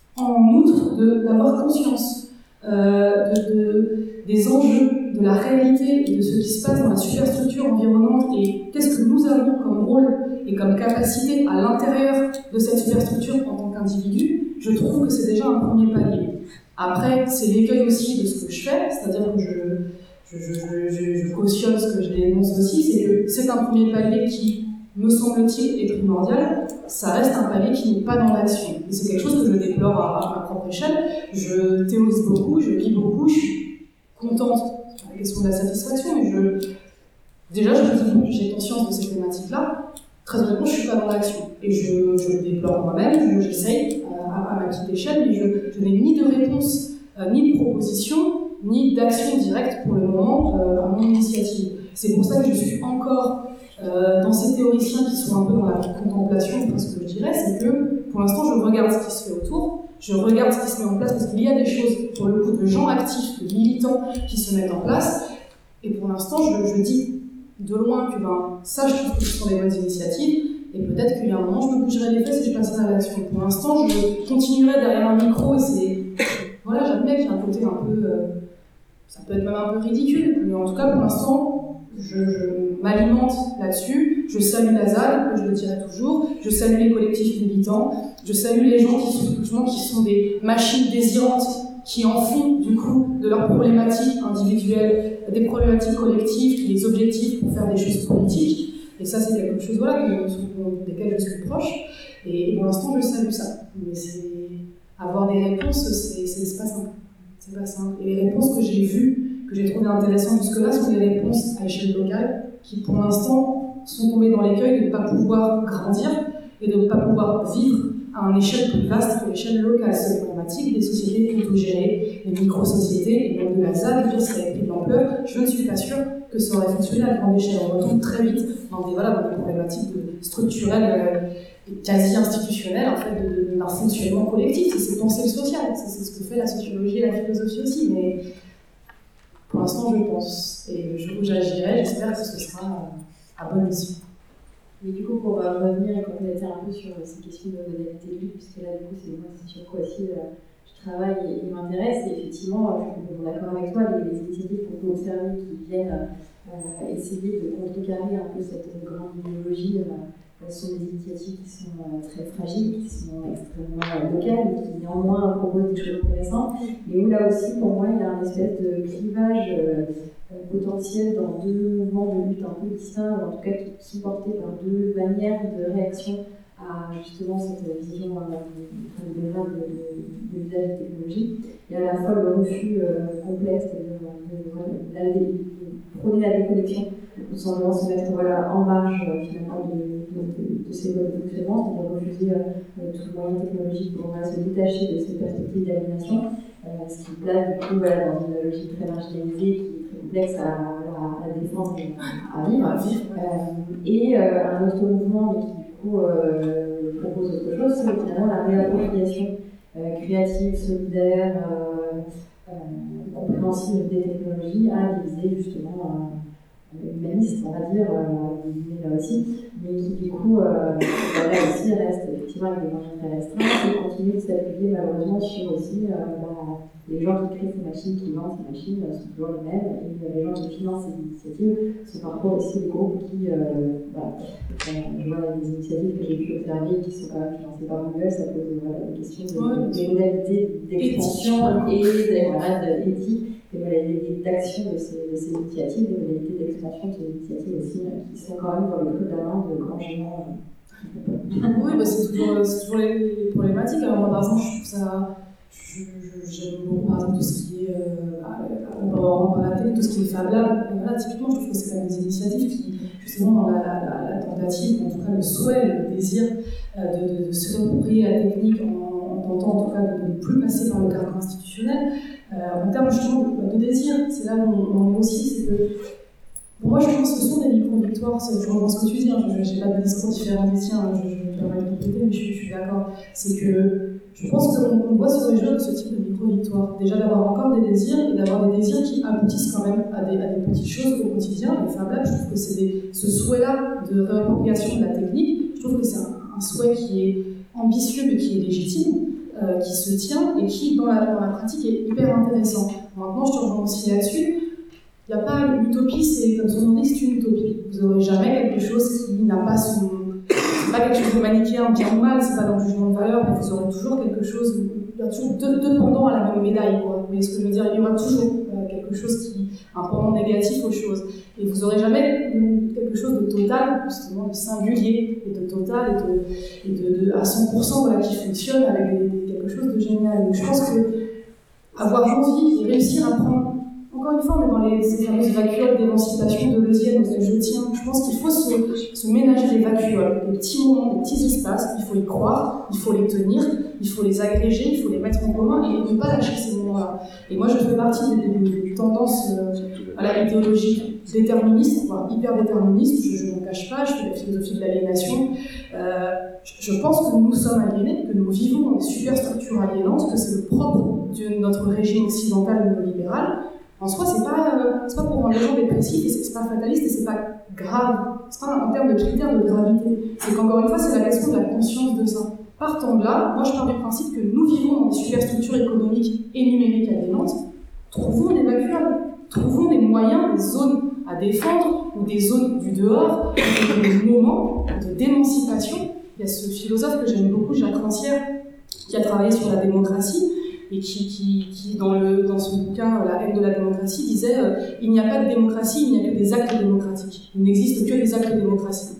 En outre, de, d'avoir conscience euh, de, de, des enjeux, de la réalité et de ce qui se passe dans la superstructure environnante et qu'est-ce que nous avons comme rôle et comme capacité à l'intérieur de cette superstructure en tant qu'individu, je trouve que c'est déjà un premier palier. Après, c'est l'écueil aussi de ce que je fais, c'est-à-dire que je, je, je, je, je cautionne ce que je dénonce aussi, c'est que c'est un premier palier qui, me semble-t-il, est primordial, ça reste un palier qui n'est pas dans l'action. Et c'est quelque chose que je déplore à, à ma propre échelle. Je théorise beaucoup, je lis beaucoup, je suis contente, c'est pas la question de la satisfaction, mais je, déjà je me dis, j'ai conscience de ces thématiques-là, très honnêtement, je suis pas dans l'action. Et je, je le déplore moi-même, je, j'essaye euh, à, à ma petite échelle, mais je, je n'ai ni de réponse, euh, ni de proposition, ni d'action directe pour le moment euh, à mon initiative. C'est pour ça que je suis encore Euh, dans ces théoriciens qui sont un peu dans la contemplation, ce que je dirais, c'est que pour l'instant je regarde ce qui se fait autour, je regarde ce qui se met en place parce qu'il y a des choses, pour le coup, de gens actifs, de militants qui se mettent en place, et pour l'instant je, je dis de loin que ben, ça je trouve que ce sont des bonnes initiatives, et peut-être qu'il y a un moment je me bougerai les fesses et je passerai à l'action. Pour l'instant je continuerai derrière un micro et c'est. Voilà, j'admets qu'il y a un côté un peu. Euh, ça peut être même un peu ridicule, mais en tout cas pour l'instant. Je, je m'alimente là-dessus, je salue la Z A D, je le dirai toujours, je salue les collectifs militants, je salue les gens qui sont, qui sont des machines désirantes qui en font du coup de leurs problématiques individuelles, des problématiques collectives, qui les objectifs pour faire des choses politiques. Et ça c'est quelque chose voilà, que, desquels je suis proche. Et, et pour l'instant je salue ça. Mais c'est, avoir des réponses, c'est, c'est, c'est pas simple. C'est pas simple. Et les réponses que j'ai vues, que j'ai trouvé intéressant jusque-là sont des réponses à échelle locale qui, pour l'instant, sont tombées dans l'écueil de ne pas pouvoir grandir et de ne pas pouvoir vivre à une échelle plus vaste que l'échelle locale. C'est les problématiques des sociétés autogérées, les micro-sociétés, et même de la Z A D, dire ça a pris de l'ampleur. Je ne suis pas sûre que ça aurait fonctionné à grande échelle. On retombe très vite dans des, voilà, dans des problématiques de, structurelles, euh, quasi institutionnelles, en fait, de, de, d'un fonctionnement collectif. C'est, c'est penser le social. C'est, c'est ce que fait la sociologie et la philosophie aussi. Mais pour l'instant, je pense. Et le jour où j'agirai, j'espère que ce sera à bon escient. Mais du coup, pour euh, revenir et compléter un peu sur euh, ces questions de modalité de lutte, puisque là, du coup, c'est moi, c'est sur quoi aussi euh, je travaille et, et m'intéresse. Et effectivement, euh, je suis complètement d'accord avec toi, les, les initiatives qu'on peut observer qui viennent euh, essayer de contrecarrer un peu cette grande idéologie. Euh, Ce sont des initiatives qui sont euh, très fragiles, qui sont extrêmement euh, locales, mais qui néanmoins proposent des choses intéressantes. Mais où là aussi, pour moi, il y a un espèce de clivage euh, euh, potentiel dans deux mouvements de lutte un peu distincts, ou en tout cas qui sont portés par deux manières de réaction à justement cette vision euh, de, de, de, de l'usage des technologies. Il y a à la fois le refus euh, complet, c'est-à-dire de, de, de, de prôner la déconnexion, tout simplement se mettre voilà, en marge euh, finalement de De, de, de ces modes de fonctionnement, c'est-à-dire refuser euh, tout moyen technologique pour euh, se détacher de cette perspective d'aliénation, euh, ce qui place du coup voilà, dans une logique très marginalisée qui est très complexe à, à, à défendre et à vivre. Euh, et euh, un autre mouvement mais qui du coup euh, propose autre chose, c'est finalement la réappropriation euh, créative, solidaire, euh, euh, compréhensive des technologies à diviser justement euh, humaniste, on va dire, euh, mais là aussi, mais qui du coup, euh, là aussi, reste effectivement avec des moyens très restreints et continue de s'appuyer malheureusement sur aussi euh, bah, les gens qui créent ces machines, qui vendent ces machines, euh, sont toujours les mêmes, et euh, les gens qui financent ces initiatives sont parfois aussi des groupes qui, euh, bah, euh, je vois des initiatives que j'ai pu observer qui sont quand même financées par Google, ça pose voilà, des questions de, ouais, des modalités d'expansion et des voilà, d'éthique. Des modalités d'action de ces, de ces initiatives, des modalités d'expansion de ces initiatives aussi, euh, qui sont quand même dans le creux de la main de grands géants. Euh, oui, bah c'est, toujours, c'est toujours les, les problématiques. Alors, moi, par exemple, je trouve ça. Je, je, j'aime beaucoup, par exemple, tout ce qui est. Euh, on va rendre la télé, tout ce qui est Fab Lab. Voilà, typiquement, je trouve que c'est quand même des initiatives qui, justement, dans la, la, la, la tentative, en tout cas le souhait, le désir euh, de, de, de se réapproprier la technique en, en tentant, en tout cas, de ne plus passer par le cadre institutionnel. Euh, en termes justement de, de désir, c'est là où on, on est aussi, c'est que pour moi je pense que ce sont des micro-victoires, je rejoins ce que tu dis, hein, je n'ai pas de discours différent des tiens, je, je me permets de compléter, mais je, je suis d'accord, c'est que Je pense qu'on doit se réjouir de ce type de micro-victoire. Déjà d'avoir encore des désirs et d'avoir des désirs qui aboutissent quand même à des, à des petites choses au quotidien. Les Fab Labs, je trouve que c'est des, ce souhait-là de réappropriation de la technique, je trouve que c'est un, un souhait qui est ambitieux mais qui est légitime, euh, qui se tient et qui, dans la, dans la pratique, est hyper intéressant. Maintenant, je te rejoins aussi là-dessus. Il n'y a pas l'utopie, c'est comme son nom dit, c'est une utopie. Vous n'aurez jamais quelque chose qui n'a pas son. C'est pas quelque chose de manichéen, bien ou mal, c'est pas dans le jugement de valeur, mais vous aurez toujours quelque chose. Il y a toujours deux, deux pendants à la même médaille, quoi. Mais ce que je veux dire, il y aura toujours euh, quelque chose qui. un pendant négatif aux choses. Et vous n'aurez jamais quelque chose de total, justement, de singulier, et de total, et de, et de, de à cent pour cent voilà, qui fonctionne avec des, des, quelque chose de génial. Donc je pense que avoir envie et réussir à prendre. Encore une fois, on est dans les, ces fameuses vacuoles d'émancipation de Leuzienne auxquelles je tiens. Je pense qu'il faut se, se ménager des vacuoles, des petits moments, des petits espaces. Il faut y croire, il faut les tenir, il faut les agréger, il faut les mettre en commun et ne pas lâcher ces moments-là. Et moi, je fais partie des, des, des tendances euh, à la idéologie déterministe, voire hyper déterministe. Je ne m'en cache pas, je fais la philosophie de l'aliénation. Euh, je, je pense que nous sommes aliénés, que nous vivons dans des superstructures aliénantes, que c'est le propre de notre régime occidental néolibéral. En soi, c'est pas, euh, c'est pas pour rendre les gens dépressifs, et c'est, c'est pas fataliste, et c'est pas grave. C'est pas en termes de critères de gravité. C'est qu'encore une fois, c'est la question de la conscience de ça. Partant de là, moi je pars du principe que nous vivons dans des superstructures économiques et numériques aliénantes. Trouvons des vacuoles, trouvons des moyens, des zones à défendre, ou des zones du dehors, des moments de d'émancipation. Il y a ce philosophe que j'aime beaucoup, Jacques Rancière, qui a travaillé sur la démocratie, et qui, qui, qui dans, le, dans son bouquin La haine de la démocratie, disait euh, « Il n'y a pas de démocratie, il n'y a que des actes démocratiques. Il n'existe que des actes démocratiques. »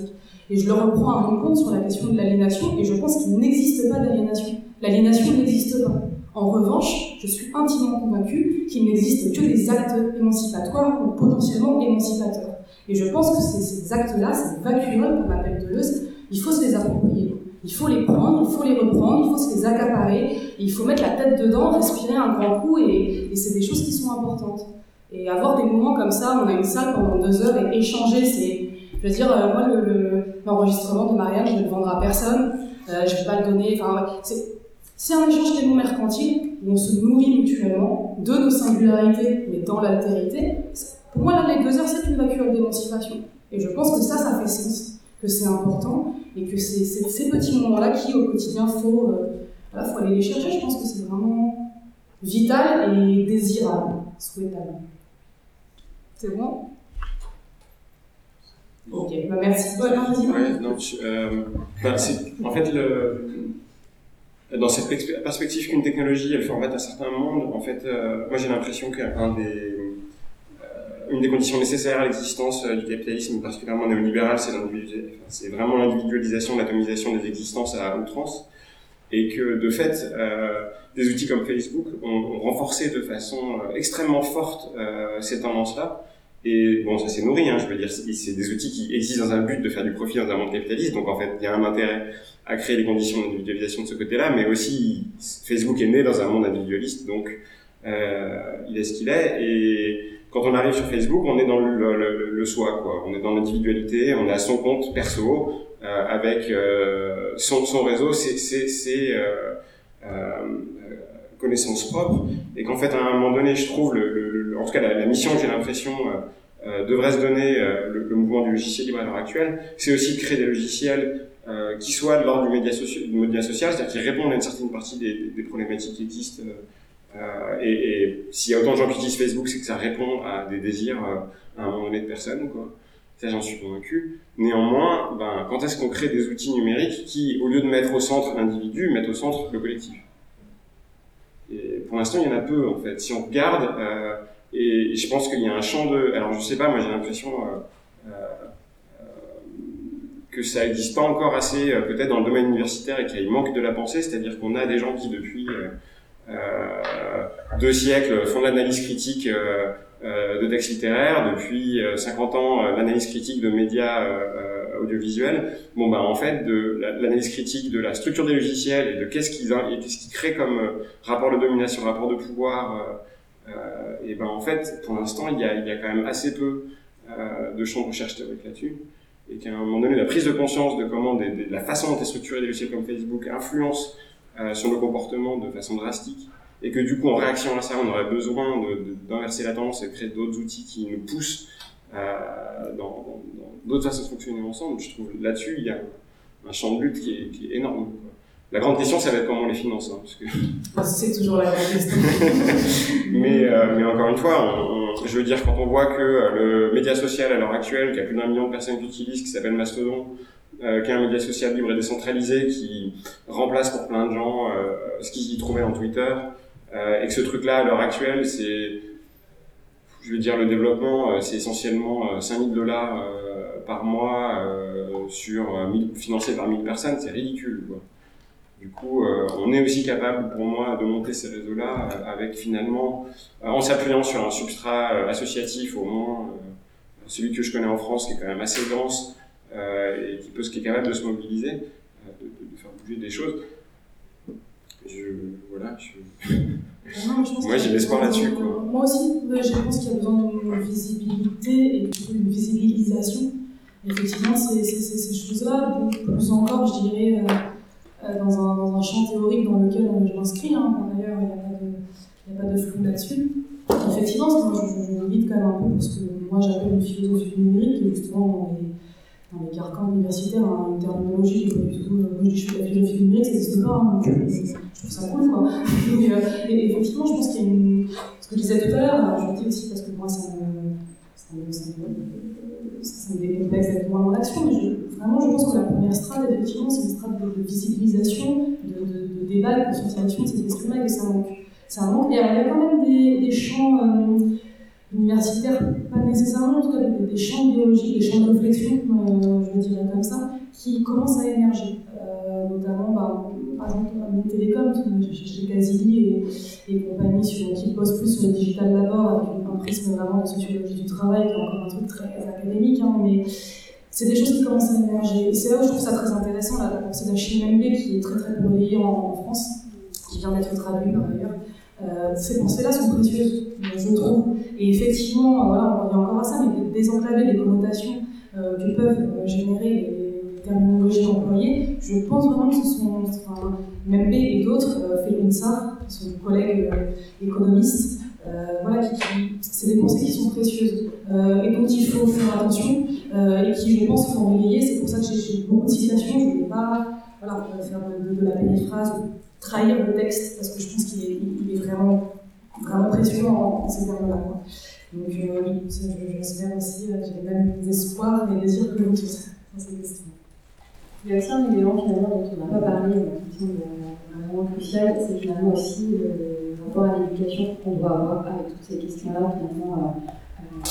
Et je le reprends à mon compte sur la question de l'aliénation, et je pense qu'il n'existe pas d'aliénation. L'aliénation n'existe pas. En revanche, je suis intimement convaincue qu'il n'existe que des actes émancipatoires ou potentiellement émancipateurs. Et je pense que ces, ces actes-là, ces vacuoles, comme appelle Deleuze, il faut se les approprier. Il faut les prendre, il faut les reprendre, il faut se les accaparer, et il faut mettre la tête dedans, respirer un grand coup, et, et c'est des choses qui sont importantes. Et avoir des moments comme ça, on a une salle pendant deux heures, et échanger, c'est... Je veux dire, euh, moi, le, le, l'enregistrement de Marianne, je ne le vendrai à personne, euh, je ne vais pas le donner, enfin, c'est, c'est un échange des mots mercantile, où on se nourrit mutuellement de nos singularités, mais dans l'altérité. Pour moi, là, les deux heures, c'est une vacuole d'émancipation. Et je pense que ça, ça fait sens, que c'est important, et que c'est, c'est ces petits moments-là qui, au quotidien, faut, euh, voilà, faut aller les chercher. Je pense que c'est vraiment vital et désirable, souhaitable. C'est bon? Ok, bah merci. Ouais, non, dis-moi. Ouais, non, euh, ben, c'est, en fait, le, dans cette perspective qu'une technologie, elle formate un certain monde, en fait, euh, moi j'ai l'impression qu'un des, euh, une des conditions nécessaires à l'existence euh, du capitalisme, particulièrement néolibéral, c'est, enfin, c'est vraiment l'individualisation, l'atomisation des existences à outrance, et que de fait, euh, des outils comme Facebook ont, ont renforcé de façon euh, extrêmement forte euh, ces tendances-là. Et bon, ça s'est nourri, hein, je veux dire, c'est des outils qui existent dans un but de faire du profit dans un monde capitaliste, donc en fait, il y a un intérêt à créer des conditions d'individualisation de ce côté-là, mais aussi, Facebook est né dans un monde individualiste, donc euh, il est ce qu'il est, et quand on arrive sur Facebook, on est dans le, le, le, le soi, quoi. On est dans l'individualité, on est à son compte perso, euh, avec euh, son, son réseau, ses, ses, ses euh, euh, connaissances propres, et qu'en fait, à un moment donné, je trouve, le, le, le, en tout cas, la, la mission, j'ai l'impression, euh, euh, devrait se donner euh, le, le mouvement du logiciel libre à l'heure actuelle, c'est aussi de créer des logiciels euh, qui soient de l'ordre du média, soci- du média social, c'est-à-dire qui répondent à une certaine partie des, des, des problématiques qui existent. Euh, et, et s'il y a autant de gens qui utilisent Facebook, c'est que ça répond à des désirs euh, à un moment donné de personnes, quoi. Ça, j'en suis convaincu. Néanmoins, ben, quand est-ce qu'on crée des outils numériques qui, au lieu de mettre au centre l'individu, mettent au centre le collectif? Et pour l'instant, il y en a peu, en fait. Si on regarde, euh, et, et je pense qu'il y a un champ de... Alors, je sais pas, moi, j'ai l'impression euh, euh, que ça n'existe pas encore assez, euh, peut-être dans le domaine universitaire, et qu'il manque de la pensée, c'est-à-dire qu'on a des gens qui, depuis euh, euh, deux siècles, font de l'analyse critique euh, euh, de textes littéraires, depuis euh, cinquante ans, euh, l'analyse critique de médias euh, audiovisuels. Bon, ben, en fait, de la, l'analyse critique de la structure des logiciels et de qu'est-ce qu'ils, et qu'est-ce qu'ils créent comme euh, rapport de domination, rapport de pouvoir, euh, euh, et ben, en fait, pour l'instant, il y a, il y a quand même assez peu euh, de champs de recherche théorique là-dessus. Et qu'à un moment donné, la prise de conscience de comment des, des, la façon dont est structurée des logiciels comme Facebook influence euh, sur nos comportements de façon drastique, et que du coup, en réaction à ça, on aurait besoin de, de, d'inverser la tendance et de créer d'autres outils qui nous poussent euh, dans, dans, dans d'autres façons de fonctionner ensemble. Je trouve là-dessus, il y a un champ de lutte qui est, qui est énorme, quoi. La grande question, ça va être comment on les finance, hein, parce que... C'est toujours la grande question. mais, euh, mais encore une fois, on, on, je veux dire, quand on voit que euh, le média social à l'heure actuelle, qu'il y a plus d'un million de personnes qui l'utilisent, qui s'appelle Mastodon, euh, qui est un média social libre et décentralisé, qui remplace pour plein de gens euh, ce qu'ils y trouvaient dans Twitter, euh, et que ce truc-là, à l'heure actuelle, c'est, je veux dire, le développement, euh, c'est essentiellement euh, cinq mille dollars euh, par mois euh, sur euh, mille, financé par mille personnes, c'est ridicule, quoi. Du coup, euh, on est aussi capable, pour moi, de monter ces réseaux-là euh, avec finalement, euh, en s'appuyant sur un substrat euh, associatif, au moins euh, celui que je connais en France, qui est quand même assez dense euh, et qui, peut, qui est capable de se mobiliser, euh, de, de, de faire bouger des choses. Je, voilà, je... Non, je pense moi, j'ai l'espoir là-dessus, quoi. Moi aussi, je pense qu'il y a besoin d'une visibilité et d'une visibilisation. Effectivement, ces, ces, ces, ces choses-là, plus encore, je dirais. Euh, Dans un, dans un champ théorique dans lequel euh, je m'inscris, hein. Par ailleurs, il n'y a, a pas de flou là-dessus. Effectivement, parce que moi, je, je milite quand même un peu parce que moi, j'appelle une philosophie du numérique, et justement, dans les, dans les carcans universitaires, hein, une terminologie qui est pas du tout. Euh, moi, je dis je fais la philosophie du numérique, ça n'existe pas, hein, donc je, je, je trouve ça cool, quoi. et, euh, et effectivement, je pense qu'il y a une. Ce que je disais tout à l'heure, alors, je le dis aussi parce que moi, ça me. Ça me, ça me, ça me décomplexe d'être moins dans l'action, mais je, vraiment, je pense que la première strate, effectivement, c'est une strate de, de visibilisation, de, de, de débat, de conscientisation de ces questions-là, et que ça manque. Ça manque. Et alors, il y a quand même des, des champs euh, universitaires, pas nécessairement, en tout cas, des, des champs idéologiques, des champs de réflexion, euh, je le dirais comme ça, qui commencent à émerger. Euh, notamment, bah, par exemple, les télécoms, chez Kazili et, et compagnie, sur, qui bossent plus sur le digital labor, avec un prisme vraiment de sociologie du travail, qui est encore un truc très académique, hein, mais c'est des choses qui commencent à émerger. Et c'est là où je trouve ça très intéressant, la, la pensée d'Achille Mbembe, qui est très très relayée en, en France, qui vient d'être traduite par ailleurs. Euh, ces pensées-là sont précieuses, je trouve. Et effectivement, voilà, on revient encore à ça, mais désenclaver les connotations euh, que peuvent euh, générer les terminologies employées, je pense vraiment que ce sont, enfin, Mbembe et d'autres, euh, Felwine Sarr, qui sont des collègues euh, économistes, euh, voilà, qui, qui, c'est des pensées qui sont précieuses euh, et dont il faut faire attention euh, et qui, je pense, faut relayer. C'est pour ça que j'ai beaucoup de citations. Je ne vais pas voilà, faire de, de, de la périphrase ou trahir le texte parce que je pense qu'il est, il est vraiment, vraiment précieux en, en ces termes-là. Donc, euh, oui, j'espère aussi, euh, j'ai même des espoirs et des désirs que vous tous dans ces questions. Il y a aussi un élément finalement dont on n'a pas parlé, mais qui me semble vraiment crucial, c'est finalement aussi le rapport à l'éducation qu'on doit avoir avec toutes ces questions-là, finalement, euh,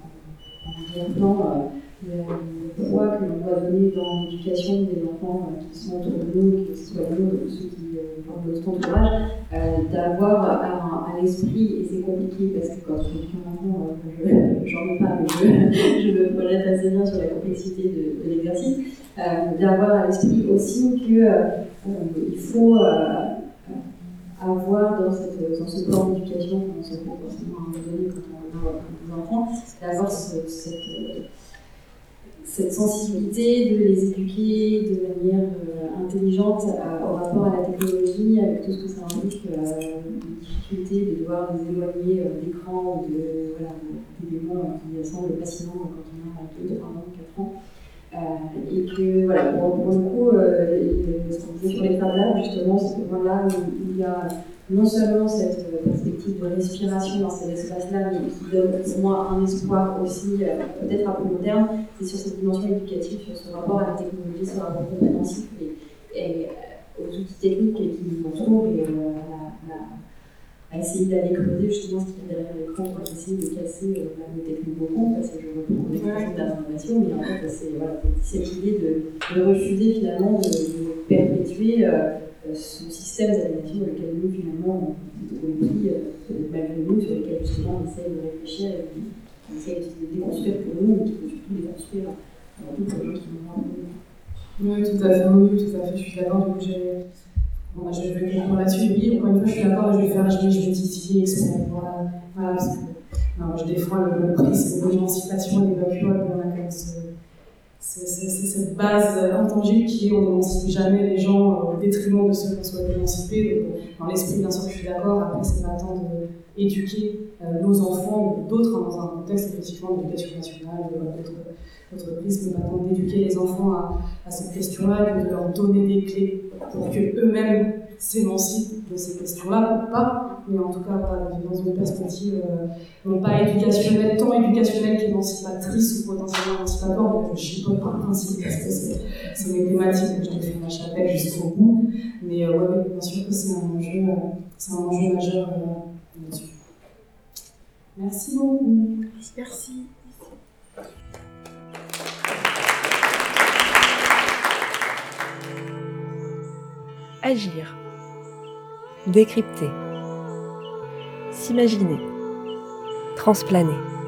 en regardant euh, le poids que l'on doit donner dans l'éducation des enfants euh, qui sont autour de nous, que ce soit nous ou ceux qui euh, forment notre entourage, euh, d'avoir à, à l'esprit, et c'est compliqué parce que quand on est un enfant, euh, j'en ai pas, mais je, je me projette assez bien sur la complexité de, de l'exercice. Euh, d'avoir à l'esprit aussi qu'il euh, faut euh, avoir dans, cette, dans ce plan d'éducation, qu'on se fait forcément à un moment donné quand on a des enfants, d'avoir ce, cette, cette sensibilité de les éduquer de manière euh, intelligente à, au rapport à la technologie, avec tout ce que ça implique, euh, les difficultés de devoir les éloigner euh, d'écran ou de, voilà, d'éléments qui semblent fascinants quand on a deux, trois ans, quatre ans. Euh, et que voilà, pour, pour le coup, euh, ce qu'on disait sur les Fab Labs, justement, c'est que voilà, il y a non seulement cette perspective de respiration dans ces espaces-là, mais qui donne pour moi un espoir aussi, euh, peut-être à plus long terme, c'est sur cette dimension éducative, sur ce rapport à la technologie, ce rapport compréhensif et, et euh, aux outils techniques qui nous entourent et euh, à, à, à essayer d'aller creuser justement ce qu'il y a derrière l'écran pour essayer de casser euh, le technobocon, parce que je reprends l'expression d'information, mais en fait c'est voilà, cette idée de, de refuser finalement de, de perpétuer euh, ce système d'animation dans lequel nous finalement on vit, euh, malgré nous, sur lesquels justement on essaye de réfléchir et on essaye de déconstruire pour nous, mais qui peut surtout déconstruire avant tout pour les gens qui nous rendent. Oui, tout à fait, oui, tout à fait, je suis d'accord. Donc j'ai Bon, bah, je vais comprendre là-dessus, oui, encore une fois, je suis d'accord, je vais faire, je vais, je vais titiller exprès. Voilà, voilà, parce que non, je défends le, le prisme de l'émancipation des vacuoles, on a quand même ce, c'est, c'est, c'est cette base intangible qui est on n'émancipe jamais les gens au détriment de ceux qu'on souhaite émanciper. Donc, dans l'esprit, bien sûr, je suis d'accord. Après, c'est pas tant d'éduquer euh, nos enfants ou d'autres hein, dans un contexte effectivement d'éducation nationale, d'autres, d'autres prises, mais pas tant d'éduquer les enfants à, à cette question-là, que de leur donner des clés pour qu'eux-mêmes s'émancipent de ces questions-là, ou pas, mais en tout cas voilà, dans une perspective euh, non pas éducationnelle, tant éducationnelle qu'émancipatrice ou potentiellement émancipatoire, mais je chipote par principe parce que c'est, c'est mes thématiques, donc j'ai fait ma chapelle jusqu'au bout, mais euh, ouais, bien sûr que c'est un enjeu, euh, c'est un enjeu majeur euh, là-dessus. Merci beaucoup. Merci. Agir. Décrypter. S'imaginer. Transplaner.